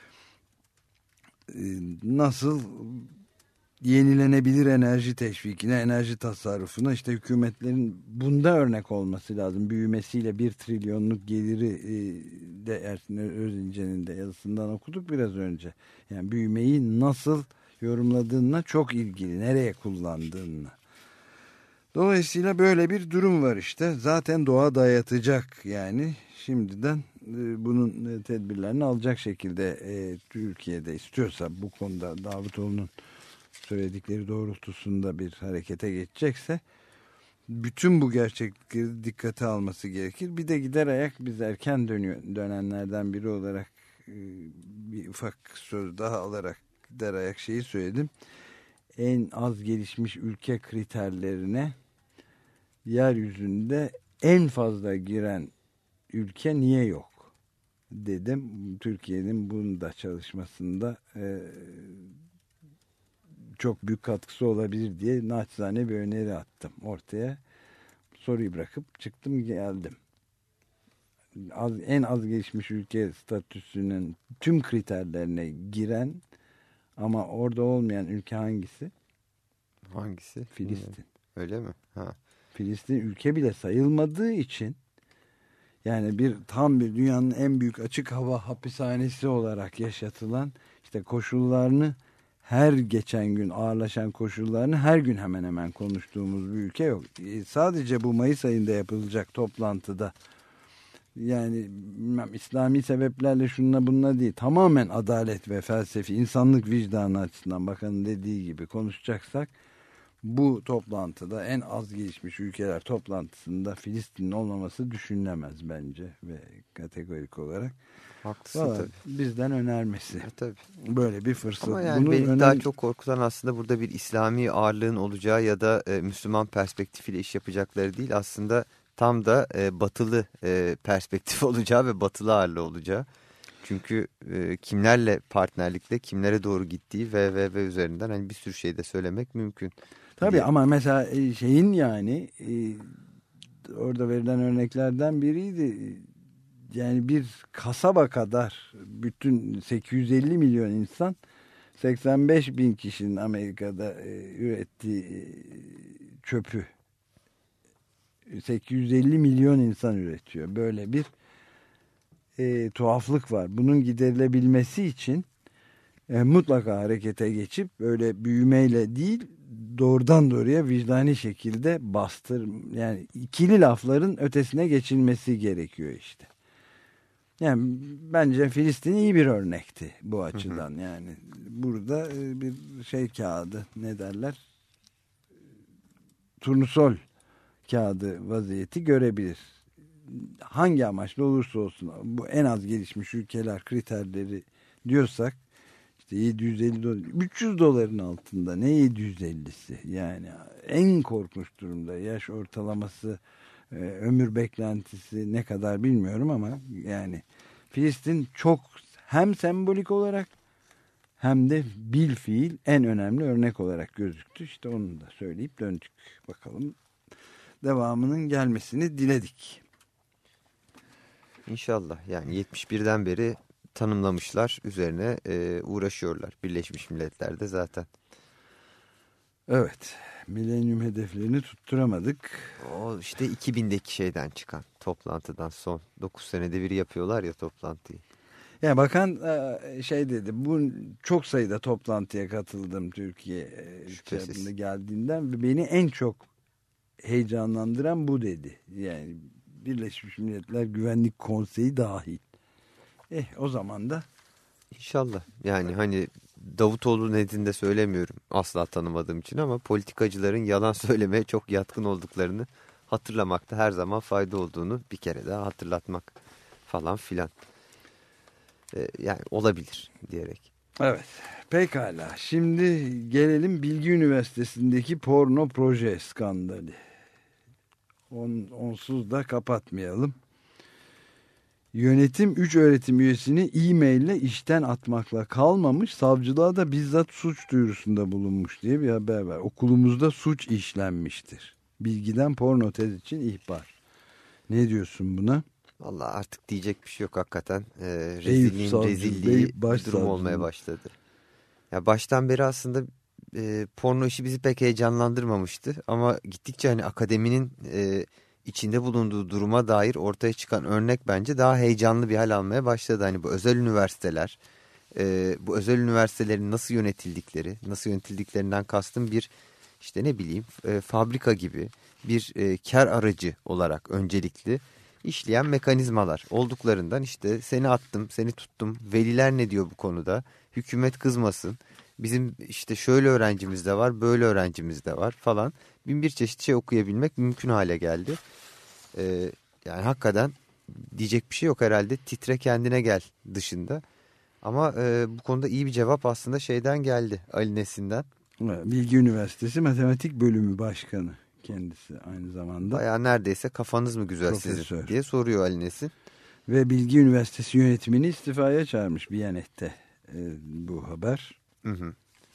S2: e, nasıl yenilenebilir enerji teşvikine, enerji tasarrufuna, işte hükümetlerin bunda örnek olması lazım. Büyümesiyle bir trilyonluk geliri e, de Ersin Özince'nin de yazısından okuduk biraz önce. Yani büyümeyi nasıl yorumladığına çok ilgili, nereye kullandığına. Dolayısıyla böyle bir durum var işte. Zaten doğa dayatacak, yani şimdiden e, bunun tedbirlerini alacak şekilde e, Türkiye'de istiyorsa bu konuda Davutoğlu'nun söyledikleri doğrultusunda bir harekete geçecekse bütün bu gerçeklikleri dikkate alması gerekir. Bir de gider ayak biz erken dönüyor, dönenlerden biri olarak e, bir ufak söz daha alarak gider ayak şeyi söyledim. En az gelişmiş ülke kriterlerine yeryüzünde en fazla giren ülke niye yok dedim. Türkiye'nin bunda çalışmasında e, çok büyük katkısı olabilir diye naçizane bir öneri attım ortaya. Soruyu bırakıp çıktım geldim. Az, en az gelişmiş ülke statüsünün tüm kriterlerine giren ama orada olmayan ülke hangisi?
S3: Hangisi?
S2: Filistin.
S3: Öyle mi? Ha.
S2: Filistin ülke bile sayılmadığı için, yani bir tam bir dünyanın en büyük açık hava hapishanesi olarak yaşatılan, işte koşullarını her geçen gün ağırlaşan koşullarını her gün hemen hemen konuştuğumuz bir ülke yok. E, sadece bu Mayıs ayında yapılacak toplantıda, yani bilmem, İslami sebeplerle şununla bununla değil, tamamen adalet ve felsefi, insanlık vicdanı açısından bakanın dediği gibi konuşacaksak, bu toplantıda en az gelişmiş ülkeler toplantısında Filistin'in olmaması düşünülemez bence ve kategorik olarak.
S3: Haklısın
S2: Vallahi
S3: tabii.
S2: Bizden önermesi.
S3: E, tabii.
S2: Böyle bir fırsat.
S3: Ama yani
S2: Bunu
S3: beni
S2: önem...
S3: daha çok korkutan aslında burada bir İslami ağırlığın olacağı ya da e, Müslüman perspektifiyle iş yapacakları değil. Aslında tam da e, batılı e, perspektif olacağı ve batılı ağırlığı olacağı. Çünkü e, kimlerle partnerlikle kimlere doğru gittiği ve ve ve üzerinden hani bir sürü şey de söylemek mümkün.
S2: Tabii
S3: diye.
S2: ama mesela şeyin, yani e, orada verilen örneklerden biriydi. Yani bir kasaba kadar bütün sekiz yüz elli milyon insan, seksen beş bin kişinin Amerika'da e, ürettiği e, çöpü sekiz yüz elli milyon insan üretiyor. Böyle bir e, tuhaflık var. Bunun giderilebilmesi için e, mutlaka harekete geçip böyle büyümeyle değil, doğrudan doğruya vicdani şekilde bastır, yani ikili lafların ötesine geçilmesi gerekiyor işte. Yani bence Filistin iyi bir örnekti bu açıdan. Hı hı. Yani burada bir şey kağıdı, ne derler, turnusol kağıdı vaziyeti görebilir. Hangi amaçla olursa olsun bu en az gelişmiş ülkeler kriterleri diyorsak, işte yedi yüz elli dolar, üç yüz doların altında, ne yedi yüz ellisi, yani en korkunç durumda. Yaş ortalaması, ömür beklentisi ne kadar bilmiyorum ama yani Filistin çok hem sembolik olarak hem de bilfiil en önemli örnek olarak gözüktü. İşte onu da söyleyip döndük. Bakalım, devamının gelmesini diledik.
S3: İnşallah. Yani yetmiş birden beri tanımlamışlar, üzerine e, uğraşıyorlar. Birleşmiş Milletler'de zaten.
S2: Evet. Milenyum hedeflerini tutturamadık.
S3: O işte iki bindeki şeyden çıkan toplantıdan son. dokuz senede bir yapıyorlar ya toplantıyı.
S2: Ya bakan şey dedi, bu çok sayıda toplantıya katıldım Türkiye içerisinde geldiğinden ve beni en çok heyecanlandıran bu dedi. Yani Birleşmiş Milletler Güvenlik Konseyi dahil. Eh o zaman da
S3: İnşallah. Yani hani Davutoğlu nezdinde söylemiyorum asla tanımadığım için ama politikacıların yalan söylemeye çok yatkın olduklarını hatırlamakta her zaman fayda olduğunu bir kere daha hatırlatmak falan filan. Ee, yani olabilir diyerek.
S2: Evet, pekala. Şimdi gelelim Bilgi Üniversitesi'ndeki porno proje skandalı. On, onsuz da kapatmayalım. Yönetim üç öğretim üyesini e-mail ile işten atmakla kalmamış, savcılığa da bizzat suç duyurusunda bulunmuş diye bir haber var. Okulumuzda suç işlenmiştir. Bilgiden porno tez için ihbar. Ne diyorsun buna?
S3: Vallahi artık diyecek bir şey yok hakikaten. Ee, rezilliğin savcı, rezilliği bir durum savcı. olmaya başladı. Ya baştan beri aslında e, porno işi bizi pek heyecanlandırmamıştı. Ama gittikçe hani akademinin e, içinde bulunduğu duruma dair ortaya çıkan örnek bence daha heyecanlı bir hal almaya başladı. Hani bu özel üniversiteler, e, bu özel üniversitelerin nasıl yönetildikleri, nasıl yönetildiklerinden kastım bir işte ne bileyim e, fabrika gibi bir e, kar aracı olarak öncelikli işleyen mekanizmalar olduklarından işte seni attım, seni tuttum, veliler ne diyor bu konuda, hükümet kızmasın, bizim işte şöyle öğrencimiz de var, böyle öğrencimiz de var falan bin bir çeşit şey okuyabilmek mümkün hale geldi. Ee, yani hakikaten diyecek bir şey yok herhalde, titre kendine gel dışında. Ama e, bu konuda iyi bir cevap aslında şeyden geldi, Ali Nesin'den.
S2: Bilgi Üniversitesi Matematik Bölümü Başkanı kendisi aynı zamanda.
S3: Bayağı neredeyse kafanız mı güzel Profesör. Sizin diye soruyor Ali Nesin.
S2: Ve Bilgi Üniversitesi yönetimini istifaya çağırmış Biyanet'te e, bu haber.
S3: Hı hı.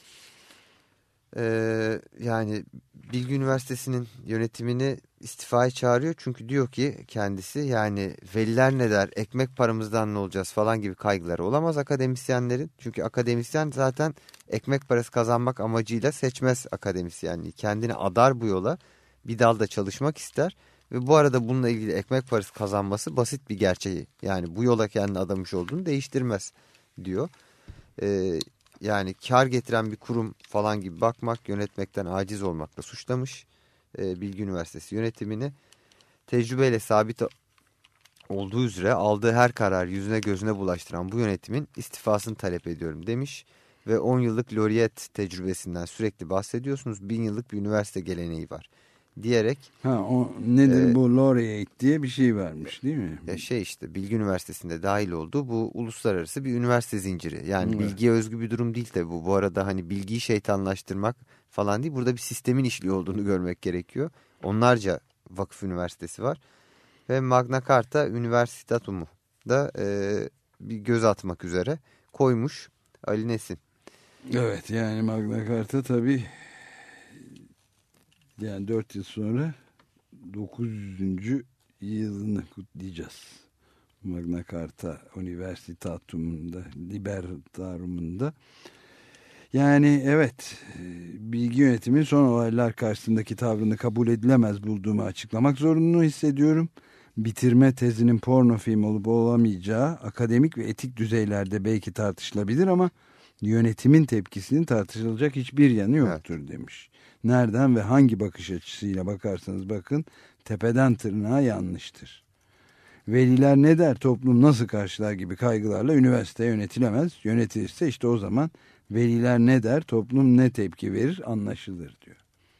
S3: Ee, yani Bilgi Üniversitesi'nin yönetimini istifaya çağırıyor çünkü diyor ki kendisi yani veliler ne der, ekmek paramızdan ne olacağız falan gibi kaygıları olamaz akademisyenlerin. Çünkü akademisyen zaten ekmek parası kazanmak amacıyla seçmez akademisyenliği. Kendini adar bu yola, bir dalda çalışmak ister ve bu arada bununla ilgili ekmek parası kazanması basit bir gerçeği. Yani bu yola kendini adamış olduğunu değiştirmez diyor. Ee, Yani kar getiren bir kurum falan gibi bakmak, yönetmekten aciz olmakla suçlamış e, Bilgi Üniversitesi yönetimini. Tecrübeyle sabit olduğu üzere aldığı her karar yüzüne gözüne bulaştıran bu yönetimin istifasını talep ediyorum demiş. Ve on yıllık laureate tecrübesinden sürekli bahsediyorsunuz, bin yıllık bir üniversite geleneği var diyerek.
S2: Ha, o nedir e, bu laureate diye bir şey vermiş değil mi?
S3: Ya şey işte Bilgi Üniversitesi'nde dahil olduğu bu uluslararası bir üniversite zinciri. Yani evet. Bilgiye özgü bir durum değil tabii bu. Bu arada hani bilgiyi şeytanlaştırmak falan değil. Burada bir sistemin işliyor olduğunu görmek gerekiyor. Onlarca vakıf üniversitesi var. Ve Magna Carta Universitatum'u da e, bir göz atmak üzere koymuş Ali Nesin.
S2: Evet yani Magna Carta tabii yani dört yıl sonra dokuz yüzüncü yılını kutlayacağız. Magna Carta Universitatum'unda, Libertarum'unda. Yani evet, bilgi yönetimin son olaylar karşısındaki tavrını kabul edilemez bulduğumu açıklamak zorunluluğu hissediyorum. Bitirme tezinin porno film olup olamayacağı akademik ve etik düzeylerde belki tartışılabilir ama yönetimin tepkisinin tartışılacak hiçbir yanı yoktur evet. demiş. Nereden ve hangi bakış açısıyla bakarsanız bakın tepeden tırnağa yanlıştır. Veliler ne der, toplum nasıl karşılar gibi kaygılarla üniversite yönetilemez. Yönetilirse işte o zaman veliler ne der, toplum ne tepki verir anlaşılır diyor.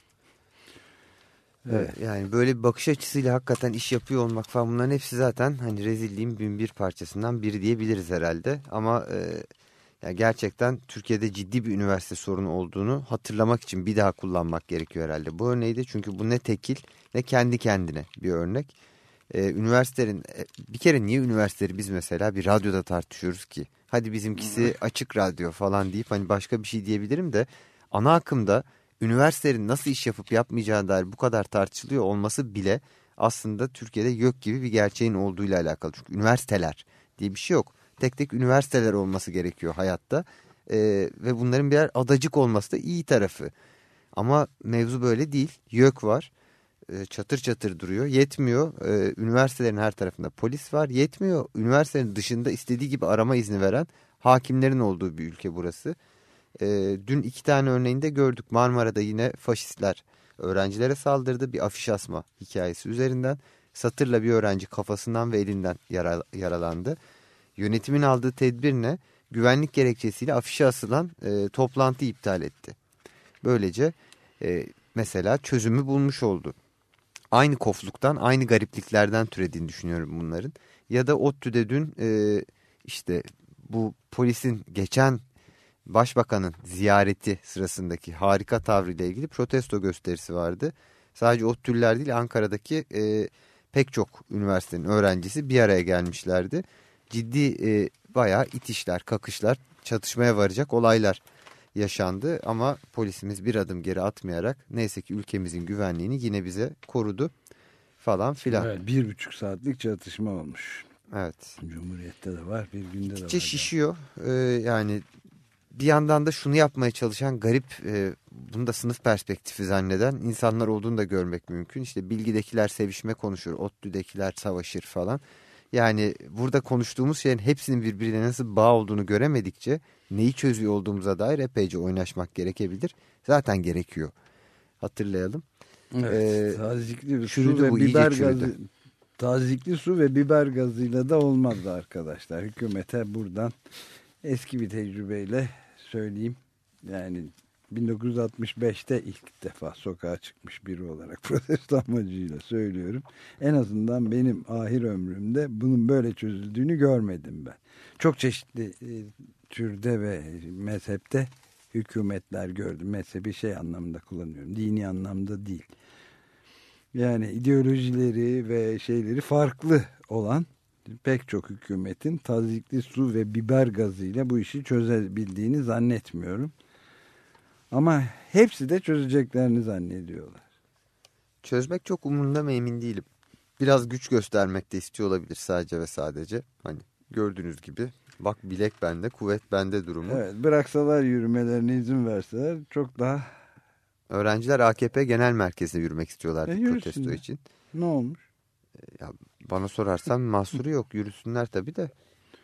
S3: Evet. Yani böyle bir bakış açısıyla hakikaten iş yapıyor olmak falan bunların hepsi zaten hani rezilliğin bin bir parçasından biri diyebiliriz herhalde. Ama e, yani gerçekten Türkiye'de ciddi bir üniversite sorunu olduğunu hatırlamak için bir daha kullanmak gerekiyor herhalde. Bu örneği de çünkü bu ne tekil ne kendi kendine bir örnek. Ee, üniversitelerin bir kere niye üniversiteleri biz mesela bir radyoda tartışıyoruz ki? Hadi bizimkisi açık radyo falan deyip hani başka bir şey diyebilirim de ana akımda üniversitelerin nasıl iş yapıp yapmayacağı dair bu kadar tartışılıyor olması bile aslında Türkiye'de yok gibi bir gerçeğin olduğuyla alakalı. Çünkü üniversiteler diye bir şey yok. Tek tek üniversiteler olması gerekiyor hayatta ee, ve bunların birer adacık olması da iyi tarafı. Ama mevzu böyle değil. YÖK var. Çatır çatır duruyor. Yetmiyor. Ee, üniversitelerin her tarafında polis var. Yetmiyor. Üniversitenin dışında istediği gibi arama izni veren hakimlerin olduğu bir ülke burası. Ee, dün iki tane örneğinde gördük. Marmara'da yine faşistler öğrencilere saldırdı. Bir afiş asma hikayesi üzerinden. Satırla bir öğrenci kafasından ve elinden yara, yaralandı. Yönetimin aldığı tedbir ne? Güvenlik gerekçesiyle afişe asılan e, toplantı iptal etti. Böylece e, mesela çözümü bulmuş oldu. aynı kofluktan, aynı garipliklerden türediğini düşünüyorum bunların. Ya da ODTÜ'de dün e, işte bu polisin geçen başbakanın ziyareti sırasındaki harika tavrıyla ilgili protesto gösterisi vardı. Sadece ODTÜ'lüler değil, Ankara'daki e, pek çok üniversitenin öğrencisi bir araya gelmişlerdi. Ciddi e, bayağı itişler, kakışlar, çatışmaya varacak olaylar yaşandı. Ama polisimiz bir adım geri atmayarak neyse ki ülkemizin güvenliğini yine bize korudu falan filan.
S2: Evet, bir buçuk saatlik çatışma olmuş.
S3: Evet.
S2: Cumhuriyet'te de var, bir günde de var.
S3: İçe şişiyor. Ee, yani bir yandan da şunu yapmaya çalışan garip, e, bunu da sınıf perspektifi zanneden insanlar olduğunu da görmek mümkün. İşte bilgidekiler sevişme konuşur, ODTÜ'dekiler savaşır falan. Yani burada konuştuğumuz şeyin hepsinin birbirine nasıl bağ olduğunu göremedikçe neyi çözüyor olduğumuza dair epeyce oynaşmak gerekebilir. Zaten gerekiyor. Hatırlayalım.
S2: Evet,
S3: ee,
S2: tazikli
S3: çürüdü
S2: su ve
S3: bu,
S2: biber
S3: iyice
S2: gazı,
S3: çürüdü.
S2: tazikli su ve biber gazıyla da olmaz arkadaşlar. Hükümete buradan eski bir tecrübeyle söyleyeyim. Yani bin dokuz yüz altmış beşte ilk defa sokağa çıkmış biri olarak protesto amacıyla söylüyorum. En azından benim ahir ömrümde bunun böyle çözüldüğünü görmedim ben. Çok çeşitli e, türde ve mezhepte hükümetler gördüm. Mezhebi şey anlamında kullanıyorum. Dini anlamda değil. Yani ideolojileri ve şeyleri farklı olan pek çok hükümetin tazikli su ve biber gazıyla bu işi çözebildiğini zannetmiyorum. Ama hepsi de çözeceklerini zannediyorlar.
S3: Çözmek çok umurumda mı emin değilim. Biraz güç göstermek de istiyor olabilir sadece ve sadece. Hani gördüğünüz gibi bak bilek bende, kuvvet bende durumu.
S2: Evet, bıraksalar yürümelerine izin verseler çok daha...
S3: Öğrenciler A K P Genel Merkezi'ne yürümek istiyorlardı
S2: e,
S3: protesto için.
S2: Ne olmuş?
S3: Ya bana sorarsan mahsuru yok. Yürüsünler tabii de.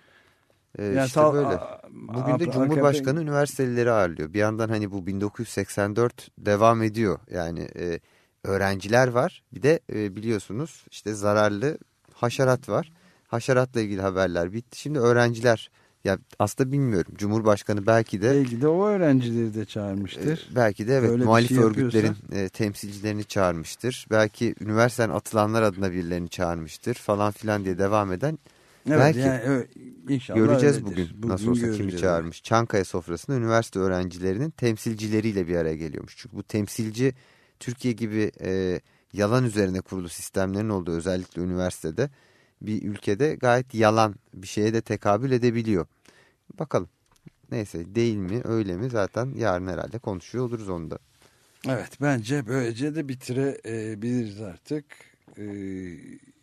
S3: Ee,
S2: yani
S3: işte
S2: sal,
S3: böyle.
S2: A,
S3: Bugün de
S2: A,
S3: Cumhurbaşkanı
S2: A K P...
S3: üniversitelileri ağırlıyor. Bir yandan hani bu bin dokuz yüz seksen dört devam ediyor. Yani e, öğrenciler var. Bir de e, biliyorsunuz işte zararlı haşerat var. Haşeratla ilgili haberler bitti. Şimdi öğrenciler, ya aslında bilmiyorum. Cumhurbaşkanı belki de
S2: belki de o öğrencileri de çağırmıştır.
S3: E, belki de evet,
S2: böyle
S3: muhalif
S2: şey
S3: örgütlerin e, temsilcilerini çağırmıştır. Belki üniversiteden atılanlar adına birilerini çağırmıştır falan filan diye devam eden.
S2: Evet,
S3: belki
S2: yani, inşallah
S3: göreceğiz
S2: öyledir.
S3: bugün,
S2: bugün
S3: nasıl olsa
S2: göreceğiz.
S3: kimi çağırmış. Çankaya sofrasında üniversite öğrencilerinin temsilcileriyle bir araya geliyormuş. Çünkü bu temsilci Türkiye gibi e, yalan üzerine kurulu sistemlerin olduğu özellikle üniversitede bir ülkede gayet yalan bir şeye de tekabül edebiliyor. Bakalım. Neyse, değil mi öyle mi zaten yarın herhalde konuşuyor oluruz onu da.
S2: Evet, bence böylece de bitirebiliriz artık. Ee,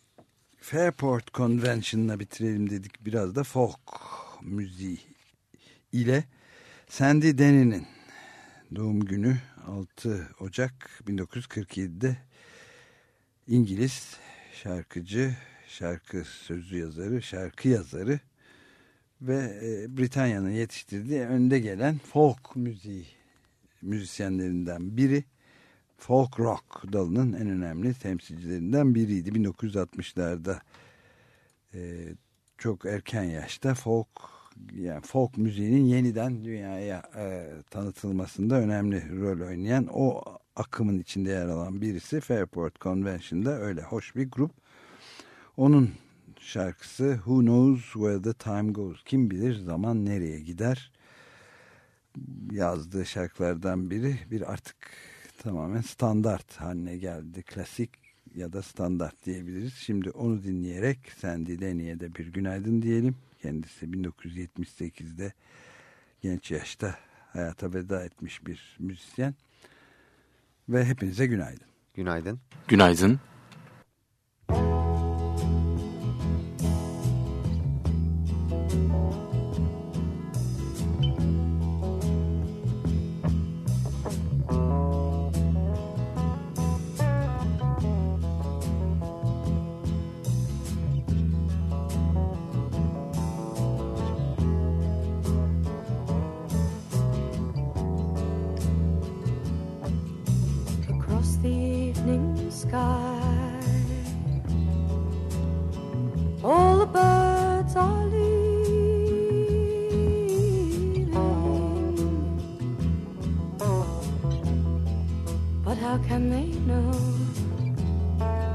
S2: Fairport Convention'la bitirelim dedik. Biraz da folk müziği ile Sandy Denny'nin doğum günü altı Ocak bin dokuz yüz kırk yedi'de İngiliz şarkıcı, şarkı sözü yazarı, şarkı yazarı ve Britanya'nın yetiştirdiği önde gelen folk müziği müzisyenlerinden biri. Folk rock dalının en önemli temsilcilerinden biriydi. bin dokuz yüz altmış'larda e, çok erken yaşta folk, yani folk müziğinin yeniden dünyaya e, tanıtılmasında önemli rol oynayan, o akımın içinde yer alan birisi. Fairport Convention'da öyle hoş bir grup. Onun şarkısı Who Knows Where the Time Goes? Kim bilir zaman nereye gider? Yazdığı şarkılardan biri, bir artık tamamen standart haline geldi. Klasik ya da standart diyebiliriz. Şimdi onu dinleyerek Sandy Denny'e de bir günaydın diyelim. Kendisi bin dokuz yüz yetmiş sekiz'de genç yaşta hayata veda etmiş bir müzisyen. Ve hepinize günaydın.
S3: Günaydın.
S8: Günaydın.
S9: All the birds are leaving, but how can they know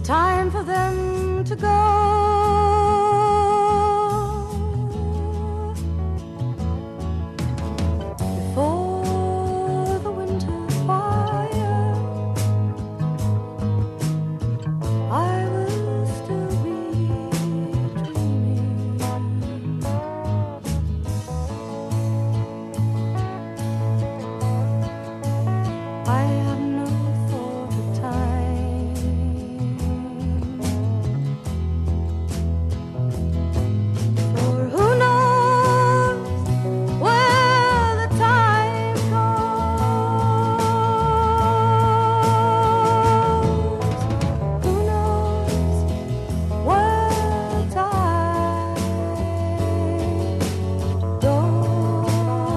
S9: time for them to go. Before the winter fire, I will still be dreaming. I have no thought of time. For who knows where the time goes? Who knows where the time goes?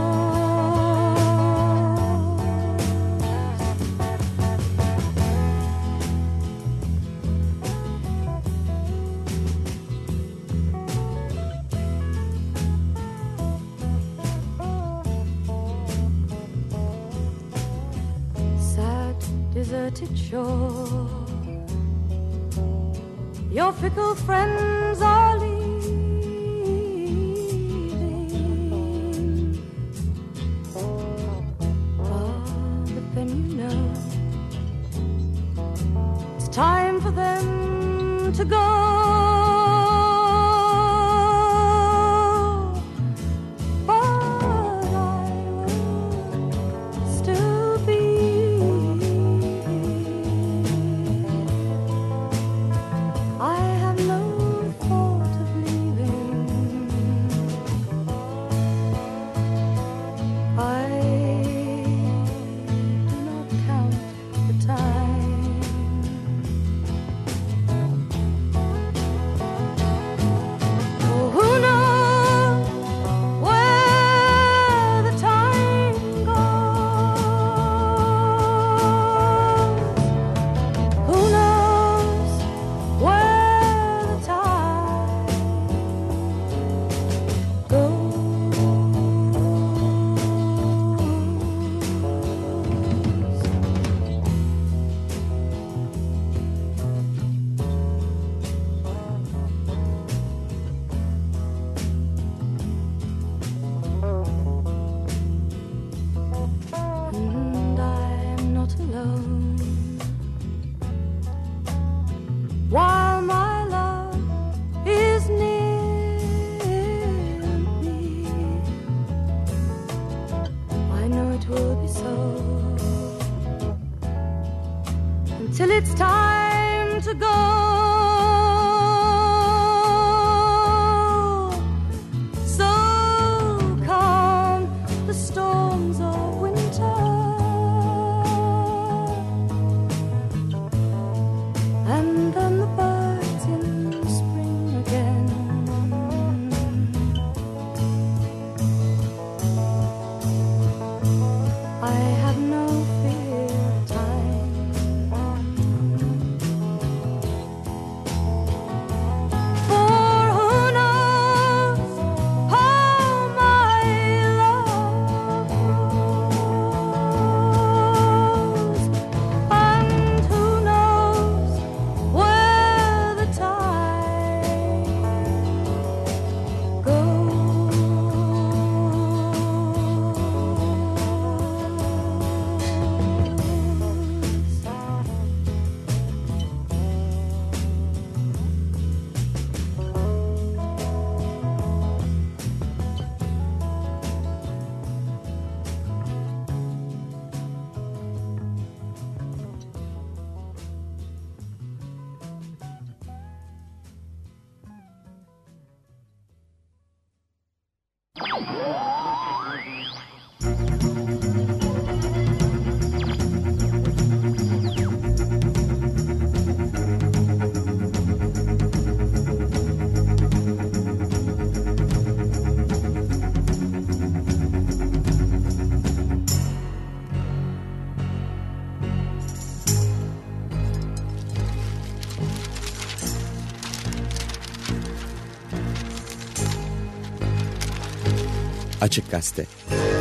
S9: Sad, deserted shore, your fickle friends are leaving. Ah, but then you know it's time for them to go. But I will still be. I have no thought of leaving. I do not count the time. Oh, who knows where the time goes? Who knows where the time goes? And I'm not alone. While my love is near me, I know it will be so until it's time to go. So calm the storms of winter, and then the birds in spring again. I have no fear of time. For who knows how my love grows, and who knows where the time
S8: Açık Gazete.